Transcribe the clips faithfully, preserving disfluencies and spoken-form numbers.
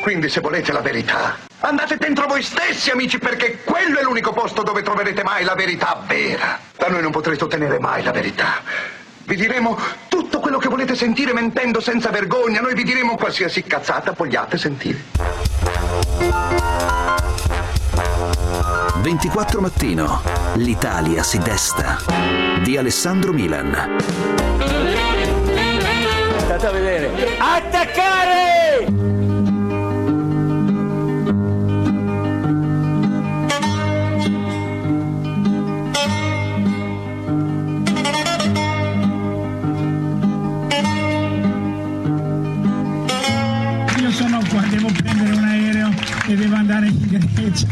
Quindi se volete la verità, andate dentro voi stessi, amici, perché quello è l'unico posto dove troverete mai la verità vera. Da noi non potrete ottenere mai la verità. Vi diremo tutto quello che volete sentire mentendo senza vergogna. Noi vi diremo qualsiasi cazzata vogliate sentire. ventiquattro Mattino, l'Italia si desta, di Alessandro Milan. State a vedere. Attaccare! Io sono qua, devo prendere un aereo e devo andare in Grecia.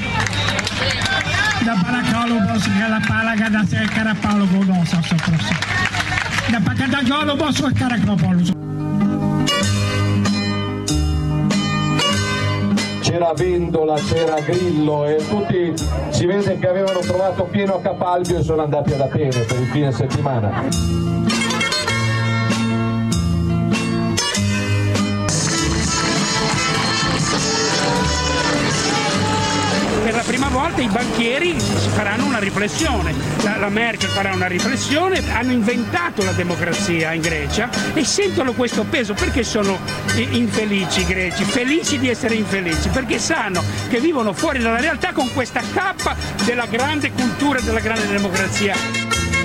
Da Paracalobos, Galapalaga, da Carapalo, non so, so, so. Da Pacatagolobos e Caracopoulos. C'era Vendola, c'era Grillo e tutti si vede che avevano trovato pieno a Capalbio e sono andati ad Atene per il fine settimana. Per la prima volta i banchieri faranno una riflessione, la, la Merkel farà una riflessione, hanno inventato la democrazia in Grecia e sentono questo peso. Perché sono infelici i greci? Felici di essere infelici, perché sanno che vivono fuori dalla realtà con questa cappa della grande cultura e della grande democrazia.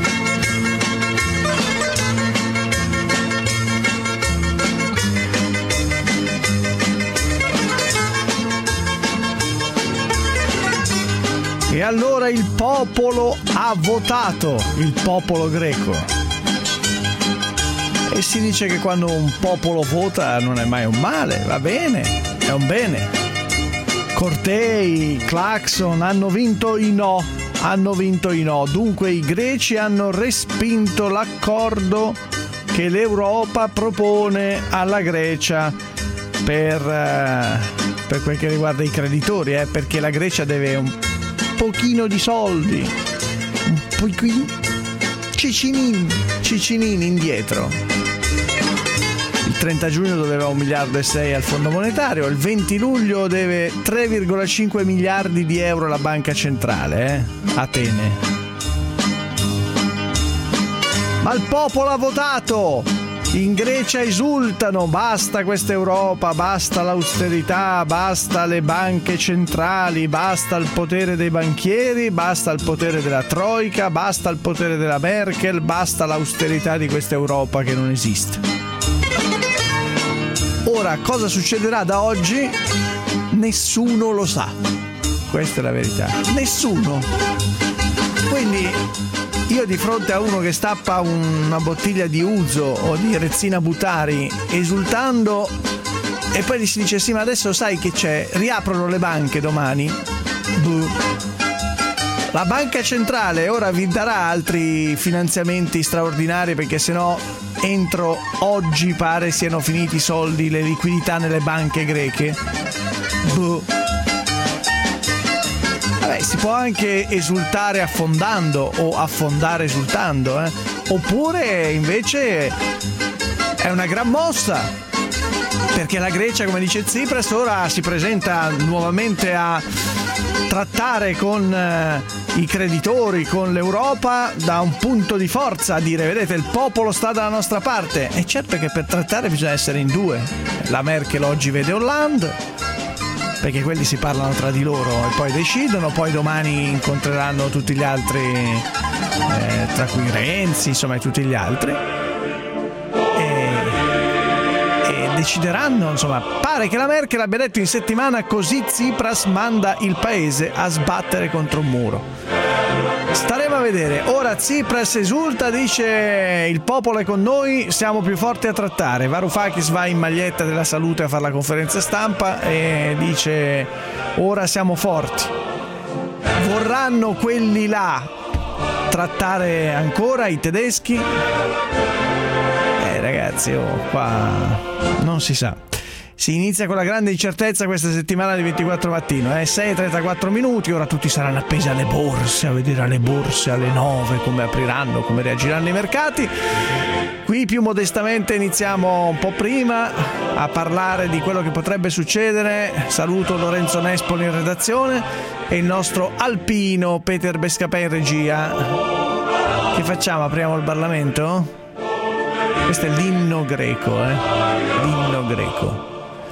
E allora il popolo ha votato, il popolo greco. E si dice che quando un popolo vota non è mai un male, va bene, è un bene. Cortei, Claxon hanno vinto i no, hanno vinto i no. Dunque i greci hanno respinto l'accordo che l'Europa propone alla Grecia per, uh, per quel che riguarda i creditori, eh, perché la Grecia deve un pochino di soldi, un pochino, cicinini, cicinini indietro. Il trenta giugno doveva un miliardo e sei al Fondo Monetario, il venti luglio deve tre virgola cinque miliardi di euro alla Banca Centrale, eh? Atene. Ma il popolo ha votato! In Grecia esultano, basta questa Europa, basta l'austerità, basta le banche centrali, basta il potere dei banchieri, basta il potere della Troica, basta il potere della Merkel, basta l'austerità di questa Europa che non esiste. Ora, cosa succederà da oggi? Nessuno lo sa. Questa è la verità. Nessuno. Quindi io di fronte a uno che stappa una bottiglia di Uzo o di Rezzina Butari esultando e poi gli si dice sì, ma adesso sai che c'è, riaprono le banche domani. Buh. La banca centrale ora vi darà altri finanziamenti straordinari, perché sennò entro oggi pare siano finiti i soldi, le liquidità nelle banche greche. Buh. Vabbè, si può anche esultare affondando o affondare esultando, eh? Oppure invece è una gran mossa, perché la Grecia, come dice Tsipras, ora si presenta nuovamente a trattare con eh, i creditori, con l'Europa da un punto di forza, a dire vedete il popolo sta dalla nostra parte. E certo che per trattare bisogna essere in due. La Merkel oggi vede Hollande, perché quelli si parlano tra di loro e poi decidono, poi domani incontreranno tutti gli altri, eh, tra cui Renzi, insomma tutti gli altri, e, e decideranno, insomma. Pare che la Merkel abbia detto in settimana così Tsipras manda il paese a sbattere contro un muro. Staremo a vedere. Ora Tsipras esulta, dice il popolo è con noi, siamo più forti a trattare. Varoufakis va in maglietta della salute a fare la conferenza stampa e dice ora siamo forti. Vorranno quelli là trattare ancora i tedeschi? Eh ragazzi, oh, qua non si sa. Si inizia con la grande incertezza questa settimana di ventiquattro mattino, eh? sei e trentaquattro minuti, ora tutti saranno appesi alle borse, a vedere alle borse alle nove come apriranno, come reagiranno i mercati. Qui più modestamente iniziamo un po' prima a parlare di quello che potrebbe succedere. Saluto Lorenzo Nespoli in redazione e il nostro alpino Peter Bescapè in regia. Che facciamo? Apriamo il Parlamento? Questo è l'inno greco, eh? L'inno greco.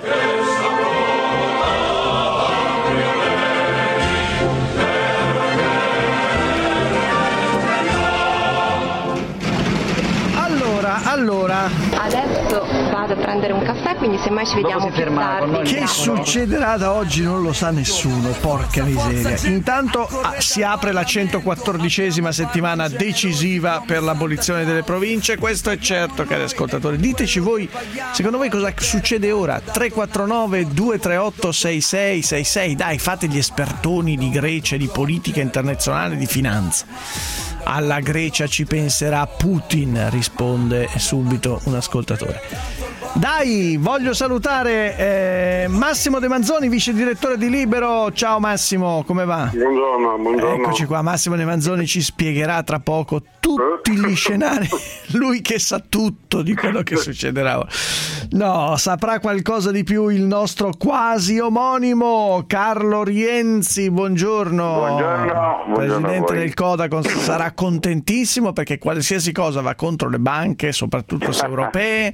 Allora, adesso vado a prendere un caffè, quindi semmai ci vediamo più tardi. Che succederà da oggi non lo sa nessuno, porca miseria. Intanto ah, si apre la centoquattordicesima settimana decisiva per l'abolizione delle province, questo è certo, cari ascoltatori. Diteci voi, secondo voi cosa succede ora? tre quattro nove due tre otto sei sei sei sei, dai, fate gli espertoni di Grecia, di politica internazionale, di finanza. Alla Grecia ci penserà Putin, risponde subito un ascoltatore. Dai, voglio salutare eh, Massimo De Manzoni, vice direttore di Libero. Ciao Massimo, come va? Buongiorno, buongiorno. Eccoci qua, Massimo De Manzoni ci spiegherà tra poco tutti gli scenari. Lui che sa tutto di quello che succederà. No, saprà qualcosa di più il nostro quasi omonimo Carlo Rienzi. Buongiorno. Buongiorno. Presidente del Codacons sarà contentissimo perché qualsiasi cosa va contro le banche, soprattutto se europee,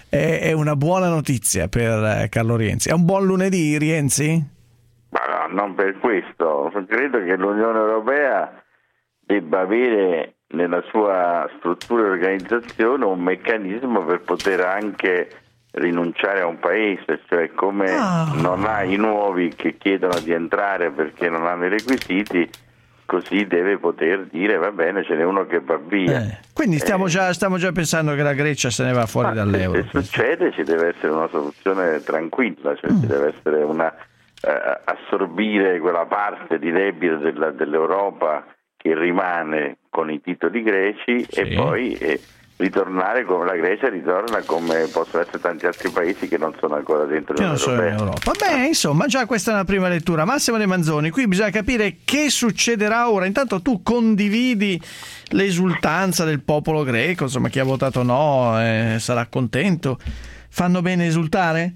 è una buona notizia per Carlo Rienzi. È un buon lunedì, Rienzi? Ma no, non per questo. Credo che l'Unione Europea debba avere nella sua struttura e organizzazione un meccanismo per poter anche rinunciare a un paese, cioè come ah. non ha i nuovi che chiedono di entrare perché non hanno i requisiti, così deve poter dire va bene, ce n'è uno che va via. Eh, quindi stiamo, eh, già, stiamo già pensando che la Grecia se ne va fuori dall'euro. Se succede ci deve essere una soluzione tranquilla, cioè mm. ci deve essere una eh, assorbire quella parte di debito della, dell'Europa che rimane con i titoli greci sì. e poi eh, ritornare come la Grecia ritorna come possono essere tanti altri paesi che non sono ancora dentro l'Unione Europea. Vabbè, insomma, già questa è una prima lettura. Massimo De Manzoni, qui bisogna capire che succederà ora. Intanto tu condividi l'esultanza del popolo greco, insomma, chi ha votato no eh, sarà contento. Fanno bene esultare?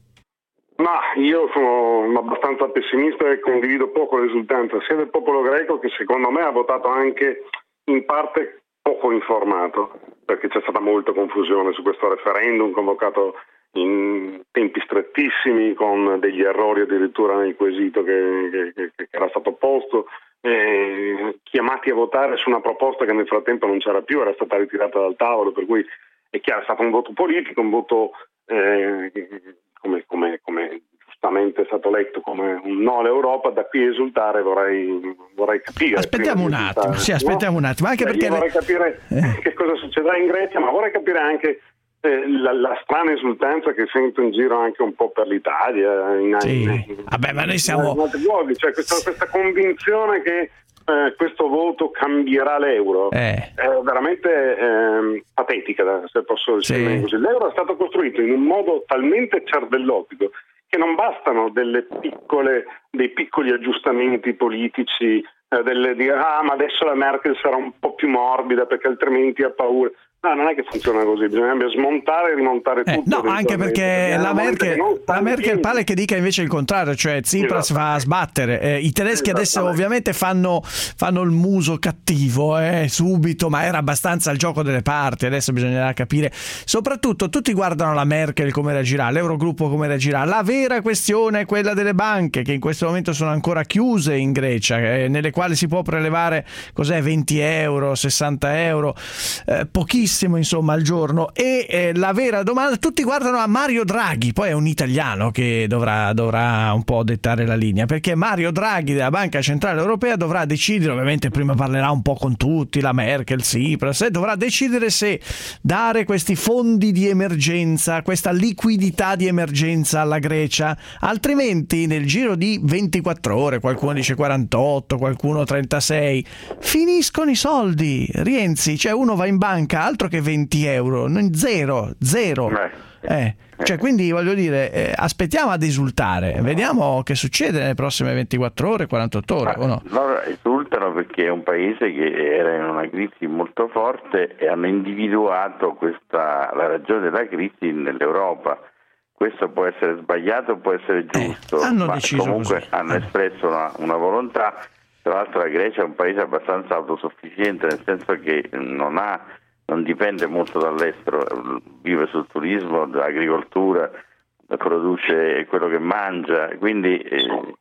Ma io sono abbastanza pessimista e condivido poco l'esultanza sia del popolo greco che secondo me ha votato anche in parte poco informato, perché c'è stata molta confusione su questo referendum convocato in tempi strettissimi con degli errori addirittura nel quesito che, che, che era stato posto, eh, chiamati a votare su una proposta che nel frattempo non c'era più, era stata ritirata dal tavolo, per cui è chiaro è stato un voto politico, un voto eh, come, come, come giustamente è stato letto come un no all'Europa. Da qui a esultare vorrei, vorrei capire. Aspettiamo un attimo, sì, aspettiamo no? un attimo, anche cioè, perché io vorrei capire eh. che cosa succederà in Grecia, ma vorrei capire anche eh, la, la strana esultanza che sento in giro anche un po' per l'Italia, in, sì. in, in, Vabbè, ma noi siamo in altri luoghi, cioè questa, questa convinzione che Eh, questo voto cambierà l'euro eh. è veramente eh, patetica, se posso dire sì. così. L'euro è stato costruito in un modo talmente cervellotico che non bastano delle piccole, dei piccoli aggiustamenti politici, eh, delle dire ah ma adesso la Merkel sarà un po' più morbida perché altrimenti ha paura. No, non è che funziona così, bisogna smontare e rimontare eh, tutto. No, anche perché la Merkel, la Merkel pare che dica invece il contrario, cioè Tsipras esatto. va a sbattere. Eh, I tedeschi adesso ovviamente fanno, fanno il muso cattivo eh, subito, ma era abbastanza il gioco delle parti, adesso bisognerà capire. Soprattutto tutti guardano la Merkel come reagirà, l'Eurogruppo come reagirà. La vera questione è quella delle banche, che in questo momento sono ancora chiuse in Grecia, eh, nelle quali si può prelevare cos'è, venti euro, sessanta euro, eh, pochissimo insomma al giorno. E eh, la vera domanda, tutti guardano a Mario Draghi, poi è un italiano che dovrà, dovrà un po' dettare la linea, perché Mario Draghi della Banca Centrale Europea dovrà decidere, ovviamente prima parlerà un po' con tutti, la Merkel, Tsipras, e dovrà decidere se dare questi fondi di emergenza, questa liquidità di emergenza alla Grecia, altrimenti nel giro di ventiquattro ore, qualcuno dice quarantotto, qualcuno trentasei, finiscono i soldi. Rienzi, cioè uno va in banca, altro altro che venti euro, zero, zero. Eh, cioè, quindi voglio dire, eh, aspettiamo ad esultare, vediamo che succede nelle prossime ventiquattro ore, quarantotto ore, o no? Loro esultano perché è un paese che era in una crisi molto forte e hanno individuato questa, la ragione della crisi nell'Europa. Questo può essere sbagliato, può essere giusto, eh, hanno ma deciso comunque così. hanno espresso una, una volontà. Tra l'altro la Grecia è un paese abbastanza autosufficiente, nel senso che non ha non dipende molto dall'estero, vive sul turismo, dall'agricoltura, produce quello che mangia, quindi eh,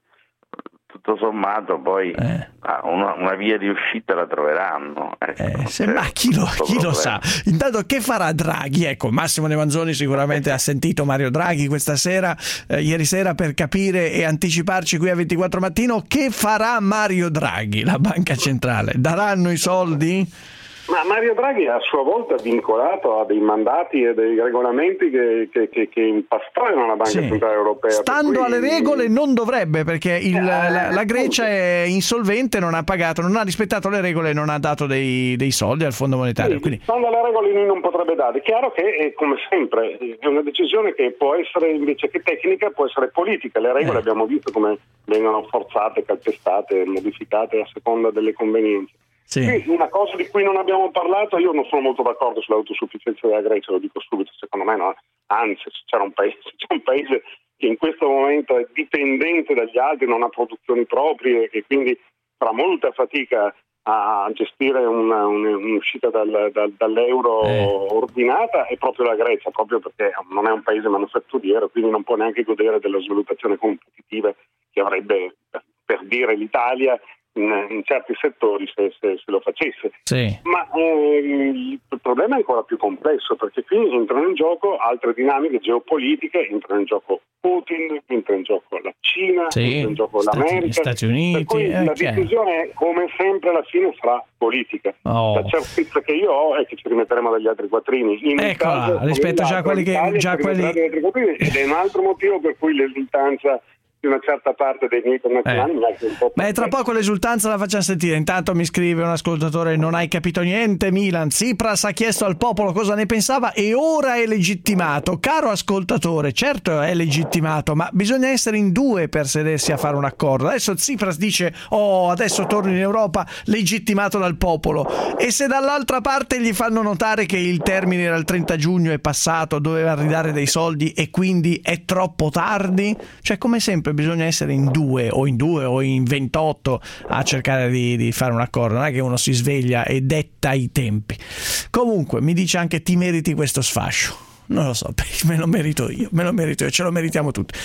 tutto sommato poi eh. una, una via di uscita la troveranno. Ecco, eh, se, ma chi, lo, chi lo sa? Intanto che farà Draghi? Ecco, Massimo De Manzoni sicuramente ha sentito Mario Draghi questa sera, eh, ieri sera, per capire e anticiparci qui a ventiquattro Mattino che farà Mario Draghi, la banca centrale. Daranno i soldi? Ma Mario Draghi è a sua volta vincolato a dei mandati e dei regolamenti che, che, che, che impastoiano la Banca sì. Centrale Europea. Stando cui... alle regole non dovrebbe, perché il, eh, la, la Grecia è insolvente, non ha pagato, non ha rispettato le regole e non ha dato dei, dei soldi al Fondo Monetario. Sì, quindi... Stando alle regole lui non potrebbe dare. È chiaro che, è, come sempre, è una decisione che può essere, invece che tecnica, può essere politica. Le regole eh. abbiamo visto come vengono forzate, calpestate, modificate a seconda delle convenienze. Sì. Sì, una cosa di cui non abbiamo parlato, io non sono molto d'accordo sull'autosufficienza della Grecia, lo dico subito, secondo me no, anzi se c'era un paese, c'è un paese che in questo momento è dipendente dagli altri, non ha produzioni proprie e quindi fa molta fatica a gestire una, un'uscita dal, dal, dall'euro eh. ordinata, è proprio la Grecia, proprio perché non è un paese manufatturiero, quindi non può neanche godere della svalutazione competitiva che avrebbe, per dire, l'Italia In, in certi settori se, se, se lo facesse. Sì. Ma eh, il problema è ancora più complesso, perché qui entrano in gioco altre dinamiche geopolitiche, entrano in gioco Putin, entra in gioco la Cina, sì. entra in gioco Stati, l'America, gli Stati Uniti, per cui eh, la chiaro. decisione come sempre alla fine sarà politica. Oh. La certezza che io ho è che ci rimetteremo dagli altri quattrini in eccola, rispetto già a quelli che già quelli... ed è un altro motivo per cui l'esultanza di una certa parte dei miei connazionali eh. mi lascia un po'. Beh, tra poco l'esultanza la facciamo sentire. Intanto mi scrive un ascoltatore: non hai capito niente, Milan. Tsipras ha chiesto al popolo cosa ne pensava e ora è legittimato. Caro ascoltatore, certo è legittimato, ma bisogna essere in due per sedersi a fare un accordo. Adesso Tsipras dice: oh, adesso torno in Europa legittimato dal popolo, e se dall'altra parte gli fanno notare che il termine era il trenta giugno, è passato, doveva ridare dei soldi e quindi è troppo tardi. Cioè, come sempre bisogna essere in due o in due o in ventotto a cercare di, di fare un accordo, non è che uno si sveglia e detta i tempi. Comunque mi dice anche: ti meriti questo sfascio. Non lo so, me lo merito io, me lo merito io, ce lo meritiamo tutti.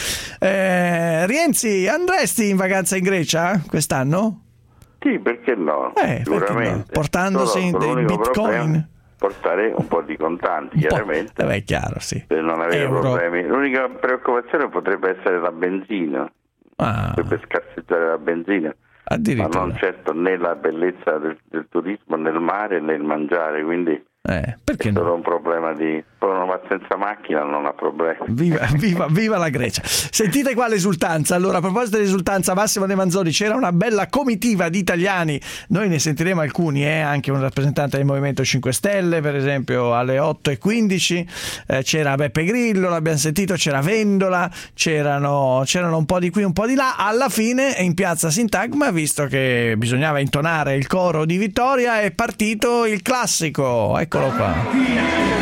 eh, Rienzi, andresti in vacanza in Grecia quest'anno? Sì, perché no? Eh, sicuramente no? Portandosi Solo, dei bitcoin, portare un po' di contanti, chiaramente. Beh, è chiaro, sì. Per non avere Euro. problemi. L'unica preoccupazione potrebbe essere la benzina. Ah. Potrebbe scarseggiare la benzina. Ma non certo né la bellezza del, del turismo nel mare né il mangiare, quindi eh, perché è solo no? un problema di uno va senza macchina, non ha problemi. Viva, viva, viva la Grecia. Sentite qua l'esultanza. Allora, a proposito dell'esultanza, Massimo De Manzoni, c'era una bella comitiva di italiani, noi ne sentiremo alcuni, eh? Anche un rappresentante del Movimento cinque Stelle, per esempio, alle otto e quindici, eh, c'era Beppe Grillo, l'abbiamo sentito, c'era Vendola, c'erano, c'erano un po' di qui, un po' di là. Alla fine, in piazza Sintagma, visto che bisognava intonare il coro di vittoria, è partito il classico. Eccolo qua.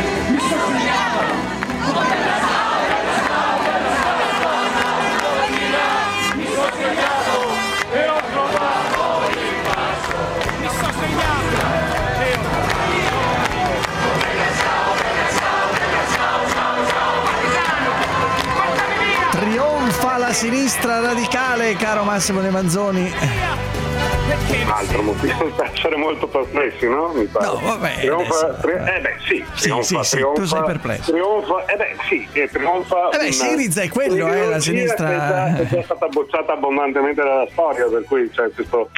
Trionfa la sinistra radicale, caro Massimo De Manzoni. Un altro motivo per essere molto perplessi, no? Mi pare. No, vabbè. Trionfa, adesso... tri... Eh beh, sì. Sì, sì, sì, trionfa, tu sei perplesso. Trionfa, eh beh, sì, eh, trionfa. Eh beh, Syriza è quello, eh, la sinistra. È già, è già stata bocciata abbondantemente dalla storia, per cui c'è questo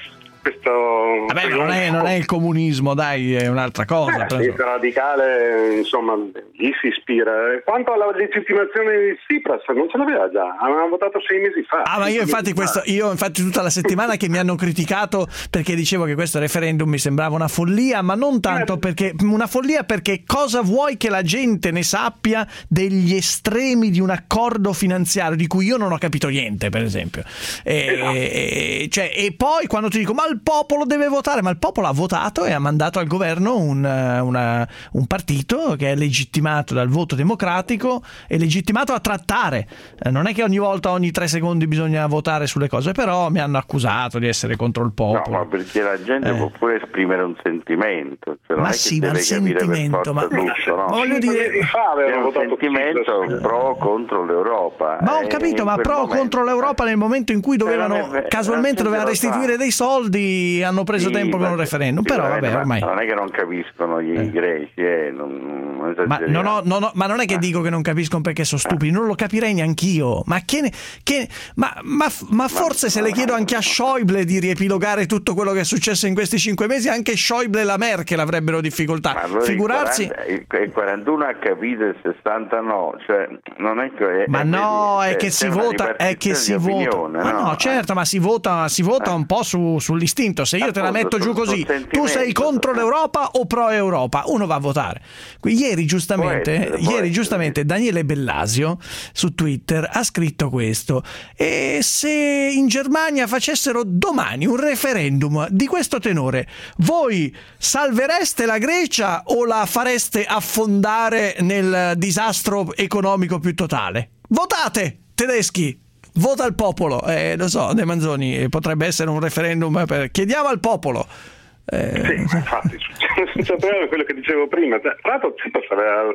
questo... Vabbè, ma non è, non è il comunismo, dai, è un'altra cosa. Eh, il radicale, insomma, gli si ispira. Quanto alla legittimazione di Tsipras, non ce l'aveva già, aveva votato sei mesi fa. Ah, ma io infatti, questo, io infatti tutta la settimana che mi hanno criticato perché dicevo che questo referendum mi sembrava una follia, ma non tanto perché una follia perché cosa vuoi che la gente ne sappia degli estremi di un accordo finanziario di cui io non ho capito niente, per esempio. E, esatto. e, cioè, e poi quando ti dico ma il popolo deve votare, ma il popolo ha votato e ha mandato al governo un, una, un partito che è legittimato dal voto democratico e legittimato a trattare. Eh, non è che ogni volta, ogni tre secondi bisogna votare sulle cose, però mi hanno accusato di essere contro il popolo. No, ma perché la gente eh. può pure esprimere un sentimento. Cioè, non ma è sì, che ma il sentimento, ma, tutto, no? voglio dire, è un sentimento pro o contro l'Europa. Ma ho capito, ma pro o contro l'Europa nel momento in cui dovevano eh, casualmente dovevano restituire dei soldi, hanno preso sì, tempo con un referendum, sì, però vabbè, ormai non è che non capiscono gli eh. greci, eh, non, non ma, non ho, non ho, ma non è che dico che non capiscono perché sono stupidi, non lo capirei neanch'io. Ma che, ne, che ma, ma, ma forse ma, se le chiedo anche a Schäuble di riepilogare tutto quello che è successo in questi cinque mesi, anche Schäuble e la Merkel avrebbero difficoltà. Figurarsi il, quaranta, il quarantuno ha capito, il sessanta no, cioè non è che ma è, no, è, è che si vota, è che si vota. Ma no, no, certo, ma si vota, si vota eh. un po' su, sull'istinto. Se io Appunto, te la metto giù così, tu sei contro l'Europa o pro Europa, uno va a votare. Ieri giustamente, può essere, può ieri giustamente Daniele Bellasio su Twitter ha scritto questo: e se in Germania facessero domani un referendum di questo tenore, voi salvereste la Grecia o la fareste affondare nel disastro economico più totale? Votate, tedeschi! Vota il popolo, eh, lo so, De Manzoni, potrebbe essere un referendum per... chiediamo al popolo. Eh... Sì, infatti, succedeva quello che dicevo prima. Tra l'altro Tsipras aveva,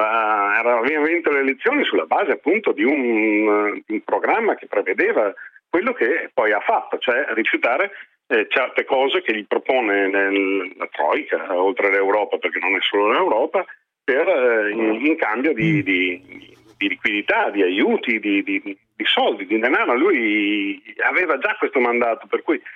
aveva vinto le elezioni sulla base appunto di un, di un programma che prevedeva quello che poi ha fatto, cioè rifiutare eh, certe cose che gli propone nel, la Troika, oltre all'Europa, perché non è solo l'Europa, per, eh, in, in cambio di, di, di liquidità, di aiuti, di, di, di soldi, di denaro. Lui aveva già questo mandato, per cui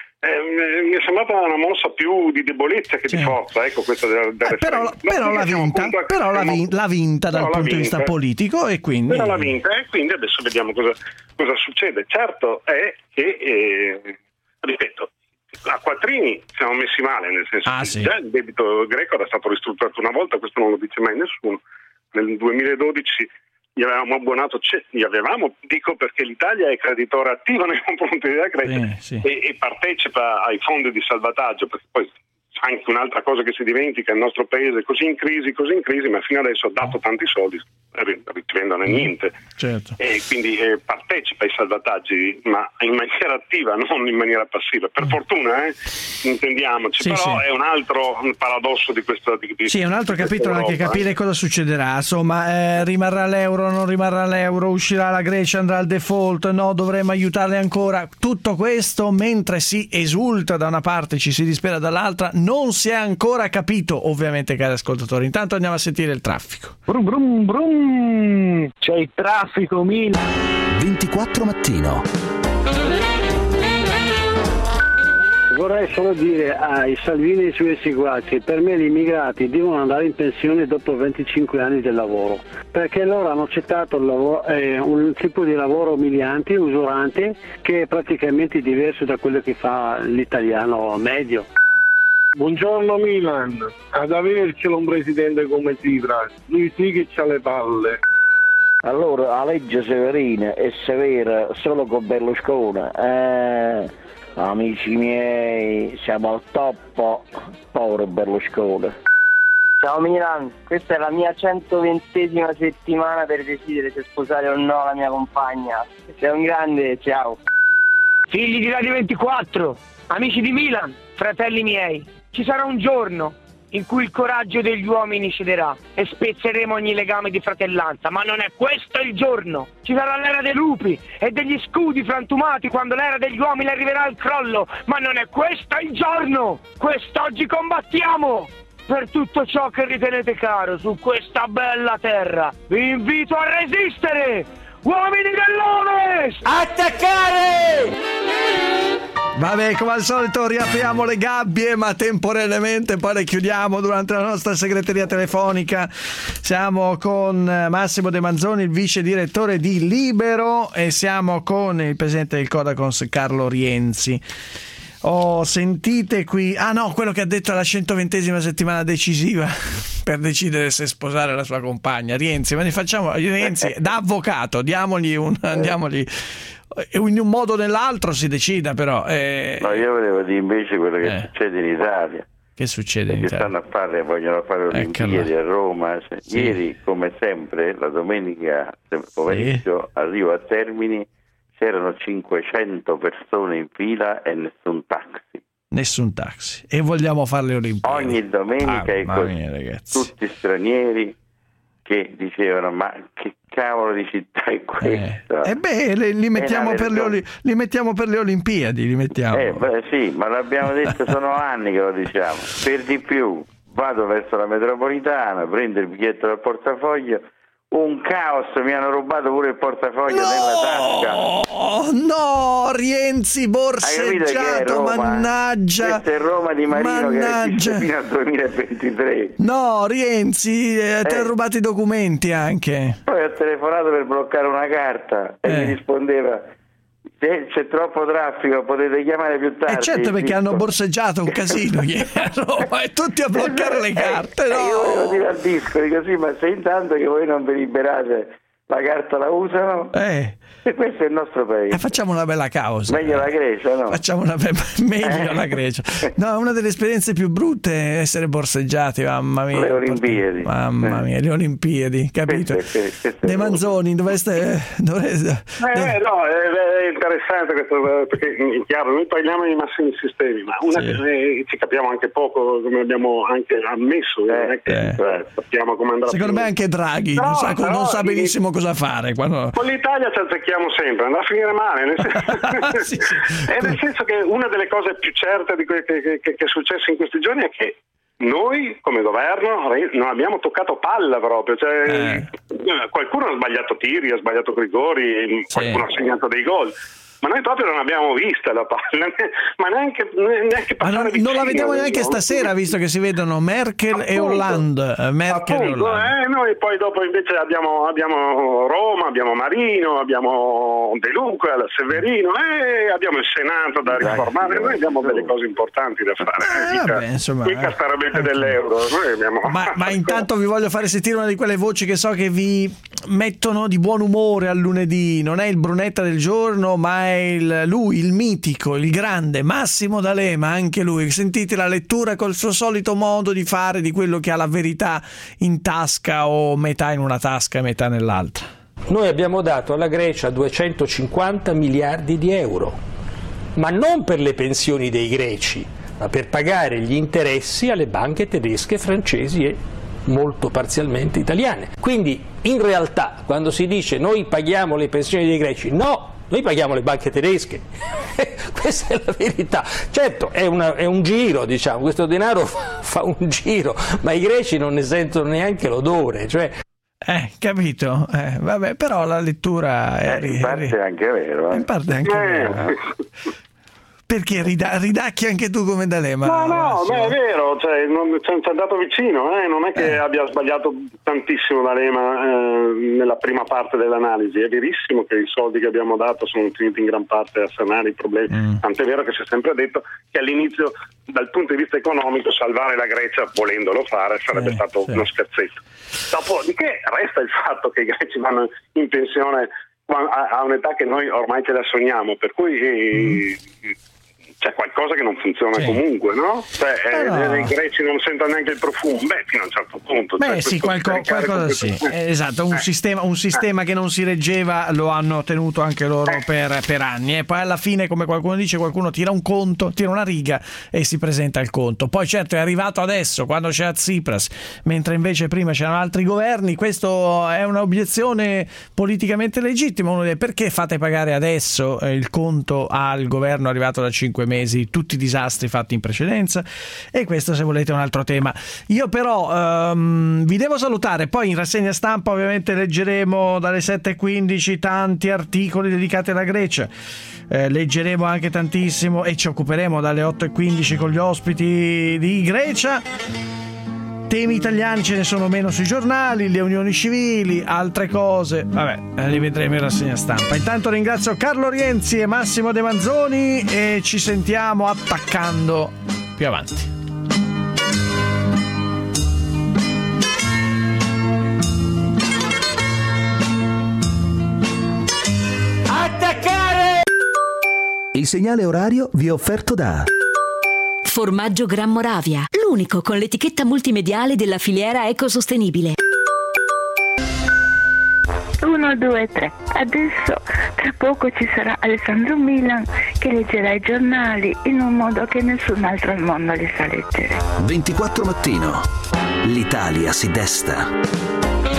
eh, mi è sembrata una mossa più di debolezza che sì. di forza, ecco, questa del, del eh, però, però l'ha vinta, a, però l'ha vinta, l'ha vinta dal punto vinta. di vista politico e quindi però l'ha vinta e quindi adesso vediamo cosa, cosa succede. Certo è che eh, ripeto, a quattrini siamo messi male, nel senso ah, che sì. già il debito greco era stato ristrutturato una volta, questo non lo dice mai nessuno. Nel duemiladodici gli avevamo abbonato, gli avevamo, dico perché l'Italia è creditore attivo nei confronti della Grecia sì, sì. E, e partecipa ai fondi di salvataggio, perché poi anche un'altra cosa che si dimentica, il nostro paese è così in crisi, così in crisi, ma fino adesso ha dato tanti soldi ricevendono niente, certo. E quindi eh, partecipa ai salvataggi, ma in maniera attiva, non in maniera passiva. Per fortuna, eh, intendiamoci, sì, però sì. è un altro paradosso di questo. Di, di, sì, è un altro capitolo Europa, anche capire eh. cosa succederà. Insomma, eh, rimarrà l'euro, non rimarrà l'euro, uscirà la Grecia, andrà al default, no, dovremo aiutarle ancora. Tutto questo mentre si esulta da una parte, ci si dispera dall'altra, non si è ancora capito, ovviamente, cari ascoltatori. Intanto andiamo a sentire il traffico. Brum brum brum. C'è il traffico, Milan. ventiquattro mattino. Vorrei solo dire ai Salvini e ai suoi seguaci che per me gli immigrati devono andare in pensione dopo venticinque anni del lavoro, perché loro hanno accettato il lavoro, eh, un tipo di lavoro umiliante, usurante, che è praticamente diverso da quello che fa l'italiano medio. Buongiorno Milan, ad avercelo un presidente come Tsipras, lui sì che c'ha le palle. Allora la legge Severina è severa solo con Berlusconi, eh, amici miei, siamo al top, povero Berlusconi. Ciao Milan, questa è la mia centoventesima settimana per decidere se sposare o no la mia compagna. Sei un grande, ciao. Figli di Radio ventiquattro, amici di Milan, fratelli miei. Ci sarà un giorno in cui il coraggio degli uomini cederà e spezzeremo ogni legame di fratellanza, ma non è questo il giorno. Ci sarà l'era dei lupi e degli scudi frantumati quando l'era degli uomini arriverà al crollo, ma non è questo il giorno. Quest'oggi combattiamo per tutto ciò che ritenete caro su questa bella terra. Vi invito a resistere, uomini dell'Ovest! Attaccare! Vabbè, come al solito riapriamo le gabbie, ma temporaneamente poi le chiudiamo durante la nostra segreteria telefonica. Siamo con Massimo De Manzoni, il vice direttore di Libero, e siamo con il presidente del Codacons, Carlo Rienzi. Oh, sentite qui, ah no, quello che ha detto alla centoventesima settimana decisiva per decidere se sposare la sua compagna. Rienzi, ma ne facciamo, Rienzi, da avvocato, diamogli un, diamogli in un modo o nell'altro si decida, però. Eh... No, io volevo dire invece quello che eh. succede in Italia. Che succede in Che Italia? stanno a fare, vogliono fare le Olimpiadi a Roma. Sì. Ieri, come sempre, la domenica pomeriggio sì. arrivo a Termini, c'erano cinquecento persone in fila e nessun taxi. Nessun taxi. E vogliamo fare le Olimpiadi. Ogni domenica ah, è così. Mia, tutti stranieri che dicevano ma che cavolo di città è questa? E eh beh, li, li, mettiamo per le, li mettiamo per le Olimpiadi, li mettiamo. Eh, beh, sì, ma l'abbiamo detto, sono anni che lo diciamo. Per di più, vado verso la metropolitana, prendo il biglietto dal portafoglio, un caos, mi hanno rubato pure il portafoglio no! nella tasca. No, Rienzi borseggiato, mannaggia. Questa è Roma di Marino, mannaggia. Che esiste fino al duemilaventitré. No, Rienzi, eh, ti eh. ha rubato i documenti anche. Poi ho telefonato per bloccare una carta e eh. mi rispondeva: se c'è troppo traffico potete chiamare più tardi. E eh certo, perché hanno borseggiato un casino ieri a Roma e tutti a bloccare le carte. No. Eh, io volevo dire al disco, dico sì, ma se intanto che voi non vi liberate la carta la usano, eh. e questo è il nostro paese. Eh, facciamo una bella causa. Meglio la Grecia, no? Facciamo una be- meglio eh. la Grecia. No, una delle esperienze più brutte è essere borseggiati, mamma mia. Le Olimpiadi. Mamma mia, le Olimpiadi, capito? Questo è, questo è De Manzoni, dovreste... dovreste eh, eh, no, è, è interessante questo, perché è chiaro, noi parliamo di massimi sistemi, ma una, sì. eh, ci capiamo anche poco, come abbiamo anche ammesso, eh, non è che eh. sappiamo come andrà. Secondo me anche Draghi no, non, sa, però, non sa benissimo cosa fare. Quando... Con l'Italia ci azzecchiamo sempre, andrà a finire male, nel senso, sì, sì. È nel senso che una delle cose più certe di que- che, che, che è successo in questi giorni è che noi come governo non abbiamo toccato palla proprio, cioè, eh. qualcuno ha sbagliato tiri, ha sbagliato rigori, sì. qualcuno ha segnato dei gol. Ma noi proprio non abbiamo vista la palla, ma neanche, neanche ma non, non la vediamo neanche stasera, visto che si vedono Merkel appunto, e Hollande. Merkel appunto, e Hollande. Eh, noi poi dopo invece abbiamo, abbiamo Roma, abbiamo Marino, abbiamo De Luca, Severino, e abbiamo il Senato da riformare. Noi abbiamo delle cose importanti da fare. Eh, mica, vabbè, insomma, mica sta robetta dell'euro. Noi abbiamo... ma, ma intanto vi voglio fare sentire una di quelle voci che so che vi mettono di buon umore al lunedì. Non è il Brunetta del giorno, ma è il, lui, il mitico, il grande Massimo D'Alema, anche lui. Sentite la lettura col suo solito modo di fare, di quello che ha la verità in tasca o metà in una tasca e metà nell'altra. Noi abbiamo dato alla Grecia duecentocinquanta miliardi di euro, ma non per le pensioni dei greci, ma per pagare gli interessi alle banche tedesche, francesi e molto parzialmente italiane. Quindi in realtà quando si dice noi paghiamo le pensioni dei greci, no, noi paghiamo le banche tedesche. Questa è la verità. Certo, è, una, è un giro, diciamo, questo denaro fa, fa un giro, ma i greci non ne sentono neanche l'odore, cioè... Eh, capito? Eh, vabbè, però la lettura è... Eh, in parte è anche vero. Eh. In parte è anche eh. vero. Perché rida- ridacchi anche tu come D'Alema? No, no, beh, è vero, cioè, non, ci è andato vicino, eh? Non è che eh. abbia sbagliato tantissimo D'Alema eh, nella prima parte dell'analisi. È verissimo che i soldi che abbiamo dato sono finiti in gran parte a sanare i problemi, mm. tant'è vero che si è sempre detto che all'inizio, dal punto di vista economico, salvare la Grecia, volendolo fare, sarebbe sì, stato sì. uno scherzetto. Dopodiché resta il fatto che i greci vanno in pensione a un'età che noi ormai ce la sogniamo, per cui mm. c'è qualcosa che non funziona sì. comunque, no? Cioè, eh no. eh, i greci non sentono neanche il profumo, beh, fino a un certo punto. Beh, cioè, sì, qualco, qualcosa sì. Eh, esatto, un eh. sistema, un sistema eh. che non si reggeva lo hanno tenuto anche loro eh. per, per anni. E poi alla fine, come qualcuno dice, qualcuno tira un conto, tira una riga e si presenta il conto. Poi certo è arrivato adesso, quando c'era Tsipras, mentre invece prima c'erano altri governi. Questo è un'obiezione politicamente legittima. Uno dice, perché fate pagare adesso il conto al governo arrivato da cinque mesi? mesi, tutti i disastri fatti in precedenza, e questo, se volete, è un altro tema. Io però um, vi devo salutare, poi in rassegna stampa ovviamente leggeremo dalle sette e quindici tanti articoli dedicati alla Grecia, eh, leggeremo anche tantissimo e ci occuperemo dalle otto e quindici con gli ospiti di Grecia. Temi italiani ce ne sono meno sui giornali, le unioni civili, altre cose, vabbè, li vedremo in rassegna stampa. Intanto ringrazio Carlo Rienzi e Massimo De Manzoni e ci sentiamo attaccando più avanti. Attaccare! Il segnale orario vi è offerto da Formaggio Gran Moravia, l'unico con l'etichetta multimediale della filiera ecosostenibile. uno, due, tre. Adesso tra poco ci sarà Alessandro Milan che leggerà i giornali in un modo che nessun altro al mondo li sa leggere. ventiquattro mattino. L'Italia si desta.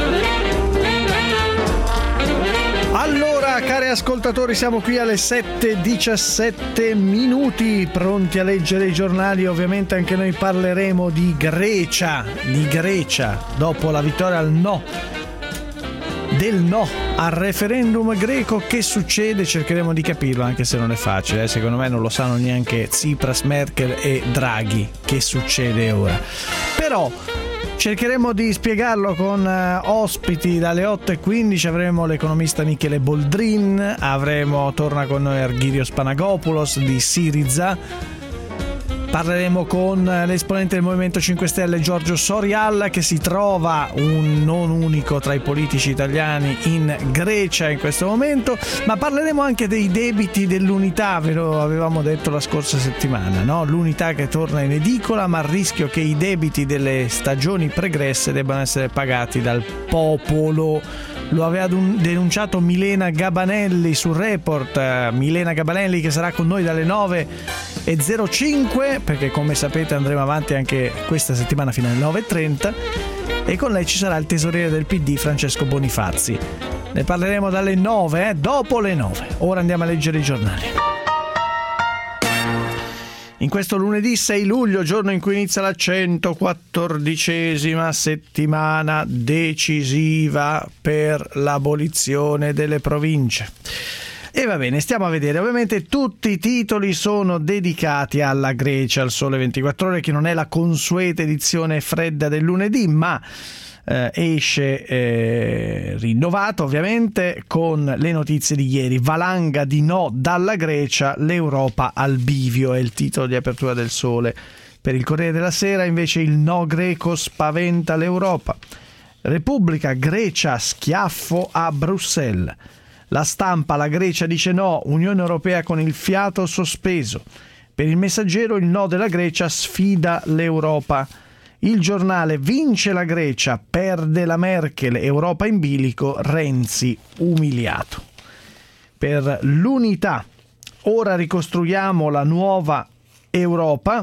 Allora, cari ascoltatori, siamo qui alle sette e diciassette minuti, pronti a leggere i giornali. Ovviamente anche noi parleremo di Grecia, di Grecia, dopo la vittoria al no, del no al referendum greco. Che succede? Cercheremo di capirlo, anche se non è facile, eh? Secondo me non lo sanno neanche Tsipras, Merkel e Draghi che succede ora. Però cercheremo di spiegarlo con uh, ospiti dalle otto e quindici. Avremo l'economista Michele Boldrin, avremo, torna con noi Arghirio Panagopoulos di Syriza. Parleremo con l'esponente del Movimento cinque Stelle Giorgio Sorial, che si trova un non unico tra i politici italiani in Grecia in questo momento. Ma parleremo anche dei debiti dell'Unità, ve lo avevamo detto la scorsa settimana, no? L'Unità che torna in edicola, ma il rischio che i debiti delle stagioni pregresse debbano essere pagati dal popolo. Lo aveva denunciato Milena Gabanelli sul Report. Milena Gabanelli, che sarà con noi dalle nove e zero cinque, perché come sapete andremo avanti anche questa settimana fino alle nove e trenta, e con lei ci sarà il tesoriere del P D Francesco Bonifazzi. Ne parleremo dalle nove, eh? dopo le nove. Ora andiamo a leggere i giornali. In questo lunedì sei luglio, giorno in cui inizia la centoquattordicesima settimana decisiva per l'abolizione delle province. E va bene, stiamo a vedere. Ovviamente tutti i titoli sono dedicati alla Grecia, al Sole ventiquattro Ore, che non è la consueta edizione fredda del lunedì, ma eh, esce eh, rinnovato ovviamente con le notizie di ieri. Valanga di no dalla Grecia, l'Europa al bivio è il titolo di apertura del Sole. Per il Corriere della Sera invece il no greco spaventa l'Europa. Repubblica, Grecia schiaffo a Bruxelles. La Stampa, la Grecia dice no, Unione Europea con il fiato sospeso. Per il Messaggero il no della Grecia sfida l'Europa. Il Giornale, vince la Grecia, perde la Merkel, Europa in bilico, Renzi umiliato. Per l'Unità, ora ricostruiamo la nuova Europa.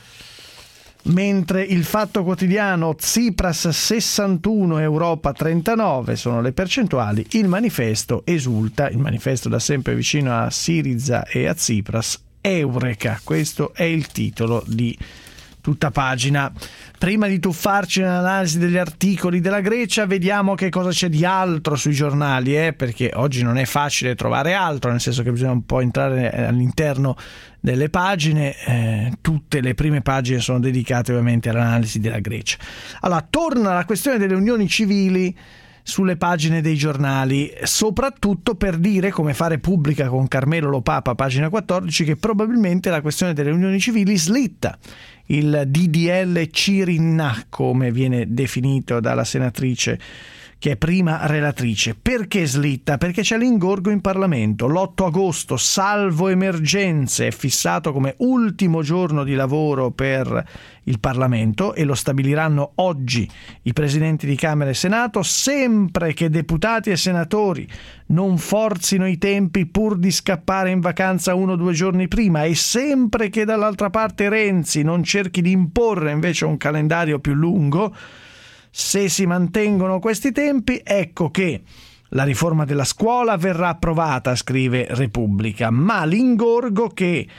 Mentre il Fatto Quotidiano, Tsipras sessantuno, Europa trentanove, sono le percentuali. Il Manifesto esulta, il Manifesto da sempre vicino a Syriza e a Tsipras, Eureka, questo è il titolo di tutta pagina. Prima di tuffarci nell'analisi degli articoli della Grecia, vediamo che cosa c'è di altro sui giornali, eh? Perché oggi non è facile trovare altro, nel senso che bisogna un po' entrare all'interno delle pagine. Eh, tutte le prime pagine sono dedicate ovviamente all'analisi della Grecia. Allora, torna la questione delle unioni civili sulle pagine dei giornali, soprattutto per dire, come fa Repubblica con Carmelo Lo Papa, pagina quattordici, che probabilmente la questione delle unioni civili slitta. Il D D L Cirinna, come viene definito dalla senatrice che è prima relatrice. Perché slitta? Perché c'è l'ingorgo in Parlamento. L'otto agosto, salvo emergenze, è fissato come ultimo giorno di lavoro per il Parlamento e lo stabiliranno oggi i presidenti di Camera e Senato, sempre che deputati e senatori non forzino i tempi pur di scappare in vacanza uno o due giorni prima, e sempre che dall'altra parte Renzi non cerchi di imporre invece un calendario più lungo. Se si mantengono questi tempi, ecco che la riforma della scuola verrà approvata, scrive Repubblica, ma l'ingorgo che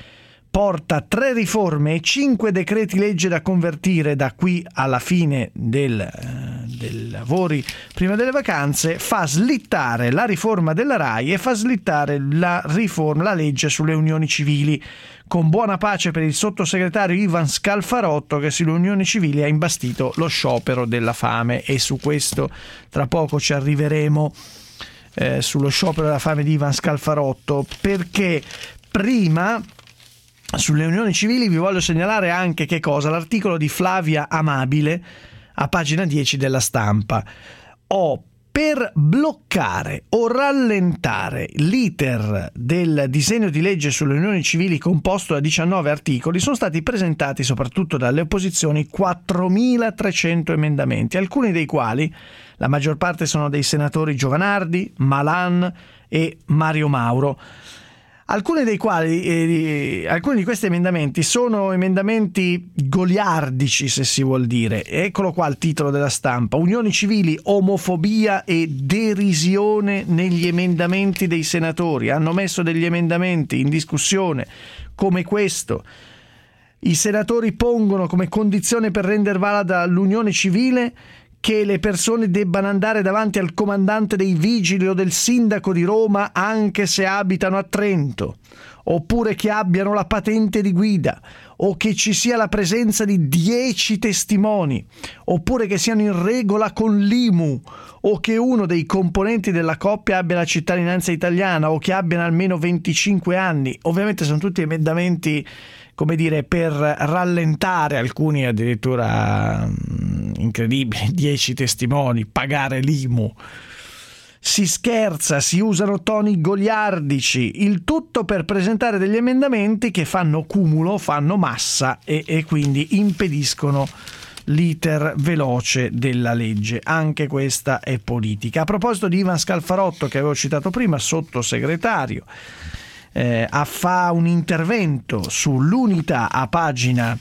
porta tre riforme e cinque decreti legge da convertire da qui alla fine del, eh, dei lavori prima delle vacanze, fa slittare la riforma della RAI e fa slittare la riforma, la legge sulle unioni civili, con buona pace per il sottosegretario Ivan Scalfarotto, che sulle unioni civili ha imbastito lo sciopero della fame, e su questo tra poco ci arriveremo, eh, sullo sciopero della fame di Ivan Scalfarotto, perché prima sulle unioni civili vi voglio segnalare anche che cosa? L'articolo di Flavia Amabile a pagina dieci della Stampa. Ho per bloccare o rallentare l'iter del disegno di legge sulle unioni civili composto da diciannove articoli sono stati presentati soprattutto dalle opposizioni quattromilatrecento emendamenti, alcuni dei quali, la maggior parte sono dei senatori Giovanardi, Malan e Mario Mauro. Alcuni dei quali, eh, alcuni di questi emendamenti sono emendamenti goliardici, se si vuol dire. Eccolo qua il titolo della Stampa: unioni civili, omofobia e derisione negli emendamenti dei senatori. Hanno messo degli emendamenti in discussione come questo. I senatori pongono come condizione per rendere valida l'unione civile che le persone debbano andare davanti al comandante dei vigili o del sindaco di Roma anche se abitano a Trento, oppure che abbiano la patente di guida, o che ci sia la presenza di dieci testimoni, oppure che siano in regola con l'I M U, o che uno dei componenti della coppia abbia la cittadinanza italiana, o che abbiano almeno venticinque anni. Ovviamente sono tutti emendamenti, come dire, per rallentare, alcuni addirittura mh, incredibili, dieci testimoni, pagare l'I M U. Si scherza, si usano toni goliardici, il tutto per presentare degli emendamenti che fanno cumulo, fanno massa e, e quindi impediscono l'iter veloce della legge. Anche questa è politica. A proposito di Ivan Scalfarotto, che avevo citato prima, sottosegretario, Eh, fa un intervento sull'Unità a pagina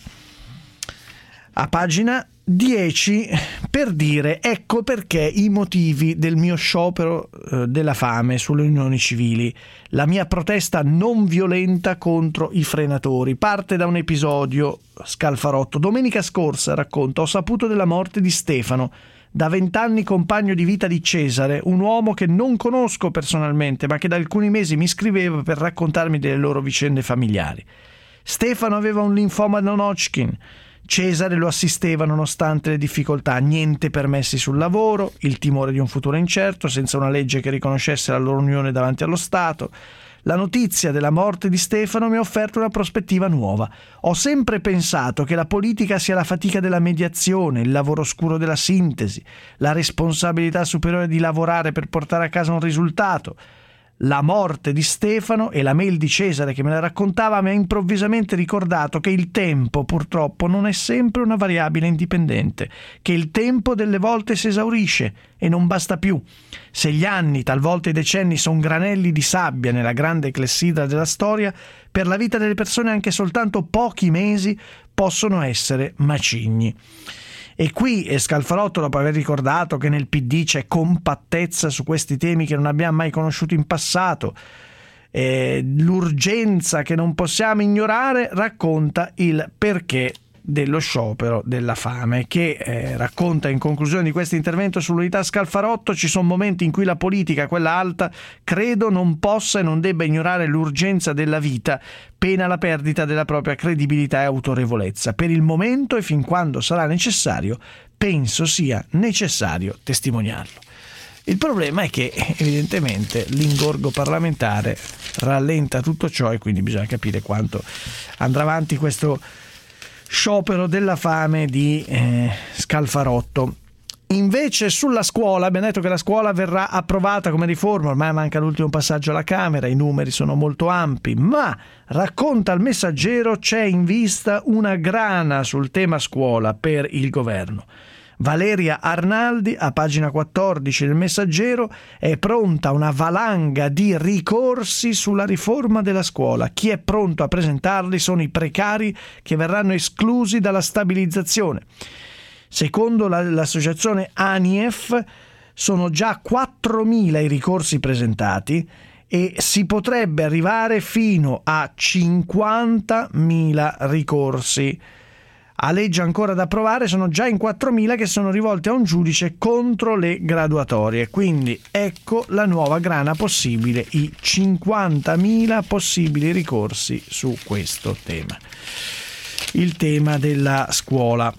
a pagina dieci per dire: ecco perché i motivi del mio sciopero eh, della fame sulle unioni civili, la mia protesta non violenta contro i frenatori. Parte da un episodio. Scalfarotto: domenica scorsa, racconta, ho saputo della morte di Stefano, da vent'anni compagno di vita di Cesare, un uomo che non conosco personalmente, ma che da alcuni mesi mi scriveva per raccontarmi delle loro vicende familiari. Stefano aveva un linfoma non Hodgkin. Cesare lo assisteva nonostante le difficoltà, niente permessi sul lavoro, il timore di un futuro incerto, senza una legge che riconoscesse la loro unione davanti allo Stato. La notizia della morte di Stefano mi ha offerto una prospettiva nuova. Ho sempre pensato che la politica sia la fatica della mediazione, il lavoro oscuro della sintesi, la responsabilità superiore di lavorare per portare a casa un risultato. La morte di Stefano e la mail di Cesare che me la raccontava mi ha improvvisamente ricordato che il tempo purtroppo non è sempre una variabile indipendente, che il tempo delle volte si esaurisce e non basta più. Se gli anni, talvolta i decenni, sono granelli di sabbia nella grande clessidra della storia, per la vita delle persone anche soltanto pochi mesi possono essere macigni. E qui Scalfarotto, dopo aver ricordato che nel P D c'è compattezza su questi temi che non abbiamo mai conosciuto in passato, eh, l'urgenza che non possiamo ignorare, racconta il perché dello sciopero della fame, che eh, racconta in conclusione di questo intervento sull'Unità Scalfarotto: ci sono momenti in cui la politica, quella alta, credo non possa e non debba ignorare l'urgenza della vita, pena la perdita della propria credibilità e autorevolezza. Per il momento e fin quando sarà necessario, penso sia necessario testimoniarlo. Il problema è che evidentemente l'ingorgo parlamentare rallenta tutto ciò, e quindi bisogna capire quanto andrà avanti questo sciopero della fame di eh, Scalfarotto. Invece sulla scuola, abbiamo detto che la scuola verrà approvata come riforma, ormai manca l'ultimo passaggio alla Camera, i numeri sono molto ampi, ma racconta il Messaggero, c'è in vista una grana sul tema scuola per il governo. Valeria Arnaldi, a pagina quattordici del Messaggero, è pronta una valanga di ricorsi sulla riforma della scuola. Chi è pronto a presentarli sono i precari che verranno esclusi dalla stabilizzazione. Secondo la, l'associazione ANIEF sono già quattromila i ricorsi presentati e si potrebbe arrivare fino a cinquantamila ricorsi. A legge ancora da approvare sono già in quattromila che sono rivolti a un giudice contro le graduatorie. Quindi ecco la nuova grana possibile, i cinquantamila possibili ricorsi su questo tema. Il tema della scuola.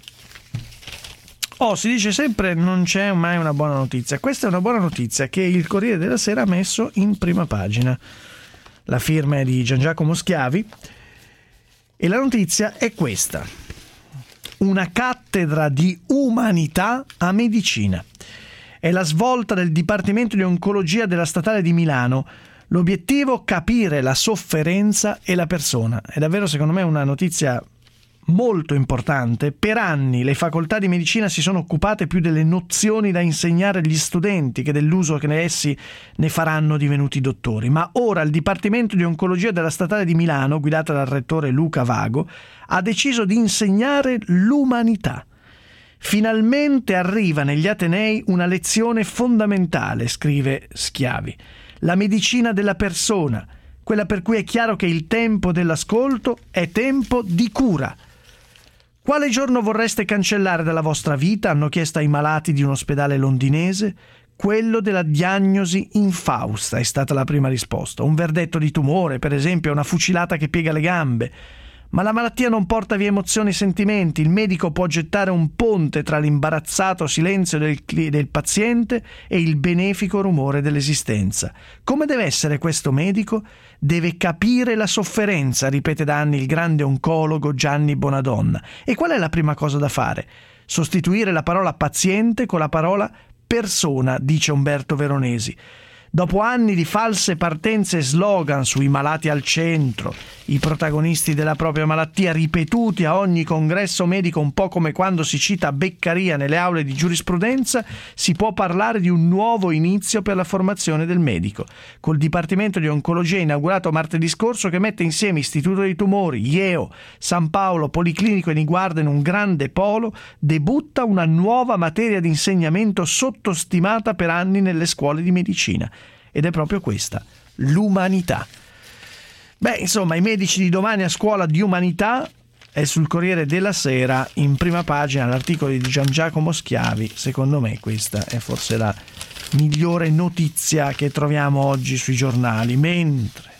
Oh, si dice sempre non c'è mai una buona notizia. Questa è una buona notizia che il Corriere della Sera ha messo in prima pagina. La firma è di Gian Giacomo Schiavi e la notizia è questa: una cattedra di umanità a medicina. È la svolta del Dipartimento di Oncologia della Statale di Milano. L'obiettivo: capire la sofferenza e la persona. È davvero, secondo me, una notizia molto importante. Per anni le facoltà di medicina si sono occupate più delle nozioni da insegnare agli studenti che dell'uso che essi ne faranno divenuti dottori. Ma ora il Dipartimento di Oncologia della Statale di Milano, guidata dal rettore Luca Vago, ha deciso di insegnare l'umanità. Finalmente arriva negli Atenei una lezione fondamentale, scrive Schiavi, la medicina della persona, quella per cui è chiaro che il tempo dell'ascolto è tempo di cura. Quale giorno vorreste cancellare dalla vostra vita? Hanno chiesto ai malati di un ospedale londinese. Quello della diagnosi infausta è stata la prima risposta. Un verdetto di tumore, per esempio, una fucilata che piega le gambe. Ma la malattia non porta via emozioni e sentimenti. Il medico può gettare un ponte tra l'imbarazzato silenzio del, del paziente e il benefico rumore dell'esistenza. Come deve essere questo medico? Deve capire la sofferenza, ripete da anni il grande oncologo Gianni Bonadonna. E qual è la prima cosa da fare? Sostituire la parola paziente con la parola persona, dice Umberto Veronesi. Dopo anni di false partenze e slogan sui malati al centro, i protagonisti della propria malattia ripetuti a ogni congresso medico, un po' come quando si cita Beccaria nelle aule di giurisprudenza, si può parlare di un nuovo inizio per la formazione del medico, col Dipartimento di Oncologia inaugurato martedì scorso, che mette insieme Istituto dei Tumori, I E O, San Paolo, Policlinico e Niguarda in un grande polo, debutta una nuova materia di insegnamento sottostimata per anni nelle scuole di medicina. Ed è proprio questa, l'umanità. Beh, insomma, i medici di domani a scuola di umanità. È sul Corriere della Sera, in prima pagina, l'articolo di Gian Giacomo Schiavi. Secondo me questa è forse la migliore notizia che troviamo oggi sui giornali. Mentre,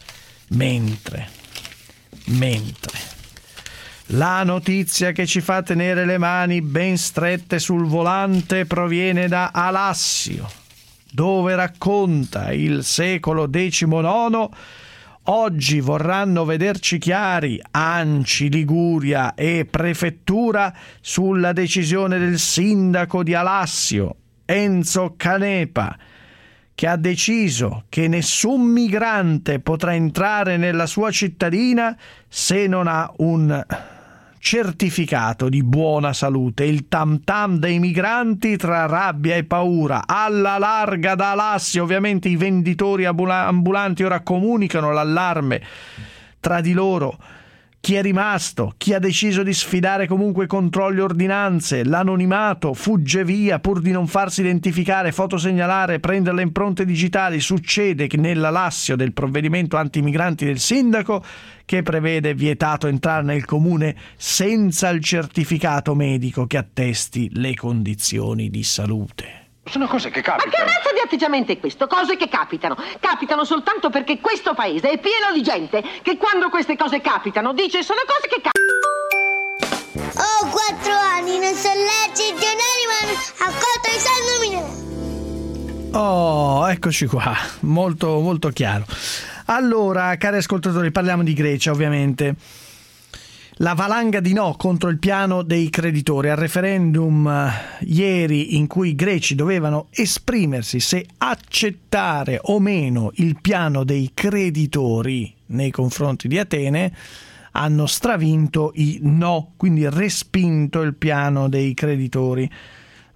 mentre, mentre la notizia che ci fa tenere le mani ben strette sul volante proviene da Alassio, dove racconta il secolo diciannove. Oggi vorranno vederci chiari Anci, Liguria e Prefettura sulla decisione del sindaco di Alassio, Enzo Canepa, che ha deciso che nessun migrante potrà entrare nella sua cittadina se non ha un certificato di buona salute. Il tam tam dei migranti tra rabbia e paura. Alla larga da Alassio, ovviamente i venditori ambulanti ora comunicano l'allarme tra di loro. Chi è rimasto, chi ha deciso di sfidare comunque controlli e ordinanze, l'anonimato, fugge via pur di non farsi identificare, fotosegnalare, prendere le impronte digitali. Succede che nell'Alassio del provvedimento antimigranti del sindaco, che prevede vietato entrare nel comune senza il certificato medico che attesti le condizioni di salute. Sono cose che capitano. Ma che razza di atteggiamento è questo? Cose che capitano. Capitano soltanto perché questo paese è pieno di gente che quando queste cose capitano dice sono cose che capitano. Ho quattro anni, non so leggere i giornali, ma accolto i salmi. Oh, eccoci qua, molto molto chiaro. Allora, cari ascoltatori, parliamo di Grecia, ovviamente. La valanga di no contro il piano dei creditori. Al referendum uh, ieri, in cui i greci dovevano esprimersi se accettare o meno il piano dei creditori nei confronti di Atene, hanno stravinto i no, quindi respinto il piano dei creditori.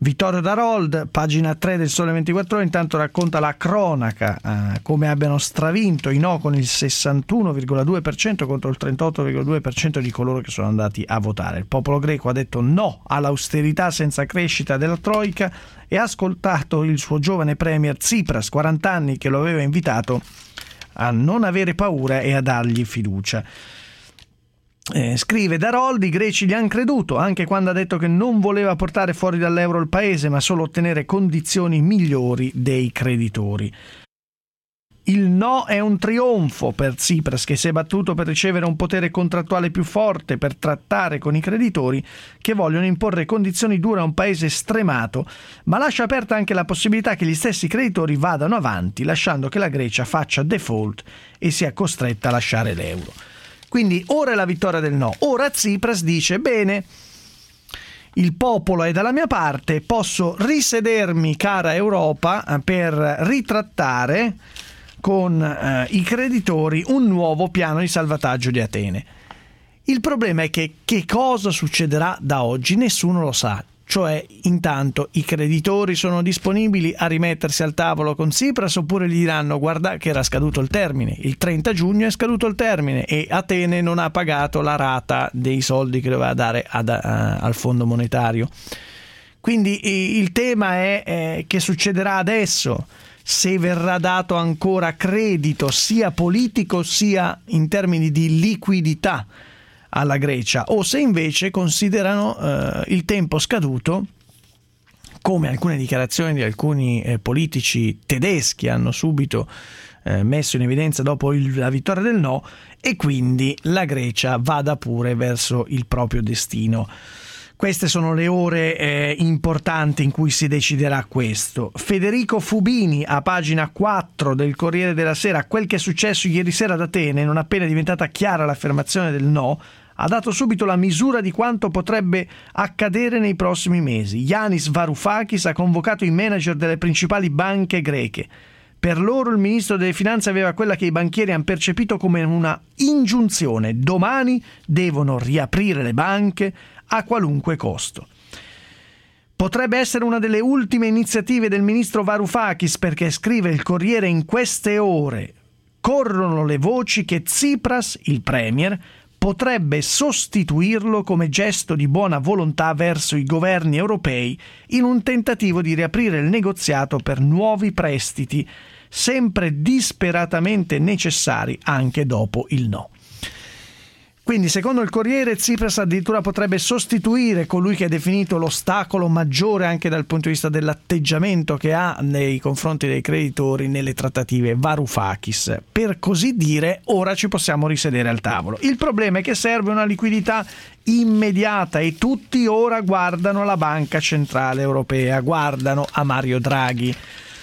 Vittorio Darold, pagina tre del Sole ventiquattro Ore, intanto racconta la cronaca, eh, come abbiano stravinto i no con il sessantuno virgola due per cento contro il trentotto virgola due per cento di coloro che sono andati a votare. Il popolo greco ha detto no all'austerità senza crescita della Troika e ha ascoltato il suo giovane premier Tsipras, quaranta anni, che lo aveva invitato a non avere paura e a dargli fiducia. Eh, scrive Darold, i greci gli hanno creduto anche quando ha detto che non voleva portare fuori dall'euro il paese, ma solo ottenere condizioni migliori dei creditori. Il no è un trionfo per Tsipras, che si è battuto per ricevere un potere contrattuale più forte, per trattare con i creditori che vogliono imporre condizioni dure a un paese stremato, ma lascia aperta anche la possibilità che gli stessi creditori vadano avanti, lasciando che la Grecia faccia default e sia costretta a lasciare l'euro. Quindi ora è la vittoria del no. Ora Tsipras dice: bene, il popolo è dalla mia parte, posso risedermi, cara Europa, per ritrattare con eh, i creditori un nuovo piano di salvataggio di Atene. Il problema è che che cosa succederà da oggi nessuno lo sa. Cioè, intanto i creditori sono disponibili a rimettersi al tavolo con Tsipras, oppure gli diranno: guarda che era scaduto il termine, il trenta giugno è scaduto il termine e Atene non ha pagato la rata dei soldi che doveva dare ad, a, al Fondo Monetario. Quindi il tema è eh, che succederà adesso, se verrà dato ancora credito sia politico sia in termini di liquidità alla Grecia, o se invece considerano eh, il tempo scaduto, come alcune dichiarazioni di alcuni eh, politici tedeschi hanno subito eh, messo in evidenza dopo il, la vittoria del no, e quindi la Grecia vada pure verso il proprio destino. Queste sono le ore eh, importanti in cui si deciderà questo. Federico Fubini, a pagina quattro del Corriere della Sera: quel che è successo ieri sera ad Atene, non appena diventata chiara l'affermazione del no, ha dato subito la misura di quanto potrebbe accadere nei prossimi mesi. Yanis Varoufakis ha convocato i manager delle principali banche greche. Per loro il ministro delle finanze aveva quella che i banchieri hanno percepito come una ingiunzione: domani devono riaprire le banche a qualunque costo. Potrebbe essere una delle ultime iniziative del ministro Varoufakis, perché, scrive il Corriere, in queste ore corrono le voci che Tsipras, il premier, potrebbe sostituirlo come gesto di buona volontà verso i governi europei in un tentativo di riaprire il negoziato per nuovi prestiti, sempre disperatamente necessari anche dopo il no. Quindi, secondo il Corriere, Tsipras addirittura potrebbe sostituire colui che ha definito l'ostacolo maggiore anche dal punto di vista dell'atteggiamento che ha nei confronti dei creditori nelle trattative, Varoufakis. Per così dire, ora ci possiamo risedere al tavolo. Il problema è che serve una liquidità immediata e tutti ora guardano la Banca Centrale Europea, guardano a Mario Draghi.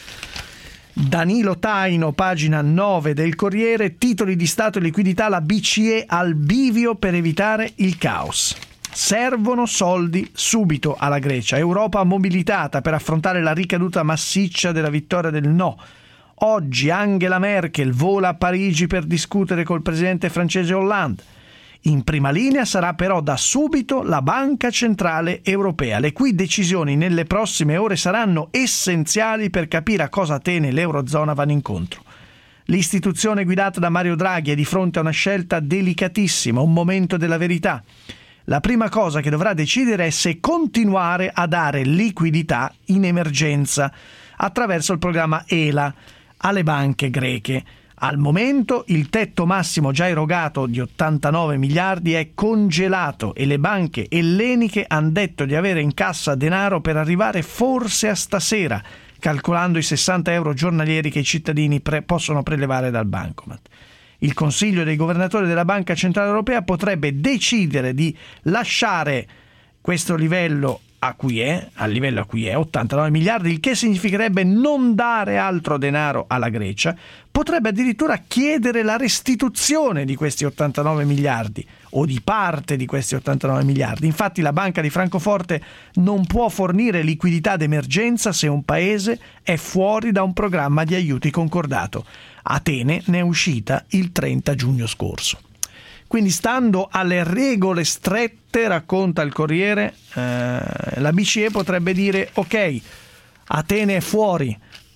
Danilo Taino, pagina nove del Corriere: titoli di Stato e liquidità, la B C E al bivio per evitare il caos. Servono soldi subito alla Grecia. Europa mobilitata per affrontare la ricaduta massiccia della vittoria del no. Oggi Angela Merkel vola a Parigi per discutere col presidente francese Hollande. In prima linea sarà però da subito la Banca Centrale Europea, le cui decisioni nelle prossime ore saranno essenziali per capire a cosa Atene e l'Eurozona vanno incontro. L'istituzione guidata da Mario Draghi è di fronte a una scelta delicatissima, un momento della verità. La prima cosa che dovrà decidere è se continuare a dare liquidità in emergenza attraverso il programma E L A alle banche greche. Al momento il tetto massimo già erogato di ottantanove miliardi è congelato e le banche elleniche hanno detto di avere in cassa denaro per arrivare forse a stasera, calcolando i sessanta euro giornalieri che i cittadini pre- possono prelevare dal bancomat. Il Consiglio dei governatori della Banca Centrale Europea potrebbe decidere di lasciare questo livello a cui è, al livello a cui è, ottantanove miliardi, il che significherebbe non dare altro denaro alla Grecia. Potrebbe addirittura chiedere la restituzione di questi ottantanove miliardi o di parte di questi ottantanove miliardi. Infatti la Banca di Francoforte non può fornire liquidità d'emergenza se un paese è fuori da un programma di aiuti concordato. Atene ne è uscita il trenta giugno scorso. Quindi, stando alle regole strette, racconta il Corriere, eh, la B C E potrebbe dire ok, Atene è fuori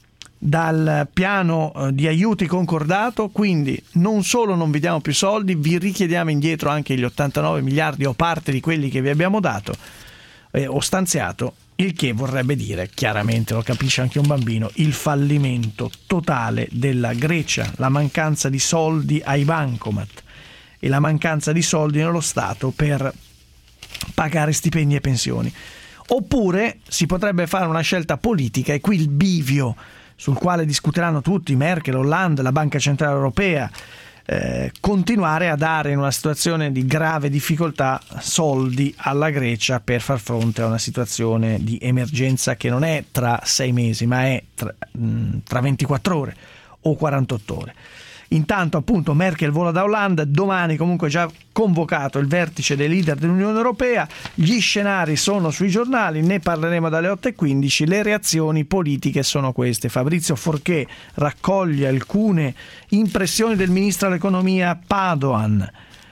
dal piano di aiuti concordato, quindi non solo non vi diamo più soldi, vi richiediamo indietro anche gli ottantanove miliardi o parte di quelli che vi abbiamo dato eh, o stanziato, il che vorrebbe dire, chiaramente lo capisce anche un bambino, il fallimento totale della Grecia, la mancanza di soldi ai bancomat e la mancanza di soldi nello Stato per pagare stipendi e pensioni. Oppure si potrebbe fare una scelta politica, e qui il bivio sul quale discuteranno tutti, Merkel, Hollande, la Banca Centrale Europea, eh, continuare a dare in una situazione di grave difficoltà soldi alla Grecia per far fronte a una situazione di emergenza che non è tra sei mesi ma è tra, mh, tra ventiquattro ore o quarantotto ore. Intanto appunto Merkel vola da Hollande, domani comunque già convocato il vertice dei leader dell'Unione Europea, gli scenari sono sui giornali, ne parleremo dalle otto e quindici, le reazioni politiche sono queste. Fabrizio Forché raccoglie alcune impressioni del ministro dell'economia Padoan.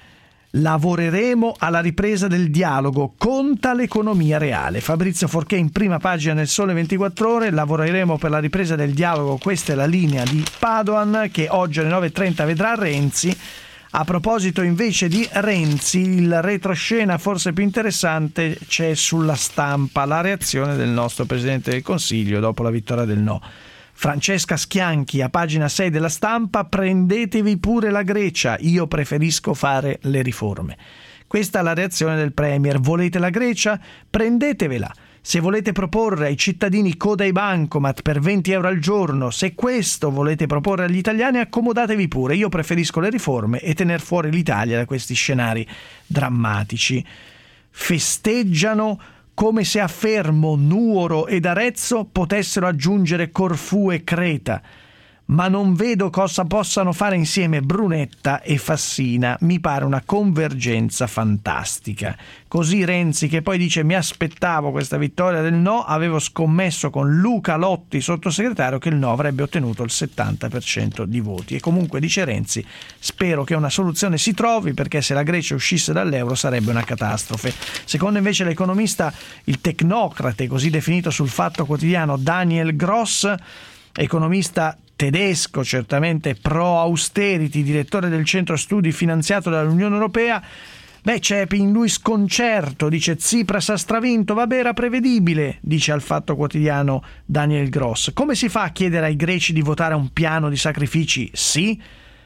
Lavoreremo alla ripresa del dialogo, conta l'economia reale. Fabrizio Forché in prima pagina nel Sole ventiquattro Ore, lavoreremo per la ripresa del dialogo, questa è la linea di Padoan che oggi alle nove e trenta vedrà Renzi. A proposito invece di Renzi, il retroscena forse più interessante c'è sulla Stampa, la reazione del nostro Presidente del Consiglio dopo la vittoria del no. Francesca Schianchi a pagina sei della Stampa: prendetevi pure la Grecia, io preferisco fare le riforme. Questa è la reazione del Premier. Volete la Grecia? Prendetevela. Se volete proporre ai cittadini coda ai bancomat per venti euro al giorno, se questo volete proporre agli italiani, accomodatevi pure, io preferisco le riforme e tener fuori l'Italia da questi scenari drammatici. Festeggiano come se a Fermo, Nuoro ed Arezzo potessero aggiungere Corfù e Creta, ma non vedo cosa possano fare insieme Brunetta e Fassina, mi pare una convergenza fantastica. Così Renzi, che poi dice mi aspettavo questa vittoria del no, avevo scommesso con Luca Lotti, sottosegretario, che il no avrebbe ottenuto il settanta per cento di voti. E comunque, dice Renzi, spero che una soluzione si trovi, perché se la Grecia uscisse dall'euro sarebbe una catastrofe. Secondo invece l'economista, il tecnocrate così definito sul Fatto Quotidiano, Daniel Gross, economista tedesco, certamente pro austerity, direttore del centro studi finanziato dall'Unione Europea, beh, c'è in lui sconcerto, dice Tsipras ha stravinto, vabbè, era prevedibile, dice al Fatto Quotidiano Daniel Gross. Come si fa a chiedere ai greci di votare un piano di sacrifici? Sì.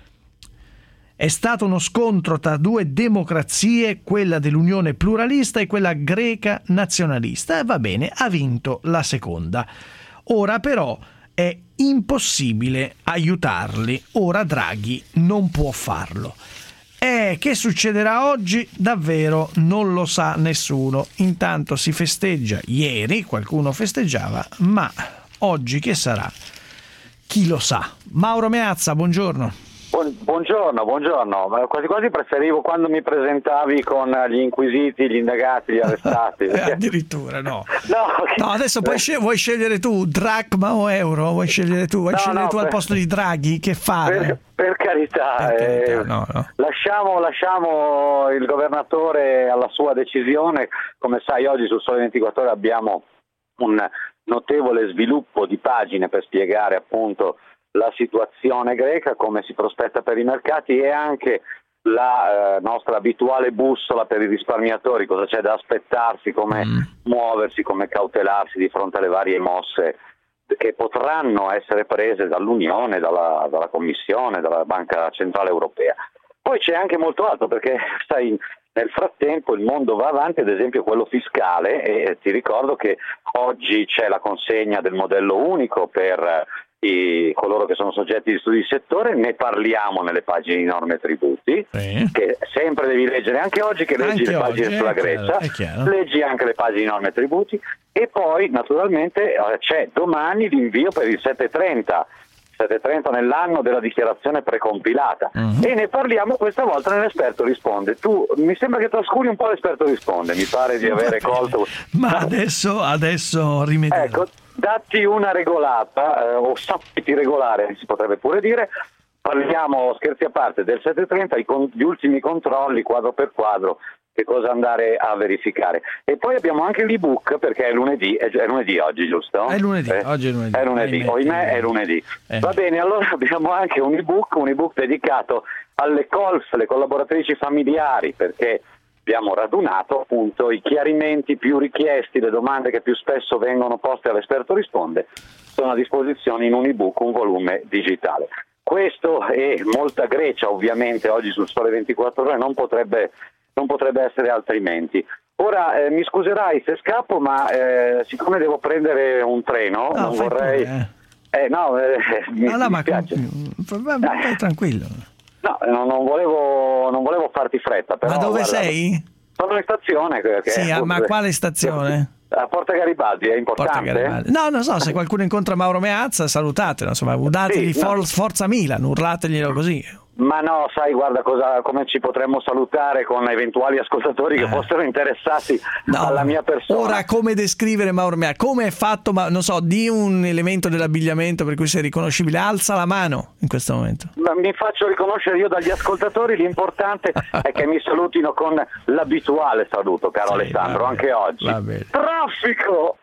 È stato uno scontro tra due democrazie, quella dell'Unione pluralista e quella greca nazionalista, e va bene, ha vinto la seconda. Ora però è impossibile aiutarli, ora Draghi non può farlo. E che succederà oggi? Davvero non lo sa nessuno. Intanto si festeggia, ieri qualcuno festeggiava, ma oggi che sarà? Chi lo sa? Mauro Meazza, buongiorno. Buongiorno, buongiorno. Quasi quasi preferivo quando mi presentavi con gli inquisiti, gli indagati, gli arrestati. Eh, addirittura no. No, no adesso puoi scel- vuoi scegliere tu dracma o euro? Vuoi scegliere tu? Vuoi no, scegliere no, tu per... al posto di Draghi? Che fare? Per, per carità, per carità eh, no, no. Lasciamo, lasciamo il governatore alla sua decisione. Come sai, oggi sul Sole ventiquattro Ore abbiamo un notevole sviluppo di pagine per spiegare appunto la situazione greca, come si prospetta per i mercati e anche la eh, nostra abituale bussola per i risparmiatori, cosa c'è da aspettarsi, come mm. muoversi, come cautelarsi di fronte alle varie mosse che potranno essere prese dall'Unione, dalla, dalla Commissione, dalla Banca Centrale Europea. Poi c'è anche molto altro, perché sai, nel frattempo il mondo va avanti, ad esempio quello fiscale, e ti ricordo che oggi c'è la consegna del modello unico per i, coloro che sono soggetti di studi di settore, ne parliamo nelle pagine di norme e tributi, sì. Che sempre devi leggere anche oggi, che leggi anche le pagine oggi, sulla Grecia, leggi anche le pagine di norme e tributi, e poi naturalmente c'è domani l'invio per il sette e trenta nell'anno della dichiarazione precompilata, uh-huh. E ne parliamo questa volta nell'Esperto Risponde. Tu mi sembra che trascuri un po' l'Esperto Risponde, mi pare di avere colto, ma adesso adesso rimediamo. Ecco, datti una regolata, eh, o sappiti regolare si potrebbe pure dire, parliamo, scherzi a parte, del sette trenta, gli ultimi controlli quadro per quadro, che cosa andare a verificare. E poi abbiamo anche l'ebook, perché è lunedì, è, è lunedì oggi, giusto? È lunedì, eh? oggi è lunedì. È lunedì, ohimè è lunedì. Eh. Va bene, allora abbiamo anche un ebook, un ebook dedicato alle colf, le collaboratrici familiari, perché abbiamo radunato appunto i chiarimenti più richiesti, le domande che più spesso vengono poste all'Esperto Risponde, sono a disposizione in un ebook, un volume digitale. Questo e molta Grecia ovviamente oggi sul Sole ventiquattro Ore non potrebbe non potrebbe essere altrimenti. Ora eh, mi scuserai se scappo, ma eh, siccome devo prendere un treno, no, non vorrei... Pure, eh. Eh, no, eh, mi, no, no, mi ma spiace. Vai, vai tranquillo. No, non, non, volevo, non volevo farti fretta. Però, ma dove guarda, sei? Sono in stazione. Che sì, è, ma quale stazione? A Porta Garibaldi, è importante? Garibaldi. No, non so, se qualcuno incontra Mauro Meazza, salutatelo, insomma, dategli sì, for- no. Forza Milan, urlateglielo così. Ma no, sai, guarda cosa, come ci potremmo salutare con eventuali ascoltatori che eh. fossero interessati no, alla mia persona. Ora, come descrivere Mauro Meazza? Come è fatto, ma non so, di un elemento dell'abbigliamento per cui sei riconoscibile, alza la mano in questo momento. Ma mi faccio riconoscere io dagli ascoltatori, l'importante è che mi salutino con l'abituale saluto, caro sì, Alessandro, anche oggi. Traffico!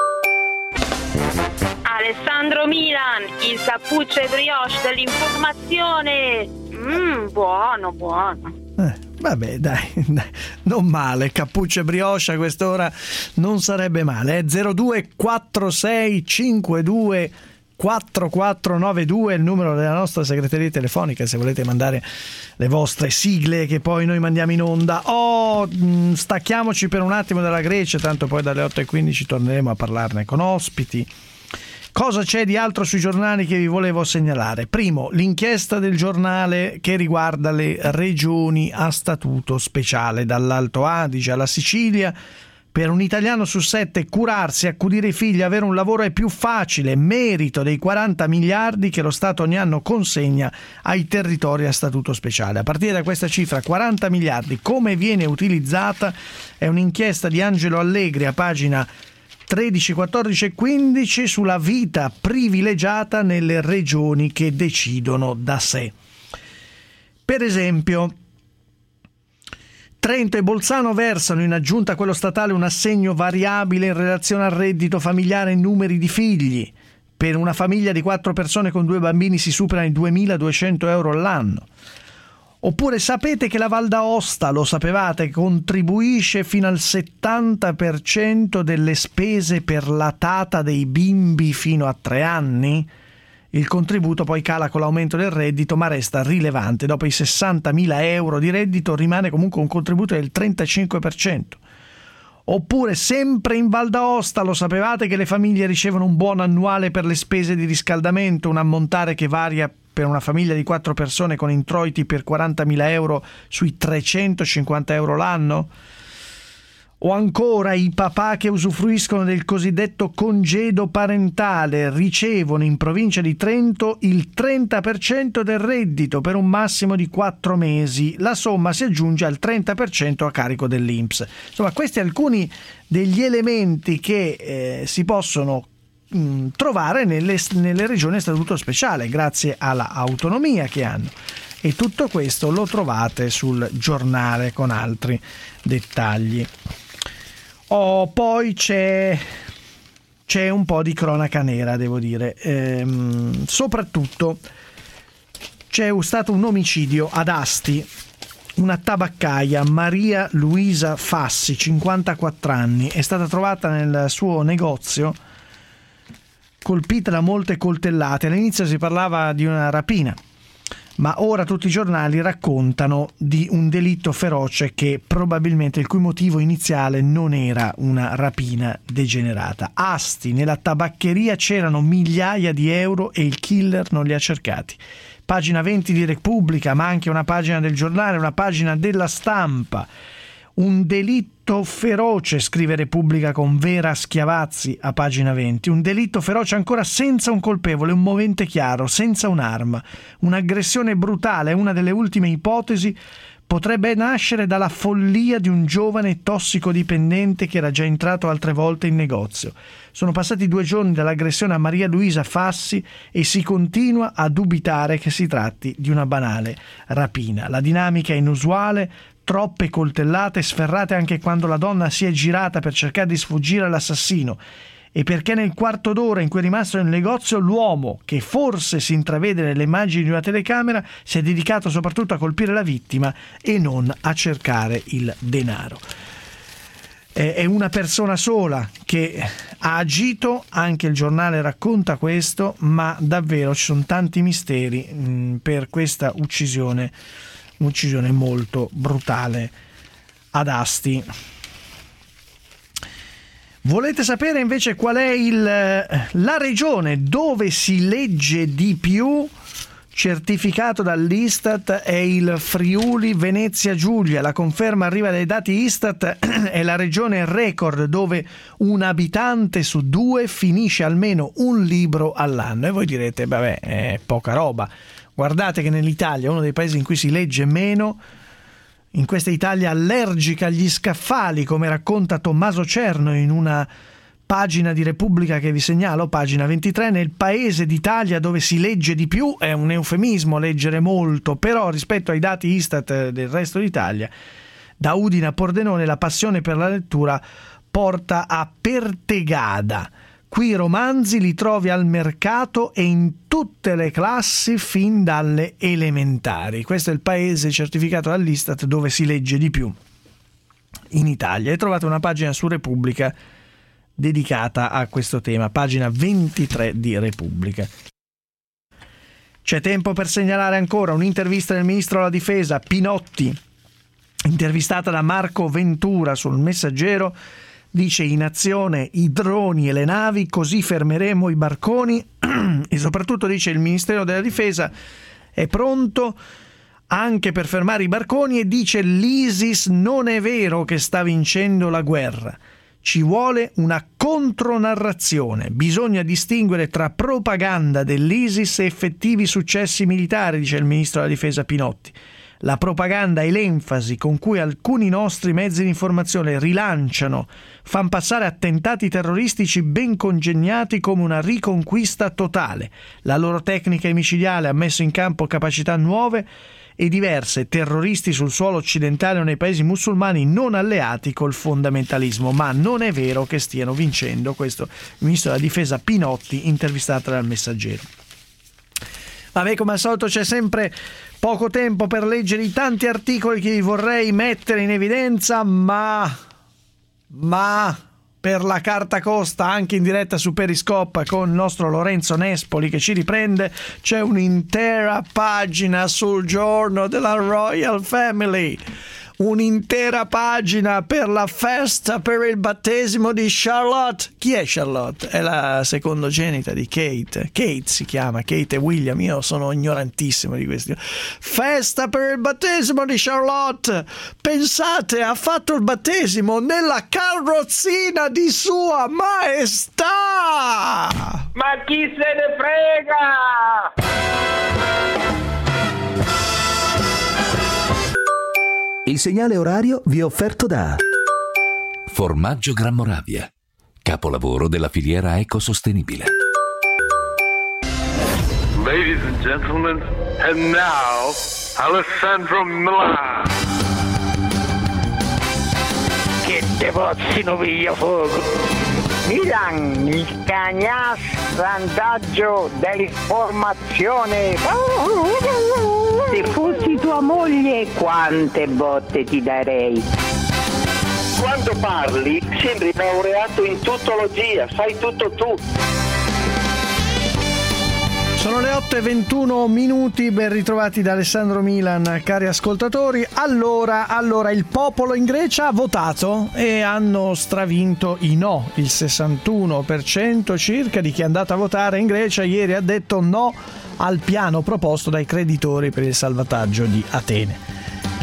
Alessandro Milan, il cappuccio e brioche dell'informazione. Mmm, buono, buono. Eh, vabbè, dai, dai, non male. Cappuccio e brioche a quest'ora non sarebbe male. Eh? zero due quattro sei cinque due quattro quattro nove due è il numero della nostra segreteria telefonica se volete mandare le vostre sigle che poi noi mandiamo in onda. Oh, mh, stacchiamoci per un attimo dalla Grecia, tanto poi dalle otto e quindici torneremo a parlarne con ospiti. Cosa c'è di altro sui giornali che vi volevo segnalare? Primo, l'inchiesta del Giornale che riguarda le regioni a statuto speciale, dall'Alto Adige alla Sicilia. Per un italiano su sette curarsi, accudire i figli, avere un lavoro è più facile, merito dei quaranta miliardi che lo Stato ogni anno consegna ai territori a statuto speciale. A partire da questa cifra, quaranta miliardi, come viene utilizzata? È un'inchiesta di Angelo Allegri a pagina tredici, quattordici e quindici sulla vita privilegiata nelle regioni che decidono da sé. Per esempio, Trento e Bolzano versano, in aggiunta a quello statale, un assegno variabile in relazione al reddito familiare e numeri di figli. Per una famiglia di quattro persone con due bambini si superano i duemiladuecento euro all'anno. Oppure sapete che la Val d'Aosta, lo sapevate, contribuisce fino al settanta per cento delle spese per la tata dei bimbi fino a tre anni? Il contributo poi cala con l'aumento del reddito, ma resta rilevante. Dopo i sessantamila euro di reddito rimane comunque un contributo del trentacinque per cento. Oppure, sempre in Val d'Aosta, lo sapevate che le famiglie ricevono un buono annuale per le spese di riscaldamento, un ammontare che varia per una famiglia di quattro persone con introiti per quarantamila euro sui trecentocinquanta euro l'anno? O ancora, i papà che usufruiscono del cosiddetto congedo parentale ricevono in provincia di Trento il trenta per cento del reddito per un massimo di quattro mesi. La somma si aggiunge al trenta per cento a carico dell'I N P S. Insomma, questi alcuni degli elementi che eh, si possono mh, trovare nelle, nelle regioni a statuto speciale grazie alla autonomia che hanno. E tutto questo lo trovate sul Giornale con altri dettagli. Oh, poi c'è, c'è un po' di cronaca nera, devo dire. Ehm, soprattutto c'è stato un omicidio ad Asti. Una tabaccaia, Maria Luisa Fassi, cinquantaquattro anni, è stata trovata nel suo negozio colpita da molte coltellate. All'inizio si parlava di una rapina, ma ora tutti i giornali raccontano di un delitto feroce che probabilmente il cui motivo iniziale non era una rapina degenerata. Asti, nella tabaccheria c'erano migliaia di euro e il killer non li ha cercati. Pagina venti di Repubblica, ma anche una pagina del Giornale, una pagina della Stampa. Un delitto feroce, scrive Repubblica con Vera Schiavazzi a pagina venti, un delitto feroce ancora senza un colpevole, un movente chiaro, senza un'arma. Un'aggressione brutale, una delle ultime ipotesi, potrebbe nascere dalla follia di un giovane tossicodipendente che era già entrato altre volte in negozio. Sono passati due giorni dall'aggressione a Maria Luisa Fassi e si continua a dubitare che si tratti di una banale rapina. La dinamica è inusuale, troppe coltellate, sferrate anche quando la donna si è girata per cercare di sfuggire all'assassino, e perché nel quarto d'ora in cui è rimasto nel negozio l'uomo, che forse si intravede nelle immagini di una telecamera, si è dedicato soprattutto a colpire la vittima e non a cercare il denaro. È una persona sola che ha agito, anche il giornale racconta questo, ma davvero ci sono tanti misteri mh, per questa uccisione, un'uccisione molto brutale ad Asti. Volete sapere invece qual è il, la regione dove si legge di più? Certificato dall'Istat è il Friuli Venezia Giulia. La conferma arriva dai dati Istat, è la regione record dove un abitante su due finisce almeno un libro all'anno. E voi direte, vabbè, è poca roba. Guardate che nell'Italia, uno dei paesi in cui si legge meno, in questa Italia allergica agli scaffali, come racconta Tommaso Cerno in una pagina di Repubblica che vi segnalo, pagina ventitré, nel paese d'Italia dove si legge di più, è un eufemismo leggere molto, però rispetto ai dati Istat del resto d'Italia, da Udine a Pordenone la passione per la lettura porta a Pertegada. Qui i romanzi li trovi al mercato e in tutte le classi fin dalle elementari. Questo è il paese certificato dall'Istat dove si legge di più in Italia. E trovate una pagina su Repubblica dedicata a questo tema, pagina ventitré di Repubblica. C'è tempo per segnalare ancora un'intervista del ministro della difesa Pinotti, intervistata da Marco Ventura sul Messaggero. Dice: in azione i droni e le navi, così fermeremo i barconi. E soprattutto dice il Ministero della Difesa è pronto anche per fermare i barconi, e dice l'ISIS non è vero che sta vincendo la guerra. Ci vuole una contronarrazione, bisogna distinguere tra propaganda dell'ISIS e effettivi successi militari, dice il ministro della difesa Pinotti. La propaganda e l'enfasi con cui alcuni nostri mezzi di informazione rilanciano, fanno passare attentati terroristici ben congegnati come una riconquista totale. La loro tecnica micidiale ha messo in campo capacità nuove e diverse, terroristi sul suolo occidentale o nei paesi musulmani non alleati col fondamentalismo, ma non è vero che stiano vincendo. Questo il ministro della difesa Pinotti, intervistata dal Messaggero. Vabbè, come al solito c'è sempre poco tempo per leggere i tanti articoli che vi vorrei mettere in evidenza, ma ma per la carta costa, anche in diretta su Periscope con il nostro Lorenzo Nespoli che ci riprende, c'è un'intera pagina sul giorno della Royal Family. Un'intera pagina per la festa per il battesimo di Charlotte. Chi è Charlotte? È la secondogenita di Kate. Kate si chiama, Kate e William. Io sono ignorantissimo di questi. Festa per il battesimo di Charlotte. Pensate, ha fatto il battesimo nella carrozzina di Sua Maestà. Ma chi se ne frega? Il segnale orario vi è offerto da Formaggio Grammoravia, capolavoro della filiera ecosostenibile. Ladies and gentlemen, and now Alessandro Milan. Che te pozzino via fuoco. Milan, il cagnasso dell'informazione. Se fossi tua moglie, quante botte ti darei. Quando parli sembri laureato in tuttologia, sai tutto tu. Sono le otto e ventuno minuti, ben ritrovati da Alessandro Milan, cari ascoltatori. Allora, allora, il popolo in Grecia ha votato e hanno stravinto i no. Il sessantuno per cento circa di chi è andato a votare in Grecia ieri ha detto no al piano proposto dai creditori per il salvataggio di Atene.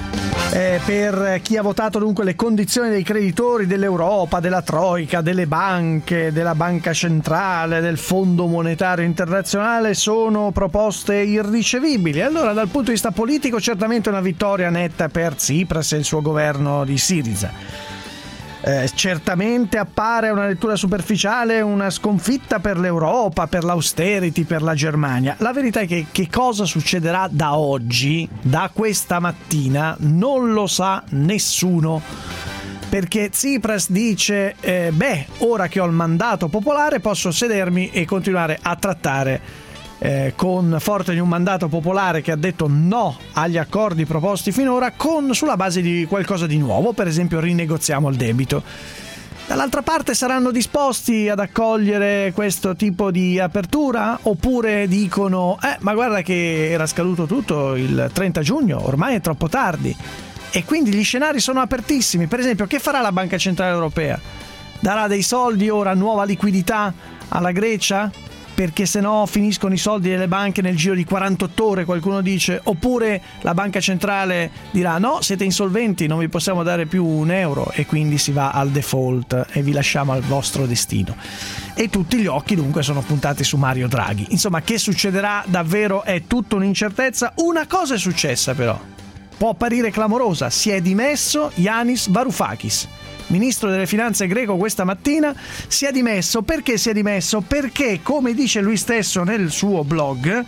Eh, per chi ha votato dunque le condizioni dei creditori dell'Europa, della Troica, delle banche, della Banca Centrale, del Fondo Monetario Internazionale sono proposte irricevibili. Allora dal punto di vista politico certamente una vittoria netta per Tsipras e il suo governo di Syriza. Eh, certamente appare una lettura superficiale una sconfitta per l'Europa, per l'austerity, per la Germania. La verità è che che cosa succederà da oggi, da questa mattina, non lo sa nessuno. Perché Tsipras dice eh, beh, ora che ho il mandato popolare posso sedermi e continuare a trattare Eh, con forte di un mandato popolare che ha detto no agli accordi proposti finora, con sulla base di qualcosa di nuovo, per esempio rinegoziamo il debito. Dall'altra parte saranno disposti ad accogliere questo tipo di apertura oppure dicono eh ma guarda che era scaduto tutto il trenta giugno, ormai è troppo tardi. E quindi gli scenari sono apertissimi. Per esempio, che farà la Banca Centrale Europea? Darà dei soldi ora, nuova liquidità alla Grecia? Perché se no finiscono i soldi delle banche nel giro di quarantotto ore, qualcuno dice, oppure la banca centrale dirà no, siete insolventi, non vi possiamo dare più un euro e quindi si va al default e vi lasciamo al vostro destino. E tutti gli occhi dunque sono puntati su Mario Draghi. Insomma, che succederà davvero è tutta un'incertezza. Una cosa è successa però, può apparire clamorosa, si è dimesso Yanis Varoufakis, ministro delle finanze greco, questa mattina. Si è dimesso. Perché si è dimesso? Perché, come dice lui stesso nel suo blog,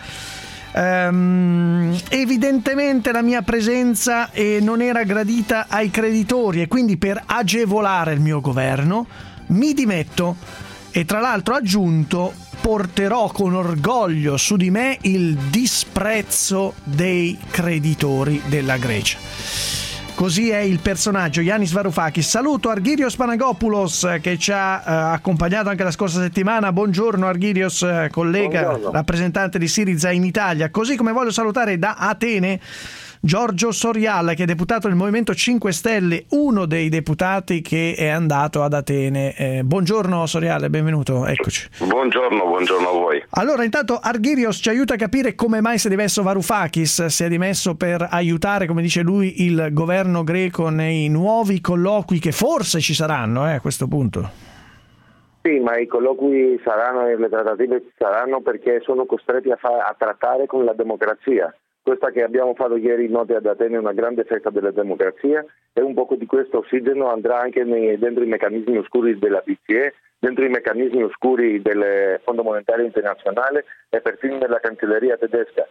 ehm, evidentemente la mia presenza eh, non era gradita ai creditori e quindi per agevolare il mio governo mi dimetto. E tra l'altro ha aggiunto: porterò con orgoglio su di me il disprezzo dei creditori della Grecia. Così è il personaggio Yanis Varoufakis. Saluto Argyrios Panagopoulos che ci ha eh, accompagnato anche la scorsa settimana. Buongiorno Argyrios, eh, collega, Buongiorno. rappresentante di Syriza in Italia. Così come voglio salutare da Atene Giorgio Sorial, che è deputato del Movimento cinque Stelle, uno dei deputati che è andato ad Atene. Eh, buongiorno Sorial, benvenuto, eccoci. Buongiorno, buongiorno a voi. Allora, intanto Argyrios ci aiuta a capire come mai si è dimesso Varoufakis. Si è dimesso per aiutare, come dice lui, il governo greco nei nuovi colloqui che forse ci saranno eh, a questo punto. Sì, ma i colloqui saranno e le trattative ci saranno perché sono costretti a, fa- a trattare con la democrazia. Questa che abbiamo fatto ieri notte ad Atene è una grande festa della democrazia e un poco di questo ossigeno andrà anche nei, dentro i meccanismi oscuri della B C E, dentro i meccanismi oscuri del Fondo Monetario Internazionale e perfino della cancelleria tedesca.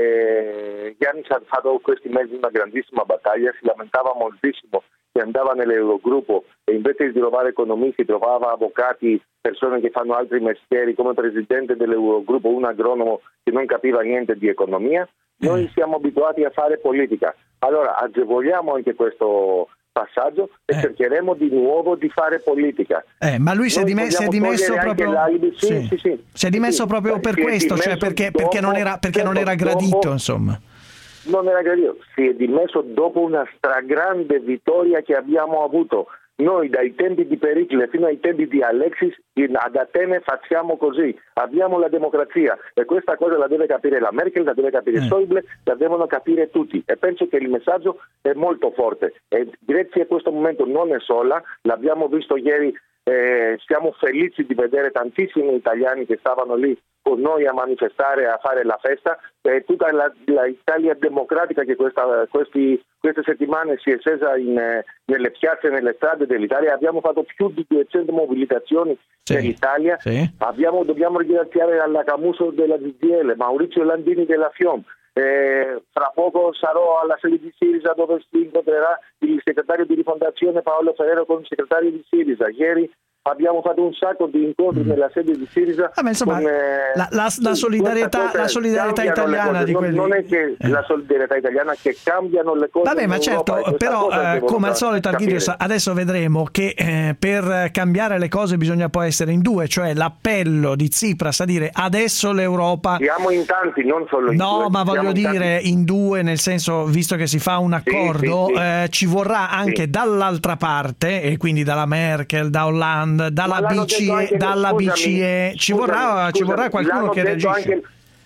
Yanis ha fatto questi mesi una grandissima battaglia, si lamentava moltissimo che andava nell'Eurogruppo e invece di trovare economisti trovava avvocati, persone che fanno altri mestieri, come presidente dell'Eurogruppo un agronomo che non capiva niente di economia. Noi siamo abituati a fare politica, allora agevoliamo anche questo passaggio e eh. cercheremo di nuovo di fare politica. Eh, ma lui si è, dime- si è dimesso proprio sì, sì. Sì, sì. Si è dimesso sì, proprio sì. per si questo, cioè perché, dopo, perché non era, perché non era gradito, dopo, insomma. Non era gradito, si è dimesso dopo una stragrande vittoria che abbiamo avuto. Noi dai tempi di Pericle fino ai tempi di Alexis in, ad Atene facciamo così, abbiamo la democrazia e questa cosa la deve capire la Merkel, la deve capire mm. Schäuble, la devono capire tutti e penso che il messaggio è molto forte e Grecia in questo momento non è sola, l'abbiamo visto ieri, eh, siamo felici di vedere tantissimi italiani che stavano lì con noi a manifestare, a fare la festa e tutta la, la Italia democratica che questa, questi, queste settimane si è scesa in, eh, nelle piazze, nelle strade dell'Italia. Abbiamo fatto più di duecento mobilitazioni sì, nell'Italia. Sì. Abbiamo, dobbiamo ringraziare alla Camuso della D D L, Maurizio Landini della FIOM. Eh, fra poco sarò alla sede di Syriza dove si incontrerà il segretario di rifondazione Paolo Ferrero con il segretario di Syriza. Ieri abbiamo fatto un sacco di incontri mm. nella sede di Syriza. Ah, insomma, con, eh, la, la, la solidarietà, la solidarietà italiana di quelli... non è che eh. la solidarietà italiana che cambiano le cose. Vabbè, ma certo, però eh, come al solito Argyrios, adesso vedremo che eh, per cambiare le cose bisogna poi essere in due, cioè l'appello di Tsipras a dire adesso l'Europa siamo in tanti, non solo in no, due. No, ma voglio in dire tanti. in due, nel senso, visto che si fa un accordo, sì, sì, sì. Eh, ci vorrà anche sì. dall'altra parte, e quindi dalla Merkel, da Hollande, dalla B C E, dalla scusami, B C E ci, scusami, vorrà, scusami, ci vorrà qualcuno che reagisce. Anche,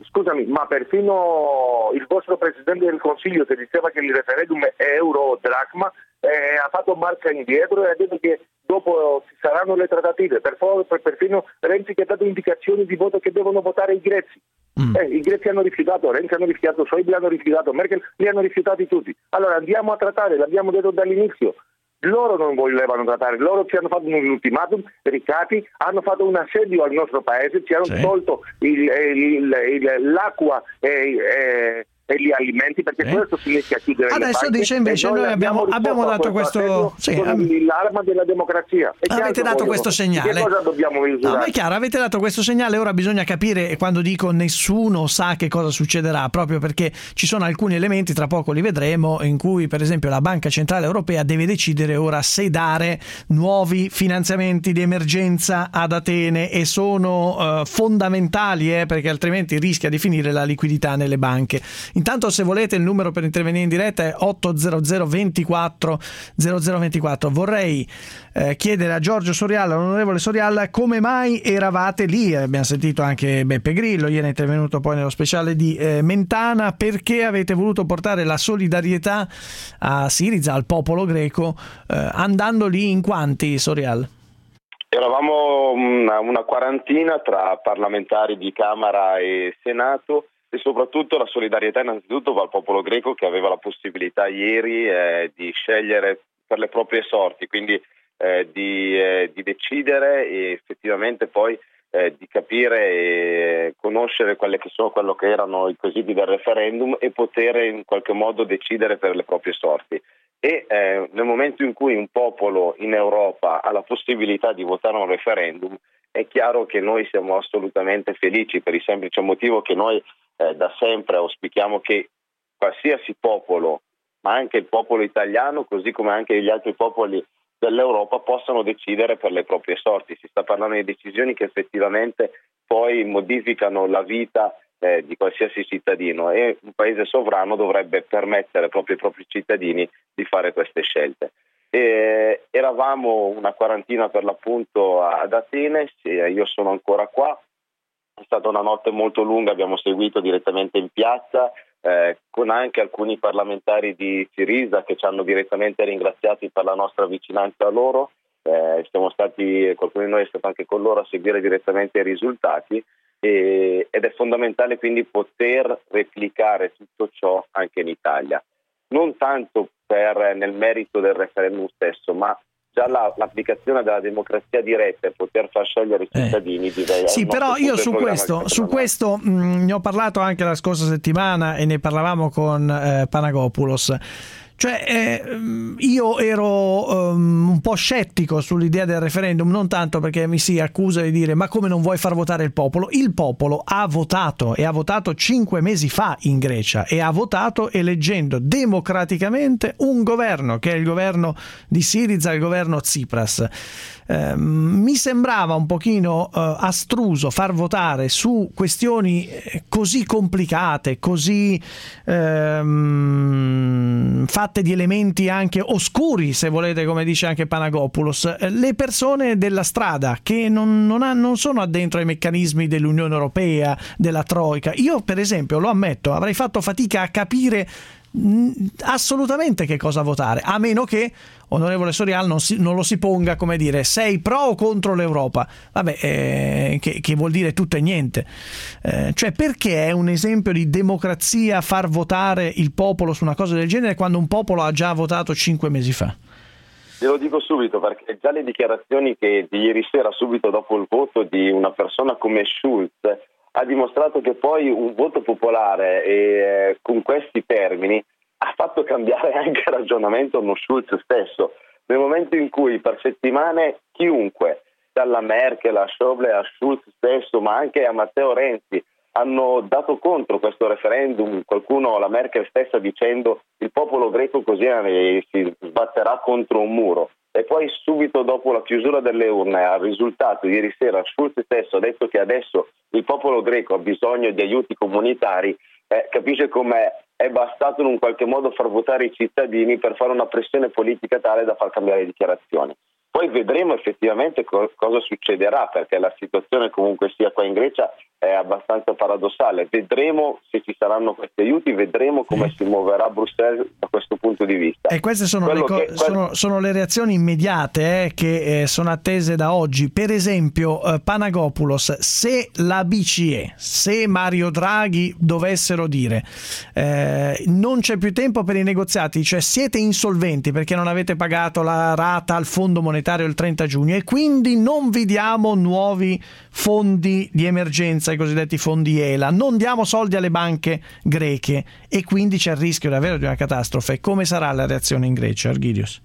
scusami, ma perfino il vostro Presidente del Consiglio, che diceva che il referendum è euro o dracma, eh, ha fatto marcia indietro e ha detto che dopo ci saranno le trattative. Per favore, per, perfino Renzi che ha dato indicazioni di voto che devono votare i greci. Mm. Eh, I greci hanno rifiutato, Renzi hanno rifiutato, Schäuble hanno rifiutato, Merkel li hanno rifiutati tutti. Allora andiamo a trattare, l'abbiamo detto dall'inizio. Loro non volevano trattare, loro ci hanno fatto un ultimatum, Riccati, hanno fatto un assedio al nostro paese, ci hanno sì. tolto il, il, il, l'acqua e, e, e gli alimenti, perché eh. questo significa chiudere adesso le banche. Dice invece noi, noi abbiamo, abbiamo dato questo, sì, con l'arma della democrazia. E avete dato questo segnale. Che cosa dobbiamo misurare? No, ma è chiaro, avete dato questo segnale, ora bisogna capire, quando dico nessuno sa che cosa succederà, proprio perché ci sono alcuni elementi, tra poco li vedremo, in cui per esempio la Banca Centrale Europea deve decidere ora se dare nuovi finanziamenti di emergenza ad Atene, e sono uh, fondamentali, eh, perché altrimenti rischia di finire la liquidità nelle banche. Intanto, se volete, il numero per intervenire in diretta è otto zero zero ventiquattro zero zero ventiquattro. Vorrei eh, chiedere a Giorgio Sorialla, l'onorevole Sorialla, come mai eravate lì? Abbiamo sentito anche Beppe Grillo, ieri è intervenuto poi nello speciale di eh, Mentana. Perché avete voluto portare la solidarietà a Siriza, al popolo greco, eh, andando lì in quanti, Sorialla? Eravamo una, una quarantina tra parlamentari di Camera e Senato, e soprattutto la solidarietà innanzitutto va al popolo greco, che aveva la possibilità ieri eh, di scegliere per le proprie sorti, quindi eh, di, eh, di decidere e effettivamente poi eh, di capire e conoscere quelle che sono quello che erano i quesiti del referendum e poter in qualche modo decidere per le proprie sorti. E eh, nel momento in cui un popolo in Europa ha la possibilità di votare un referendum, è chiaro che noi siamo assolutamente felici, per il semplice motivo che noi eh, da sempre auspichiamo che qualsiasi popolo, ma anche il popolo italiano, così come anche gli altri popoli dell'Europa, possano decidere per le proprie sorti. Si sta parlando di decisioni che effettivamente poi modificano la vita eh, di qualsiasi cittadino, e un paese sovrano dovrebbe permettere proprio ai propri cittadini di fare queste scelte. E eravamo una quarantina per l'appunto ad Atene, sì, io sono ancora qua, è stata una notte molto lunga, abbiamo seguito direttamente in piazza eh, con anche alcuni parlamentari di Siriza che ci hanno direttamente ringraziati per la nostra vicinanza a loro, eh, siamo stati, qualcuno di noi è stato anche con loro a seguire direttamente i risultati, e, ed è fondamentale quindi poter replicare tutto ciò anche in Italia. Non tanto per nel merito del referendum stesso, ma già la, l'applicazione della democrazia diretta e poter far scegliere i cittadini. Eh. Sì, però io su questo, su questo mh, ne ho parlato anche la scorsa settimana e ne parlavamo con eh, Panagopoulos. Cioè, eh, io ero um, un po' scettico sull'idea del referendum, non tanto perché mi si accusa di dire ma come non vuoi far votare il popolo? Il popolo ha votato, e ha votato cinque mesi fa in Grecia, e ha votato eleggendo democraticamente un governo, che è il governo di Siriza, il governo Tsipras. Eh, mi sembrava un pochino eh, astruso far votare su questioni così complicate, così ehm, fatte di elementi anche oscuri, se volete, come dice anche Panagopoulos, le persone della strada che non, non, ha, non sono addentro ai meccanismi dell'Unione Europea, della Troica. Io per esempio, lo ammetto, avrei fatto fatica a capire assolutamente che cosa votare, a meno che onorevole Sorial non, si, non lo si ponga come dire sei pro o contro l'Europa, vabbè, eh, che, che vuol dire tutto e niente, eh, cioè perché è un esempio di democrazia far votare il popolo su una cosa del genere quando un popolo ha già votato cinque mesi fa? Glielo dico subito, perché già le dichiarazioni che di ieri sera, subito dopo il voto di una persona come Schulz, ha dimostrato che poi un voto popolare e eh, con questi termini ha fatto cambiare anche il ragionamento uno Schulz stesso, nel momento in cui per settimane chiunque, dalla Merkel a Schäuble a Schulz stesso, ma anche a Matteo Renzi, hanno dato contro questo referendum, qualcuno, la Merkel stessa, dicendo il popolo greco così eh, si sbatterà contro un muro. E poi subito dopo la chiusura delle urne, al risultato ieri sera, Schulz stesso ha detto che adesso il popolo greco ha bisogno di aiuti comunitari, eh, capisce come è bastato in un qualche modo far votare i cittadini per fare una pressione politica tale da far cambiare le dichiarazioni. Poi vedremo effettivamente co- cosa succederà, perché la situazione comunque sia qua in Grecia è abbastanza paradossale. Vedremo se ci saranno questi aiuti, vedremo come si muoverà Bruxelles da questo punto di vista. E queste sono, le, co- che, sono, sono le reazioni immediate eh, che eh, sono attese da oggi. Per esempio, eh, Panagopoulos, se la B C E, se Mario Draghi dovessero dire eh, non c'è più tempo per i negoziati, cioè siete insolventi perché non avete pagato la rata al Fondo Monetario il trenta giugno e quindi non vi diamo nuovi fondi di emergenza, i cosiddetti fondi E L A, non diamo soldi alle banche greche e quindi c'è il rischio davvero di una catastrofe. Come sarà la reazione in Grecia, Arghirios?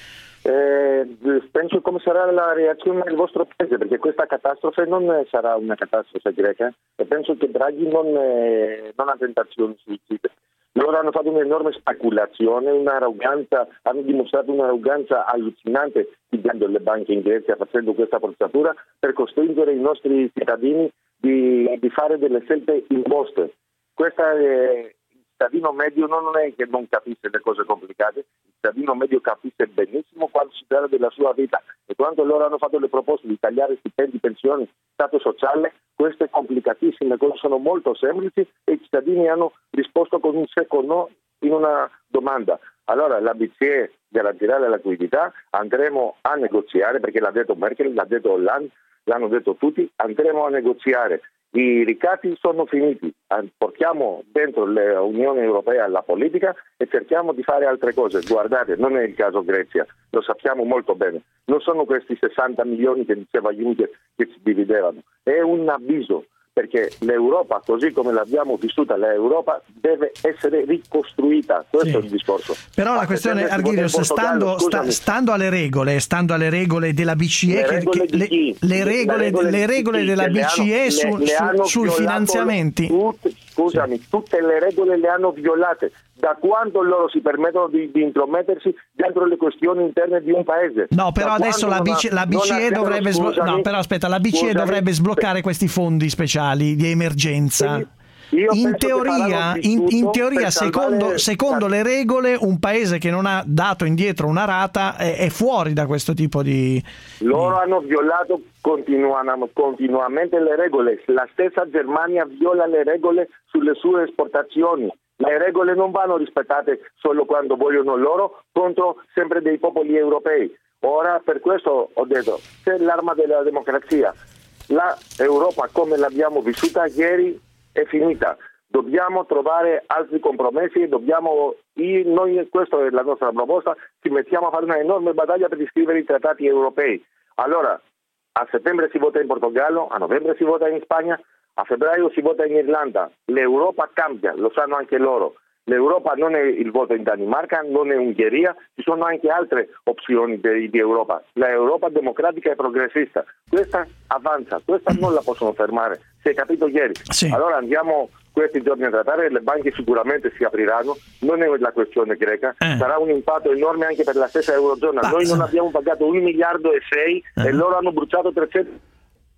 Eh, penso come sarà la reazione del vostro paese, perché questa catastrofe non sarà una catastrofe greca e penso che Draghi non, eh, non ha tentazioni suicide. Loro hanno fatto un'enorme speculazione, un'arroganza, hanno dimostrato un'arroganza allucinante pigliando le banche in Grecia, facendo questa forzatura per costringere i nostri cittadini di, di fare delle scelte imposte. Questa è, il cittadino medio non è che non capisce le cose complicate, il cittadino medio capisce benissimo quando si tratta della sua vita e quando loro hanno fatto le proposte di tagliare stipendi, pensioni, stato sociale, queste complicatissime cose sono molto semplici e i cittadini hanno risposto con un secco no in una domanda. Allora la B C E garantirà la liquidità, andremo a negoziare, perché l'ha detto Merkel, l'ha detto Hollande, l'hanno detto tutti, andremo a negoziare. I ricatti sono finiti, portiamo dentro l'Unione Europea la politica e cerchiamo di fare altre cose. Guardate, non è il caso Grecia, lo sappiamo molto bene, non sono questi sessanta milioni che diceva Juncker che ci dividevano, è un avviso, perché l'Europa, così come l'abbiamo vissuta, l'Europa deve essere ricostruita, questo sì. È il discorso. Però la questione, Arghirios, stando, sta, stando alle regole, stando alle regole della B C E, le che, regole, che, le, le regole, le regole, le regole di della B C E hanno, su, le, le su, sui finanziamenti, tutte, scusami, sì. Tutte le regole le hanno violate. Da quando loro si permettono di, di intromettersi dentro le questioni interne di un paese? No, però adesso la B C E, la B C E dovrebbe sblo- no, però aspetta, la B C E dovrebbe sbloccare questi fondi speciali di emergenza. Sì. Io in teoria, in, in teoria secondo, secondo le regole, un paese che non ha dato indietro una rata è, è fuori da questo tipo di... Loro hanno violato continuano, continuamente le regole. La stessa Germania viola le regole sulle sue esportazioni. Le regole non vanno rispettate solo quando vogliono loro contro sempre dei popoli europei. Ora per questo ho detto, c'è l'arma della democrazia. La Europa come l'abbiamo vissuta ieri è finita, dobbiamo trovare altri compromessi, dobbiamo, noi, questa è la nostra proposta, ci mettiamo a fare una enorme battaglia per iscrivere i trattati europei. Allora, a settembre si vota in Portogallo, a novembre si vota in Spagna, a febbraio si vota in Irlanda. L'Europa cambia, lo sanno anche loro. L'Europa non è il voto in Danimarca, non è Ungheria, ci sono anche altre opzioni di, di Europa. L'Europa democratica e progressista, questa avanza, questa non la possono fermare, si è capito ieri. Sì. Allora andiamo questi giorni a trattare, le banche sicuramente si apriranno, non è la questione greca, eh. sarà un impatto enorme anche per la stessa Eurozona. Basta. Noi non abbiamo pagato un miliardo e sei eh. e loro hanno bruciato trecento.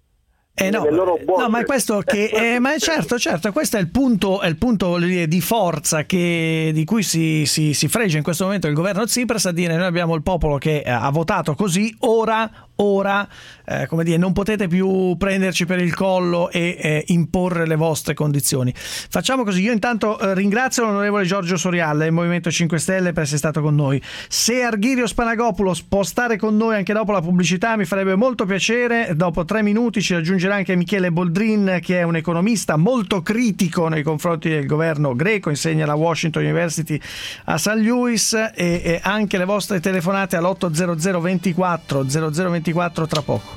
Eh no, no, ma è questo che eh, ma è certo, certo, questo è il punto, è il punto voglio dire, di forza che, di cui si, si, si fregia in questo momento il governo Tsipras a dire: noi abbiamo il popolo che ha votato così, ora ora eh, come dire, non potete più prenderci per il collo e eh, imporre le vostre condizioni. Facciamo così, io intanto eh, ringrazio l'onorevole Giorgio Sorial del Movimento cinque Stelle per essere stato con noi. Se Arghirios Panagopoulos può stare con noi anche dopo la pubblicità mi farebbe molto piacere. Dopo tre minuti ci raggiungerà anche Michele Boldrin, che è un economista molto critico nei confronti del governo greco, insegna alla Washington University a Saint Louis, e, e anche le vostre telefonate all'otto zero zero ventiquattro zero zero ventiquattro tra poco.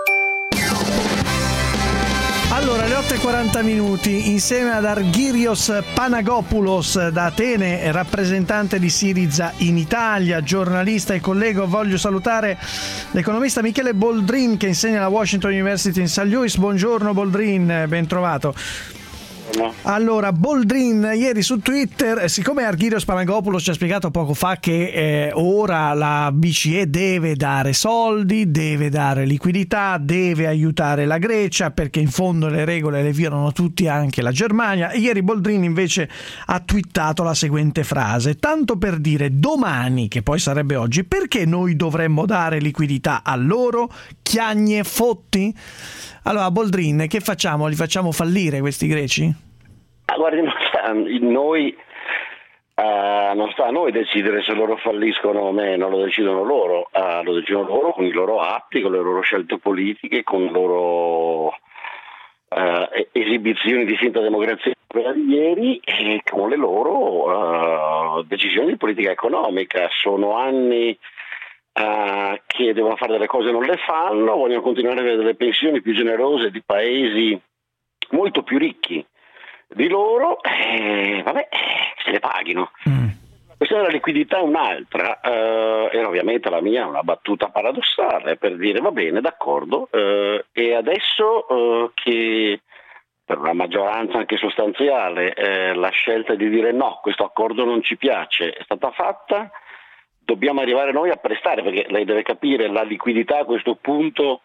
Allora, le otto e quaranta minuti, insieme ad Arghirios Panagopoulos da Atene, rappresentante di Syriza in Italia, giornalista e collega, voglio salutare l'economista Michele Boldrin che insegna alla Washington University in Saint Louis. Buongiorno Boldrin, ben trovato. Allora, Boldrin ieri su Twitter, siccome Arghiro Spanagopoulos ci ha spiegato poco fa che eh, ora la B C E deve dare soldi, deve dare liquidità, deve aiutare la Grecia, perché in fondo le regole le violano tutti, anche la Germania. Ieri Boldrin invece ha twittato la seguente frase: tanto per dire, domani, che poi sarebbe oggi, perché noi dovremmo dare liquidità a loro? Chiagne, fotti? Allora, Boldrin, che facciamo? Li facciamo fallire questi greci? Ah, guardi, non sta, noi, uh, non sta a noi decidere se loro falliscono o meno, lo decidono loro, uh, lo decidono loro con i loro atti, con le loro scelte politiche, con le loro uh, esibizioni di finta democrazia di ieri e con le loro uh, decisioni di politica economica. Sono anni Uh, che devono fare delle cose e non le fanno, vogliono continuare a avere delle pensioni più generose di paesi molto più ricchi di loro, e vabbè, se le paghino. Mm. La questione della liquidità è un'altra, uh, e ovviamente la mia è una battuta paradossale per dire va bene, d'accordo, uh, e adesso uh, che per una maggioranza anche sostanziale eh, la scelta di dire no, questo accordo non ci piace è stata fatta, dobbiamo arrivare noi a prestare, perché lei deve capire la liquidità a questo punto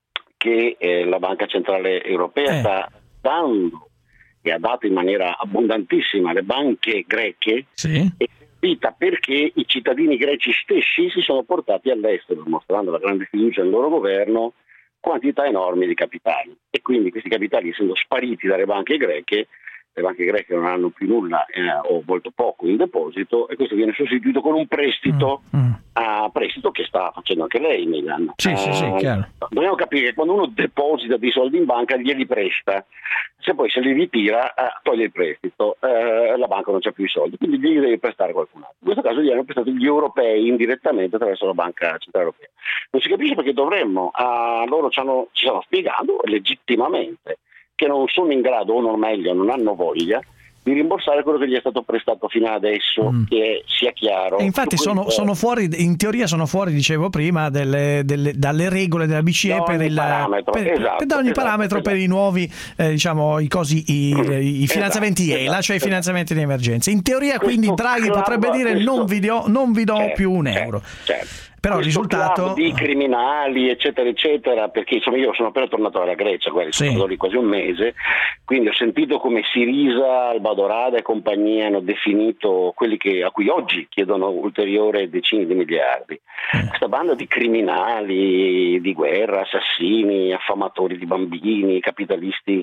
che eh, la Banca Centrale Europea eh. sta dando e ha dato in maniera abbondantissima alle banche greche, sì. È servita perché i cittadini greci stessi si sono portati all'estero, mostrando la grande fiducia nel loro governo, quantità enormi di capitali, e quindi questi capitali, essendo spariti dalle banche greche, le banche greche non hanno più nulla eh, o molto poco in deposito, e questo viene sostituito con un prestito mm, mm. a prestito che sta facendo anche lei, Milan. Sì, uh, sì, sì, chiaro. Dobbiamo capire che quando uno deposita dei soldi in banca glieli presta, se poi se li ritira eh, toglie il prestito, eh, la banca non c'ha più i soldi, quindi gli deve prestare qualcun altro. In questo caso gli hanno prestato gli europei indirettamente attraverso la Banca Centrale Europea. Non si capisce perché dovremmo, uh, loro ci, hanno, ci stanno spiegando legittimamente che non sono in grado, o non meglio, non hanno voglia di rimborsare quello che gli è stato prestato fino adesso, mm. che sia chiaro. E infatti sono, è... sono fuori, in teoria sono fuori, dicevo prima, delle, delle, dalle regole della B C E per, il, per, esatto, per da ogni esatto, parametro esatto. per i nuovi, eh, diciamo, i, cosi, i, i finanziamenti esatto, E L A, esatto, cioè esatto. i finanziamenti di emergenza. In teoria questo quindi Draghi potrebbe dire questo... non vi do, non vi do certo, più un euro. Certo, certo. Però il risultato di criminali eccetera eccetera, perché insomma io sono appena tornato dalla Grecia, guarda, sono stato lì quasi un mese, quindi ho sentito come Sirisa, Albadorada e compagnia hanno definito quelli che, a cui oggi chiedono ulteriori decine di miliardi, eh. questa banda di criminali di guerra, assassini, affamatori di bambini, capitalisti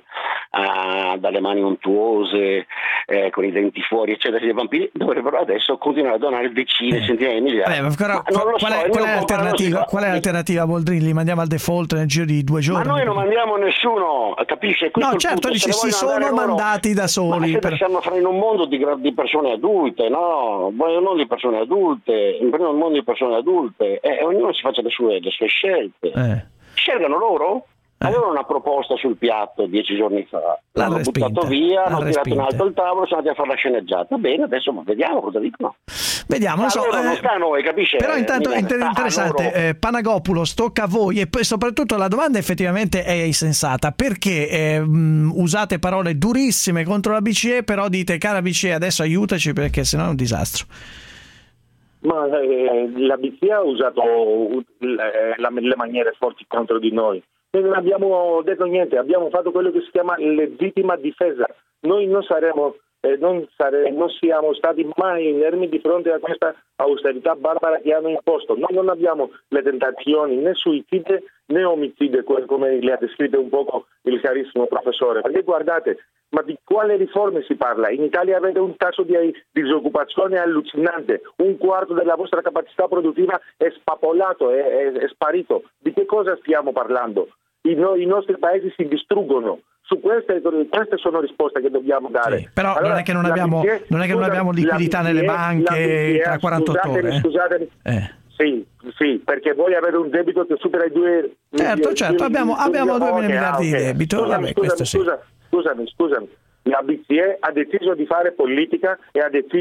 ah, dalle mani untuose, eh, con i denti fuori eccetera, i vampiri dovrebbero adesso continuare a donare decine, eh. centinaia di miliardi. Eh, ma ancora, ma non lo so. Qual è l'alternativa? Qual è l'alternativa, Boldrin? Li mandiamo al default nel giro di due giorni? Ma noi non mandiamo nessuno, capisce? Questo no, certo, dici, si sono mandati loro da soli. Ma per... siamo fra in un mondo di, di persone adulte, no? Non di persone adulte, in un mondo di persone adulte, e eh, ognuno si faccia le sue, le sue scelte. Eh. Scelgano loro? Eh. Avevano una proposta sul piatto dieci giorni fa, l'hanno buttato via, hanno tirato in alto il tavolo, sono andati a fare la sceneggiata. Bene, adesso vediamo cosa dicono. Vediamo, non so, allora, non sta a noi, capisce? Però intanto è inter- interessante, eh, Panagopoulos, tocca a voi, e poi soprattutto la domanda effettivamente è insensata, perché eh, mh, usate parole durissime contro la B C E, però dite cara B C E adesso aiutaci perché sennò è un disastro. Ma eh, la B C E ha usato eh, la, le maniere forti contro di noi. Noi non abbiamo detto niente, abbiamo fatto quello che si chiama legittima difesa. Noi non saremo eh, non, sare, non siamo stati mai inermi di fronte a questa austerità barbara che hanno imposto. Noi non abbiamo le tentazioni né suicide né omicide, come le ha descritte un poco il carissimo professore. Perché guardate, ma di quale riforme si parla? In Italia avete un tasso di disoccupazione allucinante, un quarto della vostra capacità produttiva è spapolato, è, è, è sparito. Di che cosa stiamo parlando? I, no, i nostri paesi si distruggono. Su queste, queste sono risposte che dobbiamo dare. Sì, però allora, non è che non abbiamo, B C E, non è che non abbiamo liquidità B C E, nelle banche tra quarantotto ore. Scusatemi, eh. Sì, sì, perché voi avete un debito che supera i due certo, milioni, certo, abbiamo, abbiamo due miliardi ah, okay. di debito. Scusami, Vabbè, scusami, sì. scusami, scusami, scusami. La B C E ha deciso di fare politica e ha deciso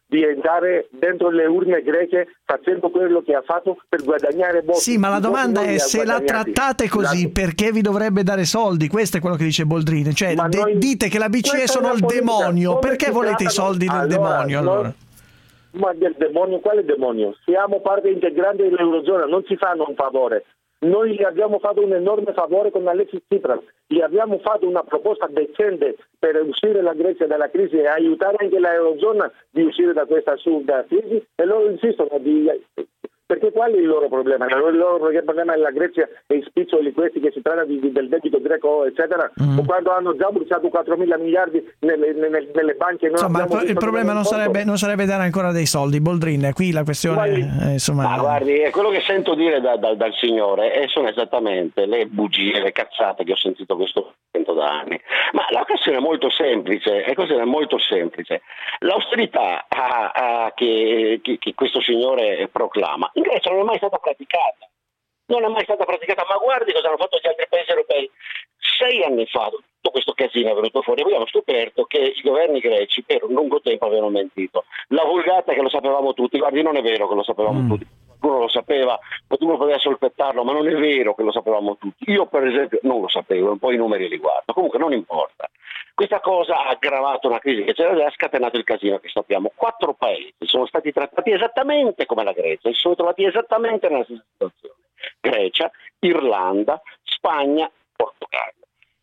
di entrare dentro le urne greche facendo quello che ha fatto per guadagnare voti. Sì, ma la domanda è: se la trattate così, la... perché vi dovrebbe dare soldi? Questo è quello che dice Boldrini. Cioè, de- noi... dite che la B C E sono il demonio, perché volete i soldi del allora, demonio? Allora? Noi... Ma del demonio, quale demonio? Siamo parte integrante dell'Eurozona, non ci fanno un favore. Noi gli abbiamo fatto un enorme favore con Alexis Tsipras, gli abbiamo fatto una proposta decente per uscire la Grecia dalla crisi e aiutare anche l'Eurozona di uscire da questa assurda crisi, e loro insistono di... Perché qual è il loro problema? Il loro problema è la Grecia e i spiccioli questi che si tratta di, di, del debito greco, eccetera, mm. o quando hanno già bruciato quattromila miliardi nelle, nelle, nelle banche. Non insomma, il, il problema non sarebbe, non sarebbe dare ancora dei soldi, Boldrin, qui la questione è, insomma... Ma guardi, quello che sento dire da, da, dal signore è, sono esattamente le bugie, le cazzate che ho sentito questo momento da anni. Ma la questione è molto semplice, è questione molto semplice. L'austerità ah, ah, che, che, che questo signore proclama in Grecia non è mai stata praticata, non è mai stata praticata, ma guardi cosa hanno fatto gli altri paesi europei. Sei anni fa tutto questo casino è venuto fuori, abbiamo scoperto che i governi greci per un lungo tempo avevano mentito. La vulgata che lo sapevamo tutti, guardi, non è vero che lo sapevamo mm. tutti, qualcuno lo sapeva, qualcuno poteva solfettarlo, ma non è vero che lo sapevamo tutti. Io per esempio non lo sapevo, un po' i numeri li guardo, comunque non importa. Questa cosa ha aggravato una crisi che c'era già, ha scatenato il casino che sappiamo. Quattro paesi sono stati trattati esattamente come la Grecia, si sono trovati esattamente nella stessa situazione. Grecia, Irlanda, Spagna, Portogallo.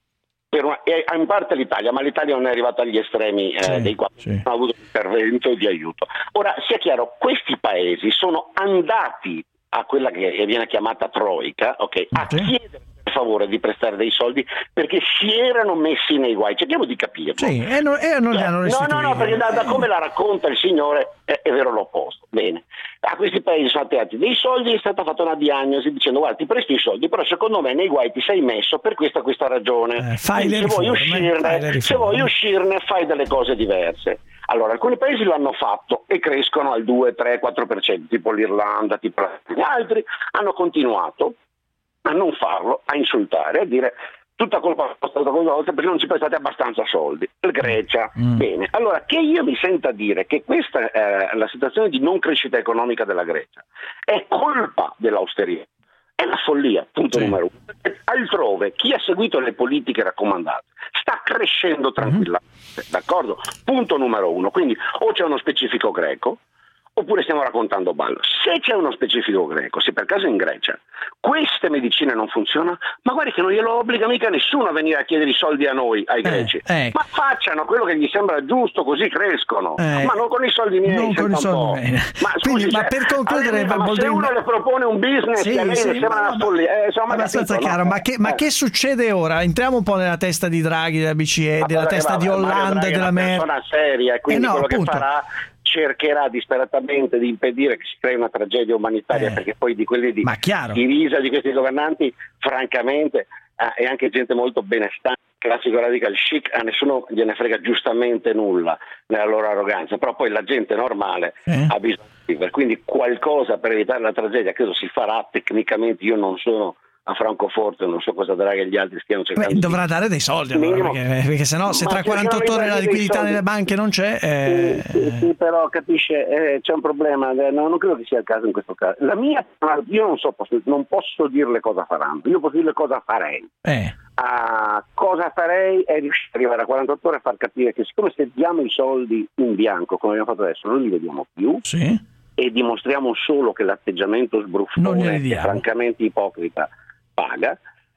Per una, e in parte l'Italia, ma l'Italia non è arrivata agli estremi eh, sì, dei quali sì. hanno avuto un intervento di aiuto. Ora, sia chiaro, questi paesi sono andati a quella che viene chiamata Troika, okay, a okay. chiedere per favore di prestare dei soldi perché si erano messi nei guai. Cerchiamo di capirlo. Sì, e, no, e non li hanno restituiti. No, no, no, perché da, da come la racconta il signore è, è vero l'opposto. Bene, a questi paesi sono attratti dei soldi, è stata fatta una diagnosi dicendo guarda ti presto i soldi, però secondo me nei guai ti sei messo per questa questa ragione. Eh, fai le se, riforme, vuoi uscirne, fai se vuoi uscirne fai delle cose diverse. Allora, alcuni paesi lo hanno fatto e crescono al due, tre, quattro per cento, tipo l'Irlanda, tipo gli altri hanno continuato a non farlo, a insultare, a dire tutta colpa vostra perché non ci prestate abbastanza soldi. Il Grecia, mm. bene. Allora, che io mi senta dire che questa è la situazione di non crescita economica della Grecia è colpa dell'austerità, è una follia, punto sì. numero uno. Altrove, chi ha seguito le politiche raccomandate sta crescendo tranquillamente, mm-hmm. d'accordo? Punto numero uno. Quindi o c'è uno specifico greco, oppure stiamo raccontando ballo. Se c'è uno specifico greco, se per caso in Grecia queste medicine non funzionano, ma guardi che non glielo obbliga mica nessuno a venire a chiedere i soldi a noi, ai greci, eh, eh. ma facciano quello che gli sembra giusto, così crescono, eh. ma non con i soldi miei, non con i soldi miei. Ma, scusi, Quindi, ma per concludere, ma Boldrini... se uno le propone un business sì, che a lei sì, sembra una follia, eh, insomma, abbastanza capito, chiaro, no? ma, che, ma eh. che succede ora? Entriamo un po' nella testa di Draghi, della B C E, ma della testa di Hollande, della Merkel. È una persona seria, e quindi eh no, quello appunto. che farà cercherà disperatamente di impedire che si crei una tragedia umanitaria, eh. perché poi di quelli di, di risa di questi governanti, francamente, eh, è anche gente molto benestante, classico radical chic, a nessuno gliene frega giustamente nulla nella loro arroganza, però poi la gente normale eh. ha bisogno di vivere, quindi qualcosa per evitare la tragedia credo si farà tecnicamente. Io non sono a Francoforte, non so cosa darà che gli altri stiano cercando. Beh, dovrà dare dei soldi allora, perché, perché se no se tra quarantotto ore la liquidità nelle banche non c'è eh... sì, sì, sì, però capisce eh, c'è un problema, eh, no, non credo che sia il caso in questo caso. La mia, io non so, posso, non posso dirle cosa faranno, io posso dirle cosa farei. eh. Uh, cosa farei è riuscire ad arrivare a quarantotto ore a far capire che siccome se diamo i soldi in bianco come abbiamo fatto adesso non li vediamo più, sì. e dimostriamo solo che l'atteggiamento sbruffone e francamente ipocrita paga,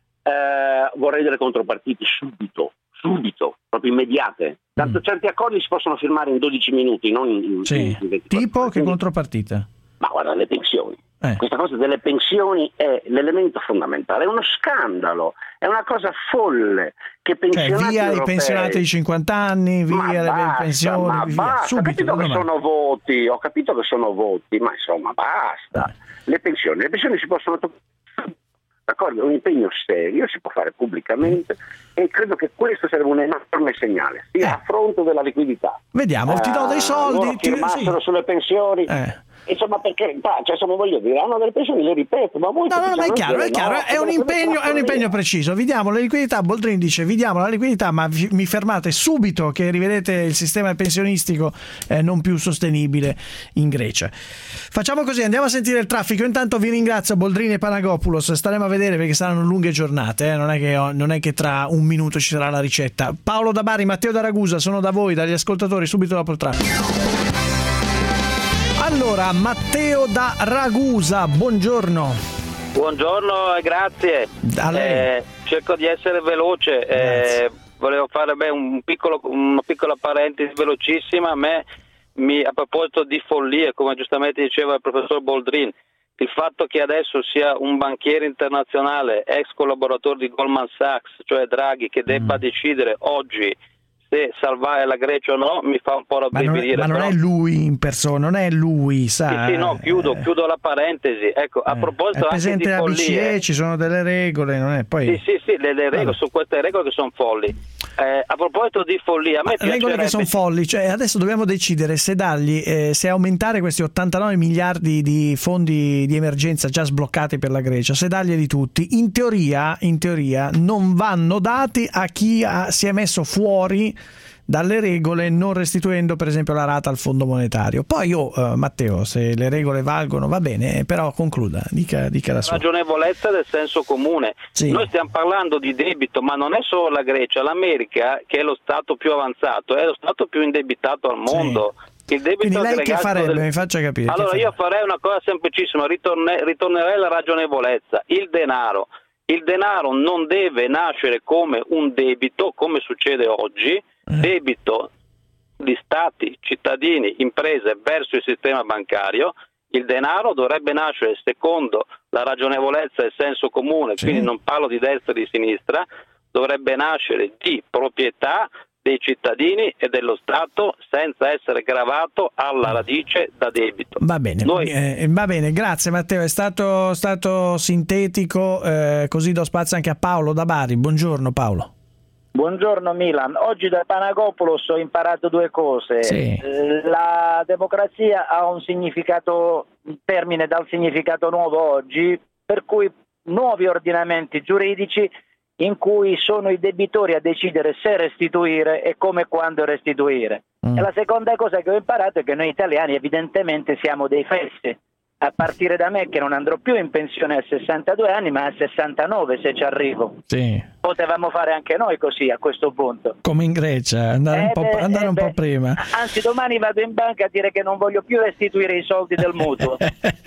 eh, vorrei delle contropartite subito, subito, proprio immediate. Tanto mm. certi accordi si possono firmare in dodici minuti, non in, in, sì. in ventiquattro. Tipo Quindi, che contropartita? Ma guarda, le pensioni. Eh. Questa cosa delle pensioni è l'elemento fondamentale, è uno scandalo, è una cosa folle che pensionati cioè, via europei... i pensionati di cinquanta anni, via ma le basta, pensioni, ma via. Basta. Subito, ho capito che sono voti, ho capito che sono voti, ma insomma basta. Eh. Le pensioni, le pensioni si possono toccare. D'accordo, è un impegno serio, si può fare pubblicamente e credo che questo sarebbe un enorme segnale, sia eh. a fronte della liquidità. Vediamo, eh, ti do dei soldi, ti firmassero sì. sulle pensioni. Eh. insomma, per carità, cioè, insomma, voglio dire, hanno delle pensioni, le ripeto, ma voi... No, no, no, ma è chiaro, è chiaro, no, è un impegno, è un impegno preciso. Vi diamo la liquidità, Boldrini dice, vi diamo la liquidità, ma vi, mi fermate subito che rivedete il sistema pensionistico eh, non più sostenibile in Grecia. Facciamo così, andiamo a sentire il traffico. Intanto vi ringrazio Boldrini e Panagopoulos, staremo a vedere perché saranno lunghe giornate, eh? non, è che, non è che tra un minuto ci sarà la ricetta. Paolo da Bari, Matteo da Ragusa, sono da voi, dagli ascoltatori, subito dopo il traffico. Allora, Matteo da Ragusa, buongiorno. Buongiorno e grazie. Eh, cerco di essere veloce. Eh, volevo fare beh, un piccolo, una piccola parentesi velocissima. A me, mi, a proposito di follie, come giustamente diceva il professor Boldrin, il fatto che adesso sia un banchiere internazionale, ex collaboratore di Goldman Sachs, cioè Draghi, che debba mm. decidere oggi se salvare la Grecia o no, mi fa un po' rabbrividire. Ma non, è, ma non è lui in persona, non è lui, sa. Sì, sì, no, chiudo, eh, chiudo la parentesi. Ecco, a proposito anche di follie, B C E, ci sono delle regole, non è poi. Sì, sì, sì, le, le regole, allora. Su queste regole che sono folli. Eh, a proposito di follia, a me piacerebbe... regole che sono folli, cioè adesso dobbiamo decidere se dargli, eh, se aumentare questi ottantanove miliardi di fondi di emergenza già sbloccati per la Grecia, se darglieli tutti. In teoria, in teoria non vanno dati a chi ha, si è messo fuori dalle regole, non restituendo per esempio la rata al Fondo Monetario. Poi io, oh, uh, Matteo, se le regole valgono va bene, però concluda, dica, dica la sua. Ragionevolezza del senso comune. Sì. Noi stiamo parlando di debito, ma non è solo la Grecia, l'America, che è lo stato più avanzato, è lo stato più indebitato al mondo. Sì. Il debito Quindi lei che farebbe? Del... Mi faccia capire. Allora io farei una cosa semplicissima, ritorne... ritornerei alla ragionevolezza. Il denaro. Il denaro non deve nascere come un debito, come succede oggi, debito di stati, cittadini, imprese verso il sistema bancario. Il denaro dovrebbe nascere secondo la ragionevolezza e il senso comune, sì. Quindi non parlo di destra e di sinistra, dovrebbe nascere di proprietà dei cittadini e dello Stato senza essere gravato alla radice da debito. Va bene, Noi... eh, va bene, grazie Matteo, è stato, stato sintetico, eh, così do spazio anche a Paolo da Bari. Buongiorno Paolo. Buongiorno Milan, oggi da Panagopoulos ho imparato due cose. Sì. La democrazia ha un significato, un termine dal significato nuovo oggi, per cui nuovi ordinamenti giuridici in cui sono i debitori a decidere se restituire e come e quando restituire. Mm. E la seconda cosa che ho imparato è che noi italiani evidentemente siamo dei fessi, a partire da me che non andrò più in pensione a sessantadue anni ma a sessantanove se ci arrivo. Sì. Potevamo fare anche noi così a questo punto. Come in Grecia, andare, eh un, po', beh, andare eh un po' prima. Anzi, domani vado in banca a dire che non voglio più restituire i soldi del mutuo.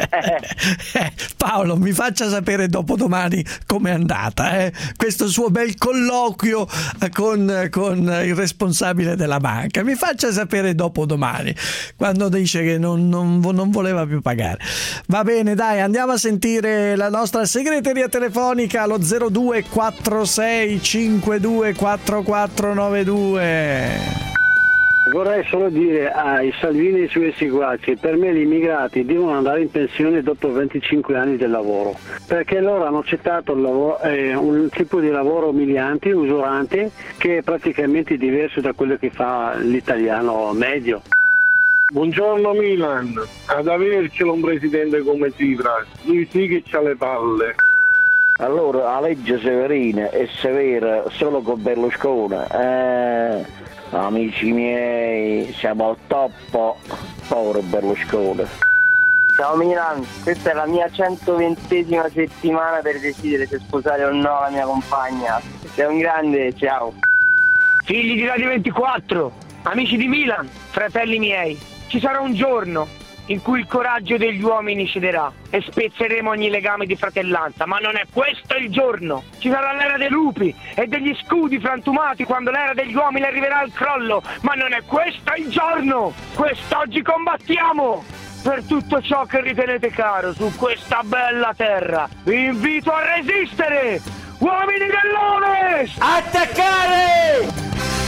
Paolo, mi faccia sapere dopodomani com'è andata, eh? Questo suo bel colloquio con, con il responsabile della banca. Mi faccia sapere dopodomani, quando dice che non, non, non voleva più pagare. Va bene, dai, andiamo a sentire la nostra segreteria telefonica allo zero due quattro sei cinque due quattro quattro nove due. Vorrei solo dire ai Salvini e ai suoi seguaci, per me gli immigrati devono andare in pensione dopo venticinque anni del lavoro, perché loro hanno accettato il lavoro, eh, un tipo di lavoro umiliante, usurante, che è praticamente diverso da quello che fa l'italiano medio. Buongiorno Milan, ad avercelo un presidente come Tsipras, lui sì che c'ha le palle. Allora la legge Severina è severa solo con Berlusconi, eh, amici miei, siamo al top, povero Berlusconi. Ciao Milan, questa è la mia centoventesima settimana per decidere se sposare o no la mia compagna. Sei un grande, ciao. Figli di Radio ventiquattro, amici di Milan, fratelli miei, ci sarà un giorno in cui il coraggio degli uomini cederà e spezzeremo ogni legame di fratellanza, ma non è questo il giorno. Ci sarà l'era dei lupi e degli scudi frantumati quando l'era degli uomini arriverà al crollo, ma non è questo il giorno. Quest'oggi combattiamo per tutto ciò che ritenete caro su questa bella terra. Vi invito a resistere, uomini dell'Ovest! Attaccare!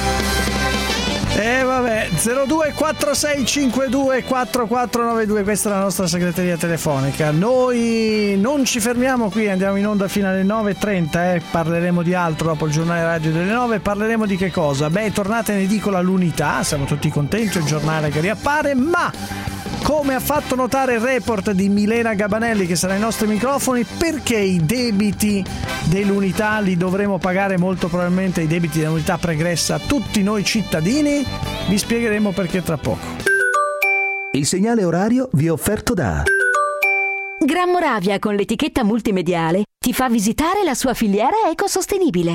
E eh, vabbè, zero due quattro sei cinque due quattro quattro nove due, questa è la nostra segreteria telefonica. Noi non ci fermiamo qui, andiamo in onda fino alle nove e trenta, eh. Parleremo di altro dopo il giornale radio delle nove. Parleremo di che cosa? Beh, tornate in edicola l'Unità, siamo tutti contenti, il giornale che riappare, ma Come ha fatto notare il report di Milena Gabanelli, che sarà ai nostri microfoni, perché i debiti dell'unità li dovremo pagare molto probabilmente, i debiti dell'unità pregressa, tutti noi cittadini? Vi spiegheremo perché tra poco. Il segnale orario vi è offerto da Gran Moravia, con l'etichetta multimediale, ti fa visitare la sua filiera ecosostenibile.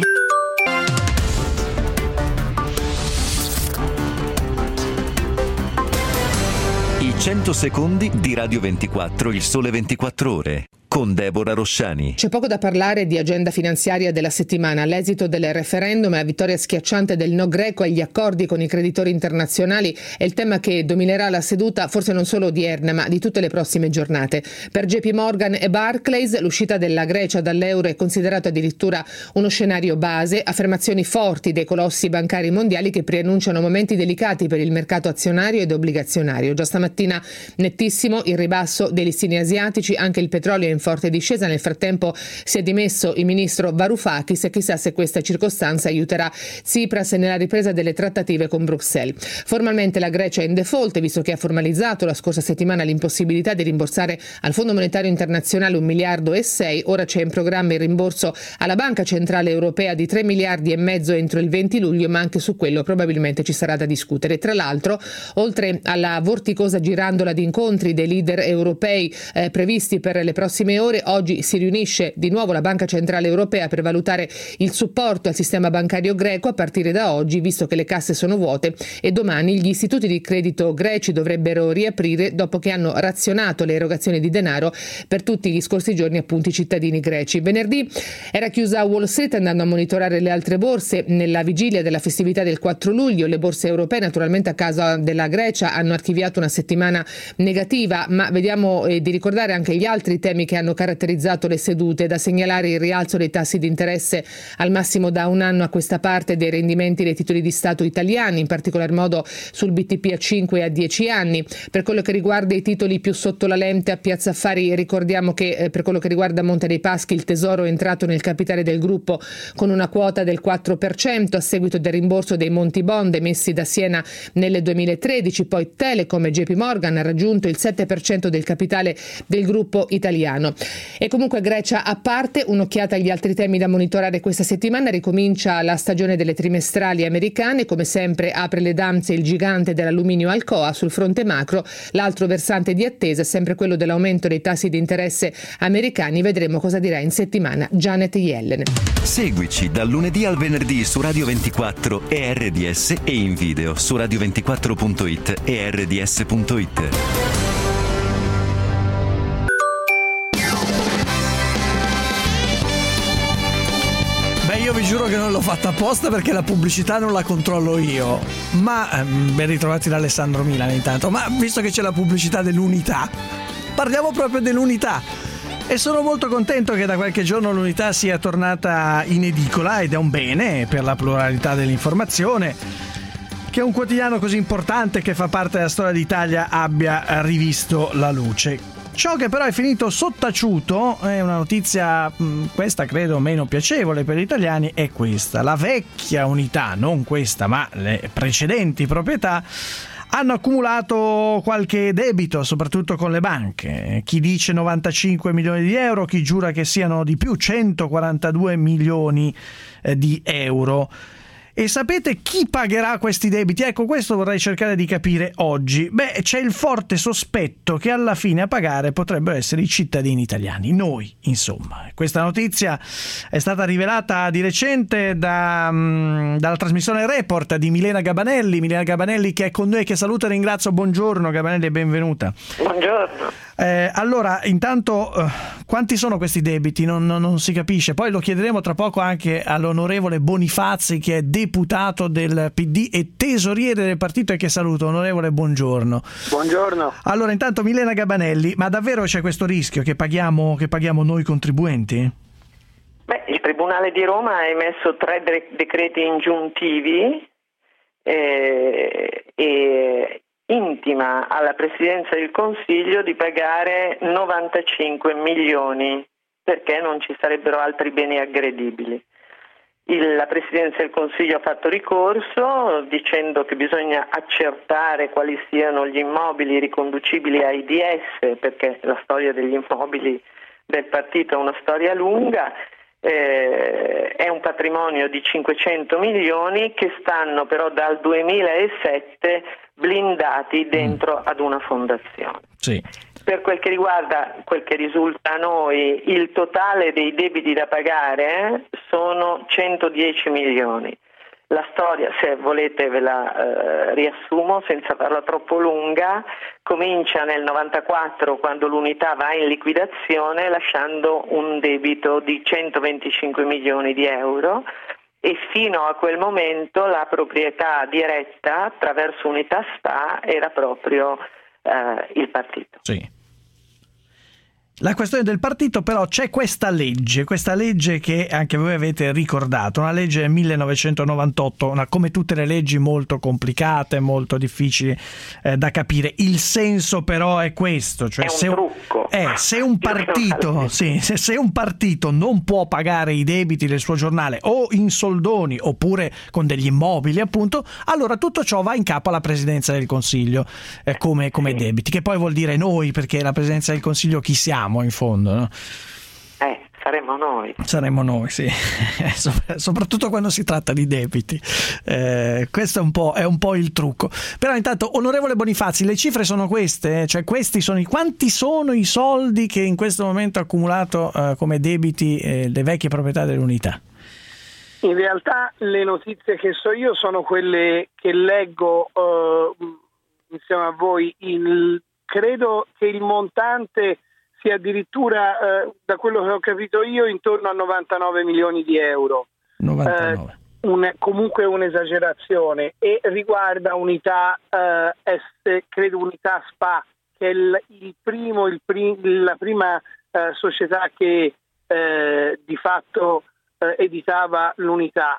I cento secondi di Radio ventiquattro, il sole ventiquattro ore, con Deborah Rosciani. C'è poco da parlare di agenda finanziaria della settimana. All'esito del referendum e la vittoria schiacciante del no greco agli accordi con i creditori internazionali è il tema che dominerà la seduta, forse non solo odierna, ma di tutte le prossime giornate. Per J P Morgan e Barclays l'uscita della Grecia dall'euro è considerato addirittura uno scenario base, affermazioni forti dei colossi bancari mondiali che preannunciano momenti delicati per il mercato azionario ed obbligazionario. Già stamattina nettissimo il ribasso dei listini asiatici, anche il petrolio è in forte discesa. Nel frattempo si è dimesso il ministro Varoufakis e chissà se questa circostanza aiuterà Tsipras nella ripresa delle trattative con Bruxelles. Formalmente la Grecia è in default, visto che ha formalizzato la scorsa settimana l'impossibilità di rimborsare al Fondo Monetario Internazionale un miliardo e sei. Ora c'è in programma il rimborso alla Banca Centrale Europea di tre miliardi e mezzo entro il venti luglio, ma anche su quello probabilmente ci sarà da discutere. Tra l'altro, oltre alla vorticosa girandola di incontri dei leader europei eh, previsti per le prossime ore, oggi si riunisce di nuovo la Banca Centrale Europea per valutare il supporto al sistema bancario greco a partire da oggi, visto che le casse sono vuote, e domani gli istituti di credito greci dovrebbero riaprire dopo che hanno razionato le erogazioni di denaro per tutti gli scorsi giorni, appunto, i cittadini greci. Venerdì era chiusa Wall Street, andando a monitorare le altre borse nella vigilia della festività del quattro luglio. Le borse europee, naturalmente a causa della Grecia, hanno archiviato una settimana negativa, ma vediamo eh, di ricordare anche gli altri temi che hanno caratterizzato le sedute. Da segnalare il rialzo dei tassi di interesse al massimo da un anno a questa parte dei rendimenti dei titoli di Stato italiani, in particolar modo sul B T P a cinque e a dieci anni. Per quello che riguarda i titoli più sotto la lente a Piazza Affari, ricordiamo che eh, per quello che riguarda Monte dei Paschi il Tesoro è entrato nel capitale del gruppo con una quota del quattro per cento a seguito del rimborso dei Monti Bond emessi da Siena nel duemilatredici. Poi Telecom e J P Morgan ha raggiunto il sette per cento del capitale del gruppo italiano. E comunque, Grecia a parte, un'occhiata agli altri temi da monitorare questa settimana. Ricomincia la stagione delle trimestrali americane, come sempre apre le danze il gigante dell'alluminio Alcoa. Sul fronte macro l'altro versante di attesa è sempre quello dell'aumento dei tassi di interesse americani. Vedremo cosa dirà in settimana Janet Yellen. Seguici dal lunedì al venerdì su Radio ventiquattro e R D S e in video su radio ventiquattro punto it e R D S punto it. Io vi giuro che non l'ho fatta apposta, perché la pubblicità non la controllo io. Ma ehm, ben ritrovati da Alessandro Milan intanto. Ma visto che c'è la pubblicità dell'unità, parliamo proprio dell'unità. E sono molto contento che da qualche giorno l'unità sia tornata in edicola, ed è un bene per la pluralità dell'informazione che un quotidiano così importante, che fa parte della storia d'Italia, abbia rivisto la luce. Ciò che però è finito sottaciuto è una notizia, questa credo meno piacevole per gli italiani, è questa. La vecchia unità, non questa ma le precedenti proprietà, hanno accumulato qualche debito, soprattutto con le banche. Chi dice novantacinque milioni di euro, chi giura che siano di più, centoquarantadue milioni di euro. E sapete chi pagherà questi debiti? Ecco, questo vorrei cercare di capire oggi. Beh, c'è il forte sospetto che alla fine a pagare potrebbero essere i cittadini italiani, noi, insomma. Questa notizia è stata rivelata di recente da, um, dalla trasmissione Report di Milena Gabanelli. Milena Gabanelli, che è con noi, che saluto e ringrazio. Buongiorno Gabanelli e benvenuta. Buongiorno. Eh, allora, intanto, uh, quanti sono questi debiti? Non, non, non si capisce. Poi lo chiederemo tra poco anche all'onorevole Bonifazzi, che è deputato del P D e tesoriere del partito, e che saluto. Onorevole, buongiorno. Buongiorno. Allora, intanto Milena Gabanelli, ma davvero c'è questo rischio che paghiamo, che paghiamo noi contribuenti? Beh, il Tribunale di Roma ha emesso tre de- decreti ingiuntivi eh, e intima alla Presidenza del Consiglio di pagare novantacinque milioni, perché non ci sarebbero altri beni aggredibili. Il, la Presidenza del Consiglio ha fatto ricorso dicendo che bisogna accertare quali siano gli immobili riconducibili ai D S, perché la storia degli immobili del partito è una storia lunga. Eh, è un patrimonio di cinquecento milioni che stanno però dal duemilasette blindati dentro ad una fondazione. Sì. Per quel che riguarda, quel che risulta a noi, il totale dei debiti da pagare sono centodieci milioni. La storia, se volete ve la eh, riassumo senza farla troppo lunga, comincia nel novantaquattro quando l'unità va in liquidazione lasciando un debito di centoventicinque milioni di euro e fino a quel momento la proprietà diretta attraverso Unità S P A era proprio eh, il partito. Sì. La questione del partito, però, c'è questa legge, questa legge che anche voi avete ricordato, una legge del millenovecentonovantotto, una, come tutte le leggi molto complicate, molto difficili eh, da capire. Il senso però è questo, cioè è un se, trucco. Eh, se un partito, sì, se, se un partito non può pagare i debiti del suo giornale o in soldoni oppure con degli immobili, appunto, allora tutto ciò va in capo alla Presidenza del Consiglio eh, come, come debiti, che poi vuol dire noi, perché la Presidenza del Consiglio chi siamo? In fondo, no? Eh, saremmo noi. Saremmo noi, sì. Soprattutto quando si tratta di debiti. Eh, questo è un po', è un po' il trucco. Però intanto, onorevole Bonifazzi, le cifre sono queste? Cioè questi sono i quanti sono i soldi che in questo momento ha accumulato eh, come debiti eh, le vecchie proprietà dell'unità? In realtà le notizie che so io sono quelle che leggo eh, insieme a voi. Il, credo che il montante sia addirittura, eh, da quello che ho capito io, intorno a novantanove milioni di euro. novantanove. Eh, un, comunque un'esagerazione, e riguarda Unità, eh, S, credo Unità S P A, che è il, il primo, il prim, la prima eh, società che eh, di fatto eh, editava l'unità.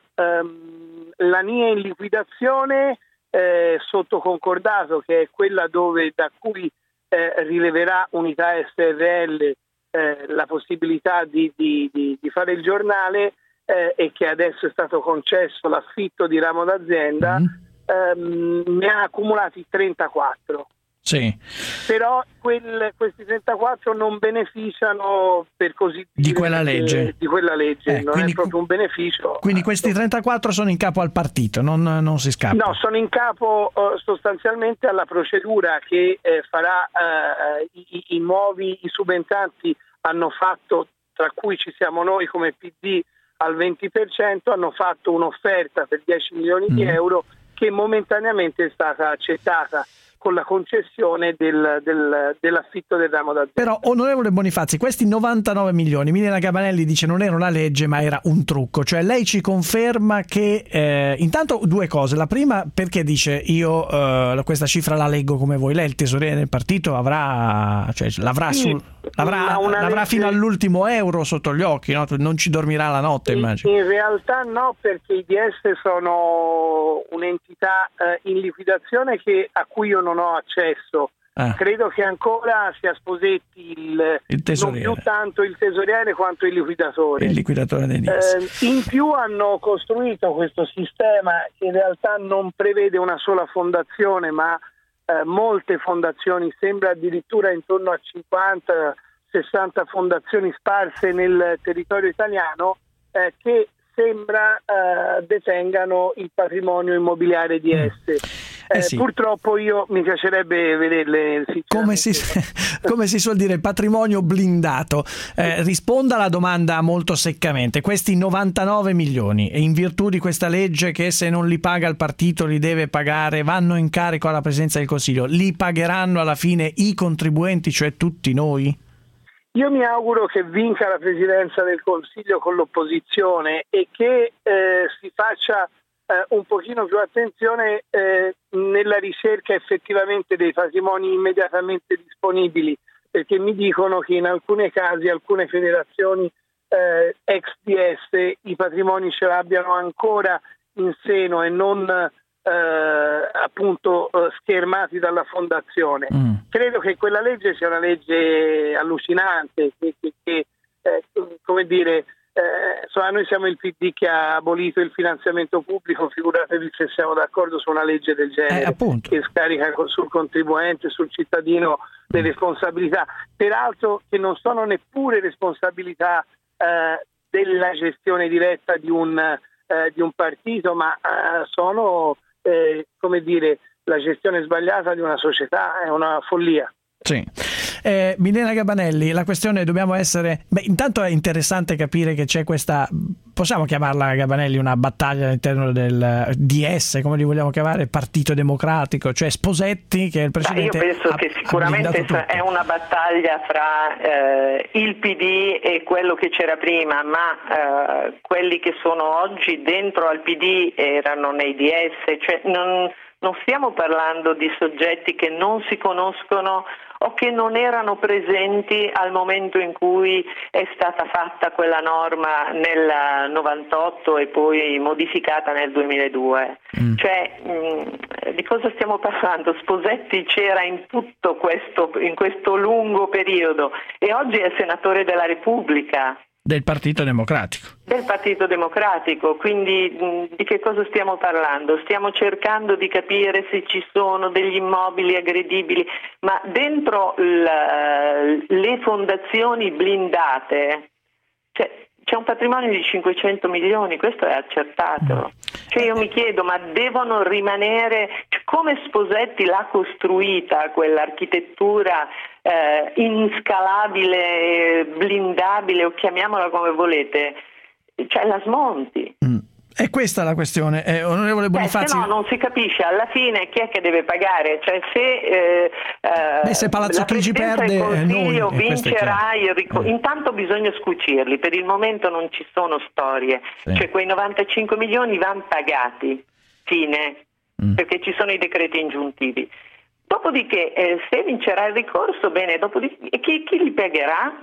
Um, la N I E in liquidazione eh, sotto concordato, che è quella dove da cui Eh, rileverà Unità S R L eh, la possibilità di, di, di, di fare il giornale eh, e che adesso è stato concesso l'affitto di ramo d'azienda, mm. ehm, ne ha accumulati trentaquattro. Sì. Però quel, questi trentaquattro non beneficiano, per così dire, di quella legge, di quella legge. Eh, non quindi, è proprio un beneficio. Quindi questi trentaquattro sono in capo al partito, non, non si scappa. No, sono in capo uh, sostanzialmente alla procedura che eh, farà uh, i, i nuovi, i subentranti hanno fatto, tra cui ci siamo noi come P D al venti per cento, hanno fatto un'offerta per dieci milioni mm. di euro che momentaneamente è stata accettata con la concessione del, del, dell'affitto del ramo d'azienda. Però, onorevole Bonifazzi, questi novantanove milioni, Milena Gabanelli dice non era una legge ma era un trucco, cioè lei ci conferma che eh, intanto due cose. La prima, perché dice io eh, questa cifra la leggo come voi, lei il tesoriere del partito avrà, cioè, l'avrà, sì, sul, l'avrà, l'avrà legge... fino all'ultimo euro sotto gli occhi, no? Non ci dormirà la notte, in, immagino. In realtà no, perché i D S sono un'entità eh, in liquidazione che, a cui io non ho accesso. Ah. Credo che ancora sia Sposetti il, il non più tanto il tesoriere quanto il liquidatore. Il liquidatore dei D S. Eh, in più hanno costruito questo sistema che in realtà non prevede una sola fondazione, ma eh, molte fondazioni, sembra addirittura intorno a cinquanta sessanta fondazioni sparse nel territorio italiano eh, che sembra eh, detengano il patrimonio immobiliare di esse. Eh, eh sì. Purtroppo io mi piacerebbe vederle come si, come si suol dire, patrimonio blindato. Eh, risponda alla domanda molto seccamente: questi novantanove milioni, e in virtù di questa legge che se non li paga il partito li deve pagare, vanno in carico alla Presidenza del Consiglio, li pagheranno alla fine i contribuenti, cioè tutti noi? Io mi auguro che vinca la Presidenza del Consiglio con l'opposizione e che eh, si faccia Uh, un pochino più attenzione uh, nella ricerca effettivamente dei patrimoni immediatamente disponibili, perché mi dicono che in alcuni casi alcune federazioni uh, ex D S i patrimoni ce l'abbiano ancora in seno e non uh, appunto uh, schermati dalla fondazione. Mm. Credo che quella legge sia una legge allucinante che, che, che eh, come dire Eh, insomma, noi siamo il P D che ha abolito il finanziamento pubblico, figuratevi se siamo d'accordo su una legge del genere, eh, che scarica sul contribuente, sul cittadino le responsabilità, peraltro che non sono neppure responsabilità eh, della gestione diretta di un, eh, di un partito, ma eh, sono, eh, come dire, la gestione sbagliata di una società, è una follia. Sì. Eh, Milena Gabanelli, la questione dobbiamo essere... Beh, intanto è interessante capire che c'è questa, possiamo chiamarla, Gabanelli, una battaglia all'interno del D S, come li vogliamo chiamare, Partito Democratico, cioè Sposetti che è il presidente... Ma io penso ha, che sicuramente è una battaglia fra eh, il P D e quello che c'era prima, ma eh, quelli che sono oggi dentro al P D erano nei D S, cioè non... Non stiamo parlando di soggetti che non si conoscono o che non erano presenti al momento in cui è stata fatta quella norma nel novantotto e poi modificata nel duemiladue. Mm. Cioè, mh, di cosa stiamo parlando? Sposetti c'era in tutto questo, in questo lungo periodo e oggi è senatore della Repubblica. Del Partito Democratico. Del Partito Democratico, quindi mh, di che cosa stiamo parlando? Stiamo cercando di capire se ci sono degli immobili aggredibili, ma dentro l, le fondazioni blindate cioè, c'è un patrimonio di cinquecento milioni, questo è accertato. Cioè io mi chiedo, ma devono rimanere, cioè, come Sposetti l'ha costruita quell'architettura eh, inscalabile, blindabile, o chiamiamola come volete, cioè la smonti. Mm. E questa è la questione, eh, onorevole Bonifazi. Eh, se no non si capisce alla fine chi è che deve pagare, cioè se, eh, Beh, se Palazzo Chigi perde, il Consiglio noi, vincerà il ric- eh. intanto bisogna scucirli, per il momento non ci sono storie, sì. Cioè quei novantacinque milioni vanno pagati, fine, mm. perché ci sono i decreti ingiuntivi. Dopodiché eh, se vincerà il ricorso, bene, dopodiché chi, chi li pagherà?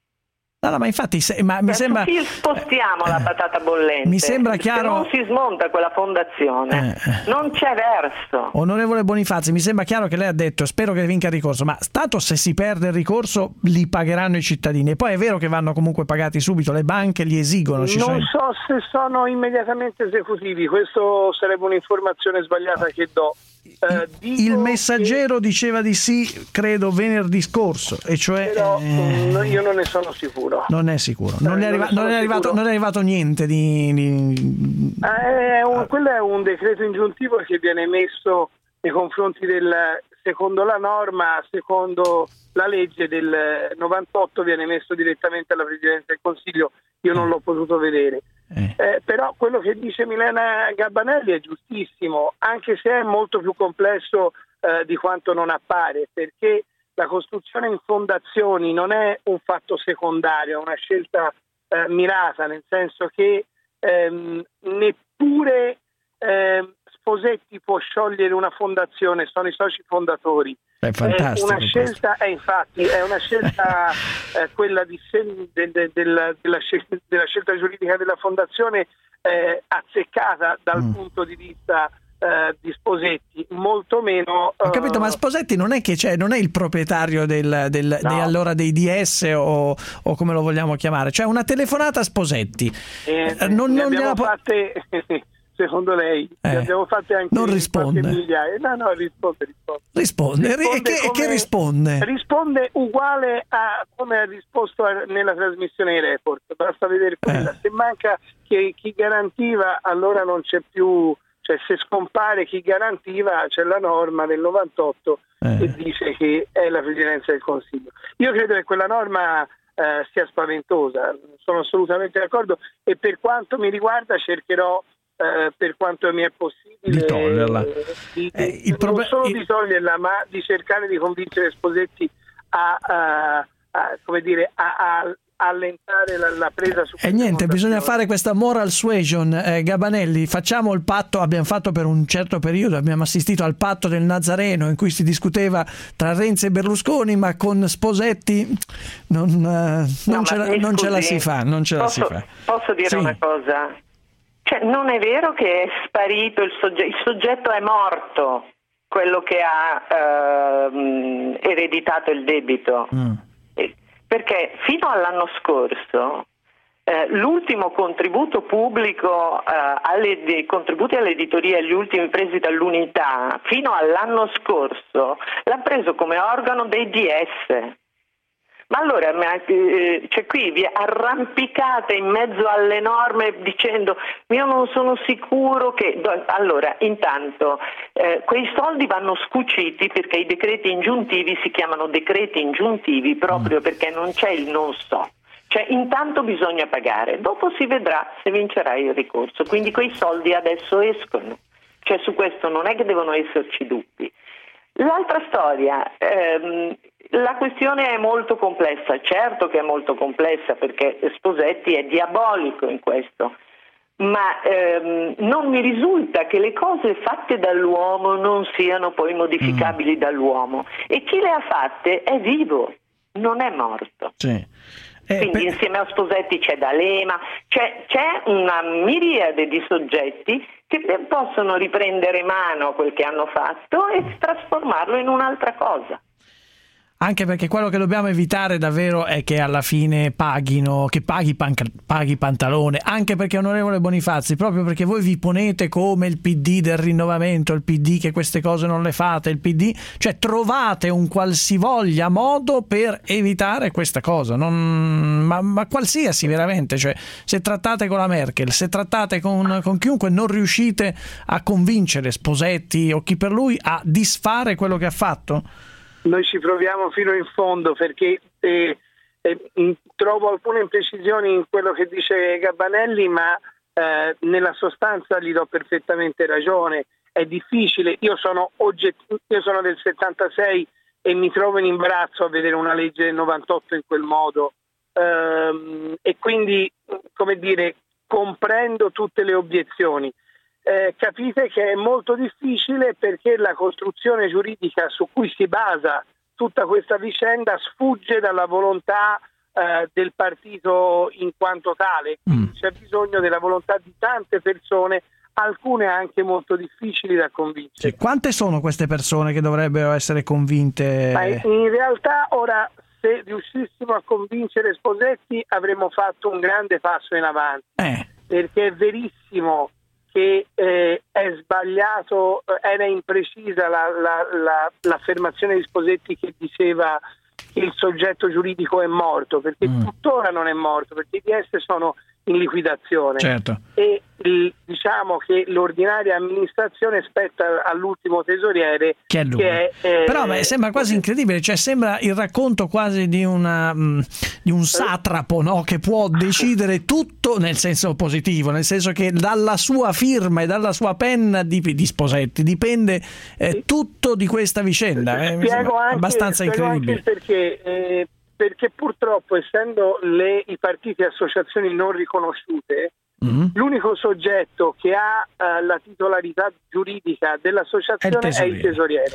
No, no, ma infatti se, ma mi sembra Ci spostiamo eh, la patata bollente. Mi sembra chiaro. Se non si smonta quella fondazione, eh, non c'è verso. Onorevole Bonifazi, mi sembra chiaro che lei ha detto spero che vinca il ricorso, ma tanto se si perde il ricorso li pagheranno i cittadini. E poi è vero che vanno comunque pagati subito, le banche li esigono. Ci non sono... so se sono immediatamente esecutivi, questo sarebbe un'informazione sbagliata che do. Eh, il Messaggero che... diceva di sì, credo venerdì scorso, e cioè però eh... io non ne sono sicuro. Non è sicuro, non, eh, è, arriva... non, non, è, arrivato, non è arrivato niente di, di... Eh, è un, quello è un decreto ingiuntivo che viene emesso nei confronti del, secondo la norma, secondo la legge del novantotto viene emesso direttamente alla Presidenza del Consiglio, io non l'ho potuto vedere. Eh. Eh, però quello che dice Milena Gabanelli è giustissimo, anche se è molto più complesso eh, di quanto non appare, perché la costruzione in fondazioni non è un fatto secondario, è una scelta eh, mirata, nel senso che ehm, neppure ehm, Sposetti può sciogliere una fondazione, sono i soci fondatori. È fantastico. È una scelta, è infatti, è una scelta eh, quella di, de, de, de, della, della, scelta, della scelta giuridica della fondazione eh, azzeccata dal mm. punto di vista eh, di Sposetti, molto meno. Ho capito, uh, ma Sposetti non è che c'è, non è il proprietario del, del, no. dei, allora dei D S o, o come lo vogliamo chiamare, cioè una telefonata a Sposetti. Eh, eh, non ne non abbiamo po- fatte. Secondo lei? Eh, ne abbiamo fatte anche non risponde. migliaia. No, no, risponde, risponde. Risponde, risponde e, che, come, che risponde? Risponde uguale a come ha risposto nella trasmissione di Report. Basta vedere quella. Eh. Se manca che chi garantiva, allora non c'è più, cioè se scompare chi garantiva, c'è la norma del novantotto eh. che dice che è la Presidenza del Consiglio. Io credo che quella norma eh, sia spaventosa, sono assolutamente d'accordo, e per quanto mi riguarda cercherò Uh, per quanto mi è possibile di toglierla, di, eh, di, il prob- non solo il... di toglierla, ma di cercare di convincere Sposetti a, a, a come dire a, a allentare la, la presa su e niente, bisogna fare questa moral suasion. eh, Gabanelli, facciamo il patto, abbiamo fatto per un certo periodo, abbiamo assistito al patto del Nazareno in cui si discuteva tra Renzi e Berlusconi, ma con Sposetti non, uh, non, no, ce, la, non ce la si fa non ce posso, la si fa. Posso dire sì. una cosa? Cioè, non è vero che è sparito il soggetto, il soggetto è morto, quello che ha uh, ereditato il debito, mm. perché fino all'anno scorso Eh, l'ultimo contributo pubblico, eh, alle, dei contributi all'editoria, gli ultimi presi dall'Unità, fino all'anno scorso, l'ha preso come organo dei D S. Ma allora, eh, cioè qui vi arrampicate in mezzo alle norme dicendo io non sono sicuro che... Allora, intanto, eh, quei soldi vanno scuciti perché i decreti ingiuntivi si chiamano decreti ingiuntivi proprio perché non c'è il non so. Cioè intanto bisogna pagare, dopo si vedrà se vincerà il ricorso. Quindi quei soldi adesso escono. Cioè su questo non è che devono esserci dubbi. L'altra storia... Ehm, La questione è molto complessa, certo che è molto complessa perché Sposetti è diabolico in questo, ma ehm, non mi risulta che le cose fatte dall'uomo non siano poi modificabili mm. dall'uomo e chi le ha fatte è vivo, non è morto. Sì. Eh, Quindi per... insieme a Sposetti c'è D'Alema, c'è, c'è una miriade di soggetti che possono riprendere mano a quel che hanno fatto e trasformarlo in un'altra cosa. Anche perché quello che dobbiamo evitare davvero è che alla fine paghino, che paghi, pan, paghi Pantalone, anche perché onorevole Bonifazzi, proprio perché voi vi ponete come il P D del rinnovamento, il P D che queste cose non le fate, il P D, cioè trovate un qualsivoglia modo per evitare questa cosa, non, ma, ma qualsiasi veramente, cioè se trattate con la Merkel, se trattate con, con chiunque non riuscite a convincere Sposetti o chi per lui a disfare quello che ha fatto. Noi ci proviamo fino in fondo perché eh, eh, trovo alcune imprecisioni in quello che dice Gabanelli, ma eh, nella sostanza gli do perfettamente ragione. È difficile, io sono, ogget- io sono del settantasei e mi trovo in imbarazzo a vedere una legge del novantotto in quel modo ehm, e quindi, come dire, comprendo tutte le obiezioni. Eh, capite che è molto difficile perché la costruzione giuridica su cui si basa tutta questa vicenda sfugge dalla volontà eh, del partito in quanto tale. Quindi c'è bisogno della volontà di tante persone, alcune anche molto difficili da convincere. Sì, quante sono queste persone che dovrebbero essere convinte? Ma in realtà ora, se riuscissimo a convincere Sposetti, avremmo fatto un grande passo in avanti, eh. perché è verissimo che eh, è sbagliato, era imprecisa la, la, la, l'affermazione di Sposetti che diceva che il soggetto giuridico è morto, perché mm. tuttora non è morto, perché i D S sono in liquidazione. Certo. E il, diciamo che l'ordinaria amministrazione spetta all'ultimo tesoriere che è lui. Che è, eh, però beh, sembra quasi incredibile, cioè sembra il racconto quasi di una mh, di un satrapo, no? Che può decidere tutto nel senso positivo, nel senso che dalla sua firma e dalla sua penna di, di Sposetti dipende eh, tutto di questa vicenda. Eh, mi sembra anche, abbastanza incredibile. Anche perché eh, perché purtroppo, essendo le, i partiti e associazioni non riconosciute, mm-hmm. l'unico soggetto che ha uh, la titolarità giuridica dell'associazione è il, è il tesoriere.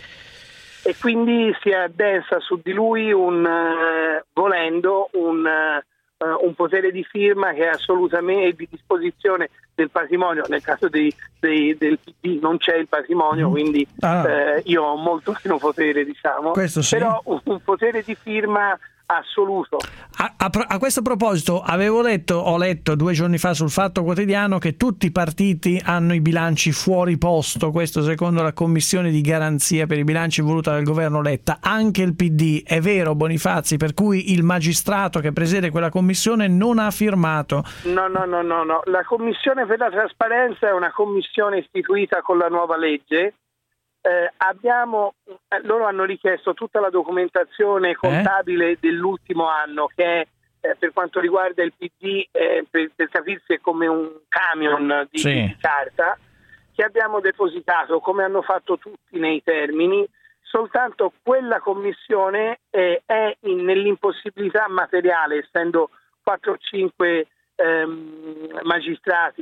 E quindi si addensa su di lui un uh, volendo un, uh, un potere di firma che è assolutamente di disposizione del patrimonio. Nel caso dei, dei, del P D non c'è il patrimonio, quindi ah. eh, io ho molto meno potere, diciamo. Questo sì. Però un, un potere di firma assoluto. A, a, a questo proposito avevo letto, ho letto due giorni fa sul Fatto Quotidiano che tutti i partiti hanno i bilanci fuori posto, questo secondo la commissione di garanzia per i bilanci voluta dal governo Letta, anche il P D, è vero Bonifazzi, per cui il magistrato che presiede quella commissione non ha firmato. No, no, no, no, no. La commissione per la trasparenza è una commissione istituita con la nuova legge. Eh, abbiamo, eh, loro hanno richiesto tutta la documentazione contabile eh? dell'ultimo anno, che è, eh, per quanto riguarda il P D, eh, per, per capirsi è come un camion di, sì. di carta, che abbiamo depositato, come hanno fatto tutti nei termini. Soltanto quella commissione eh, è in, nell'impossibilità materiale, essendo quattro o cinque ehm, magistrati,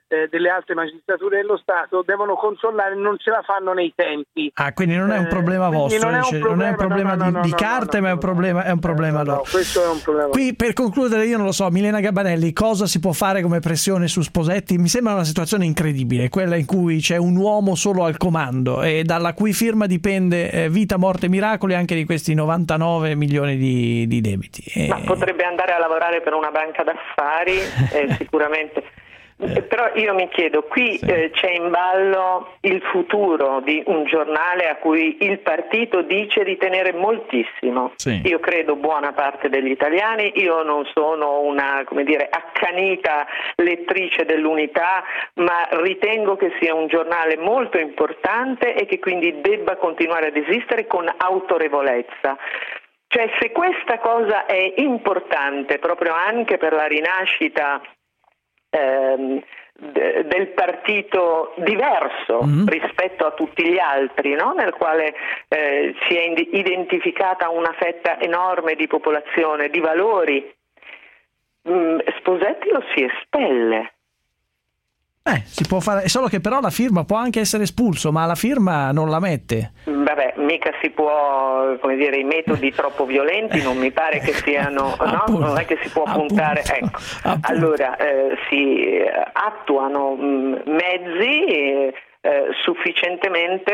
eh, delle altre magistrature dello Stato devono controllare, non ce la fanno nei tempi. Ah, quindi non è un problema Eh, vostro, non è un dice, problema, non è un problema no, no, di, no, di no, carte, no, ma è un problema, è un problema loro. No, questo è un problema. Qui per concludere, io non lo so, Milena Gabanelli, cosa si può fare come pressione su Sposetti? Mi sembra una situazione incredibile, quella in cui c'è un uomo solo al comando e dalla cui firma dipende eh, vita, morte, miracoli anche di questi novantanove milioni di, di debiti. E... Ma potrebbe andare a lavorare per una banca d'affari, eh, sicuramente. Eh, però io mi chiedo, qui sì. eh, c'è in ballo il futuro di un giornale a cui il partito dice di tenere moltissimo. Sì. Io credo buona parte degli italiani, io non sono una, come dire, accanita lettrice dell'Unità, ma ritengo che sia un giornale molto importante e che quindi debba continuare ad esistere con autorevolezza. Cioè, se questa cosa è importante proprio anche per la rinascita ehm, de- del partito diverso mm-hmm. rispetto a tutti gli altri, no? Nel quale eh, si è ind- identificata una fetta enorme di popolazione, di valori, mm, Sposetti lo si espelle. Eh, si può fare, solo che però la firma può anche essere espulso, ma la firma non la mette. Vabbè, mica si può, come dire, i metodi troppo violenti non mi pare che siano, no? Non è che si può puntare, ecco. Appunto. Allora eh, si attuano mh, mezzi eh, eh, sufficientemente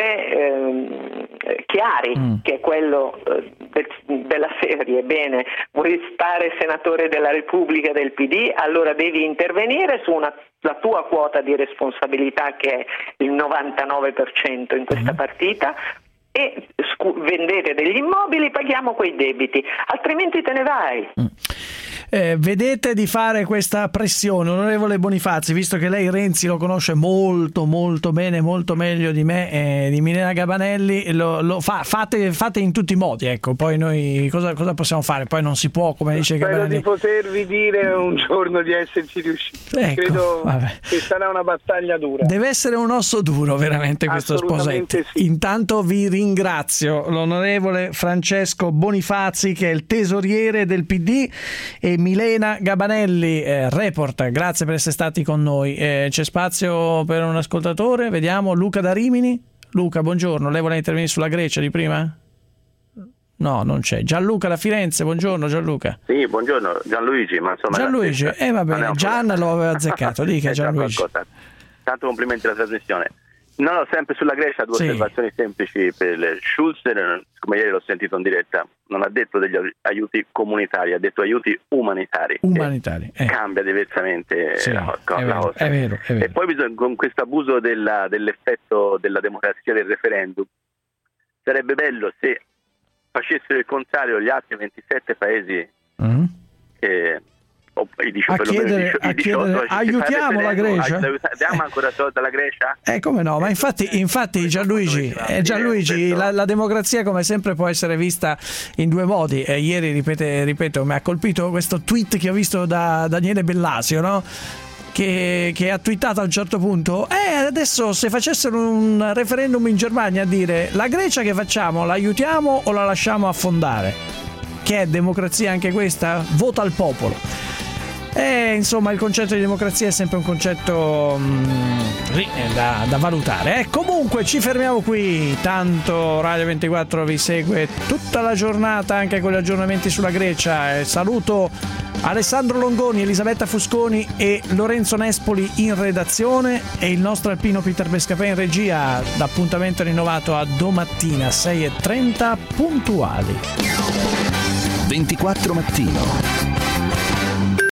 eh, chiari, mm. che è quello eh, del, della serie. Bene, vuoi stare senatore della Repubblica del P D, allora devi intervenire su una la tua quota di responsabilità, che è il novantanove per cento in questa mm. partita, e scu- vendete degli immobili, paghiamo quei debiti, altrimenti te ne vai. Mm. Eh, vedete di fare questa pressione, onorevole Bonifazzi, visto che lei Renzi lo conosce molto molto bene, molto meglio di me e eh, di Milena Gabanelli, lo, lo fa, fate, fate in tutti i modi, ecco. Poi noi cosa, cosa possiamo fare? Poi non si può, come dice Spero Gabanelli, di potervi dire un giorno di esserci riusciti. Ecco, credo vabbè. che sarà una battaglia dura. Deve essere un osso duro veramente questo Sposetti. Sì. Intanto vi ringrazio l'onorevole Francesco Bonifazzi, che è il tesoriere del P D, e Milena Gabanelli, eh, report, grazie per essere stati con noi. Eh, c'è spazio per un ascoltatore? Vediamo, Luca da Rimini. Luca, buongiorno, lei vuole intervenire sulla Grecia di prima? No, non c'è. Gianluca da Firenze, buongiorno Gianluca. Sì, buongiorno Gianluigi, ma insomma... Gianluigi, eh vabbè, Gian lo aveva azzeccato, dica Gianluigi. Tanto complimenti alla trasmissione. No, no, sempre sulla Grecia, due sì. osservazioni semplici per le Schulz, come ieri l'ho sentito in diretta, non ha detto degli aiuti comunitari, ha detto aiuti umanitari. Umanitari. Eh. Cambia diversamente sì, la, è la vero, cosa. È vero, è vero. E poi bisogna, con questo abuso della, dell'effetto della democrazia del referendum, sarebbe bello se facessero il contrario gli altri ventisette paesi mm. che... I diciotto, a chiedere, i diciotto, a chiedere aiutiamo la Grecia, diamo ancora soldi alla Grecia? Eh come no, ma infatti, infatti Gianluigi, eh, Gianluigi la, la democrazia come sempre può essere vista in due modi. Eh, ieri ripete, ripeto, mi ha colpito questo tweet che ho visto da Daniele Bellasio, no? Che, che ha twittato a un certo punto: eh adesso se facessero un referendum in Germania a dire la Grecia che facciamo, la aiutiamo o la lasciamo affondare? Che è democrazia anche questa? Vota al popolo. E insomma il concetto di democrazia è sempre un concetto mh, da, da valutare. Eh, comunque ci fermiamo qui, tanto Radio ventiquattro vi segue tutta la giornata anche con gli aggiornamenti sulla Grecia. Eh, saluto Alessandro Longoni, Elisabetta Fusconi e Lorenzo Nespoli in redazione e il nostro alpino Peter Bescapè in regia. D'appuntamento rinnovato a domattina sei e trenta puntuali. ventiquattro mattino.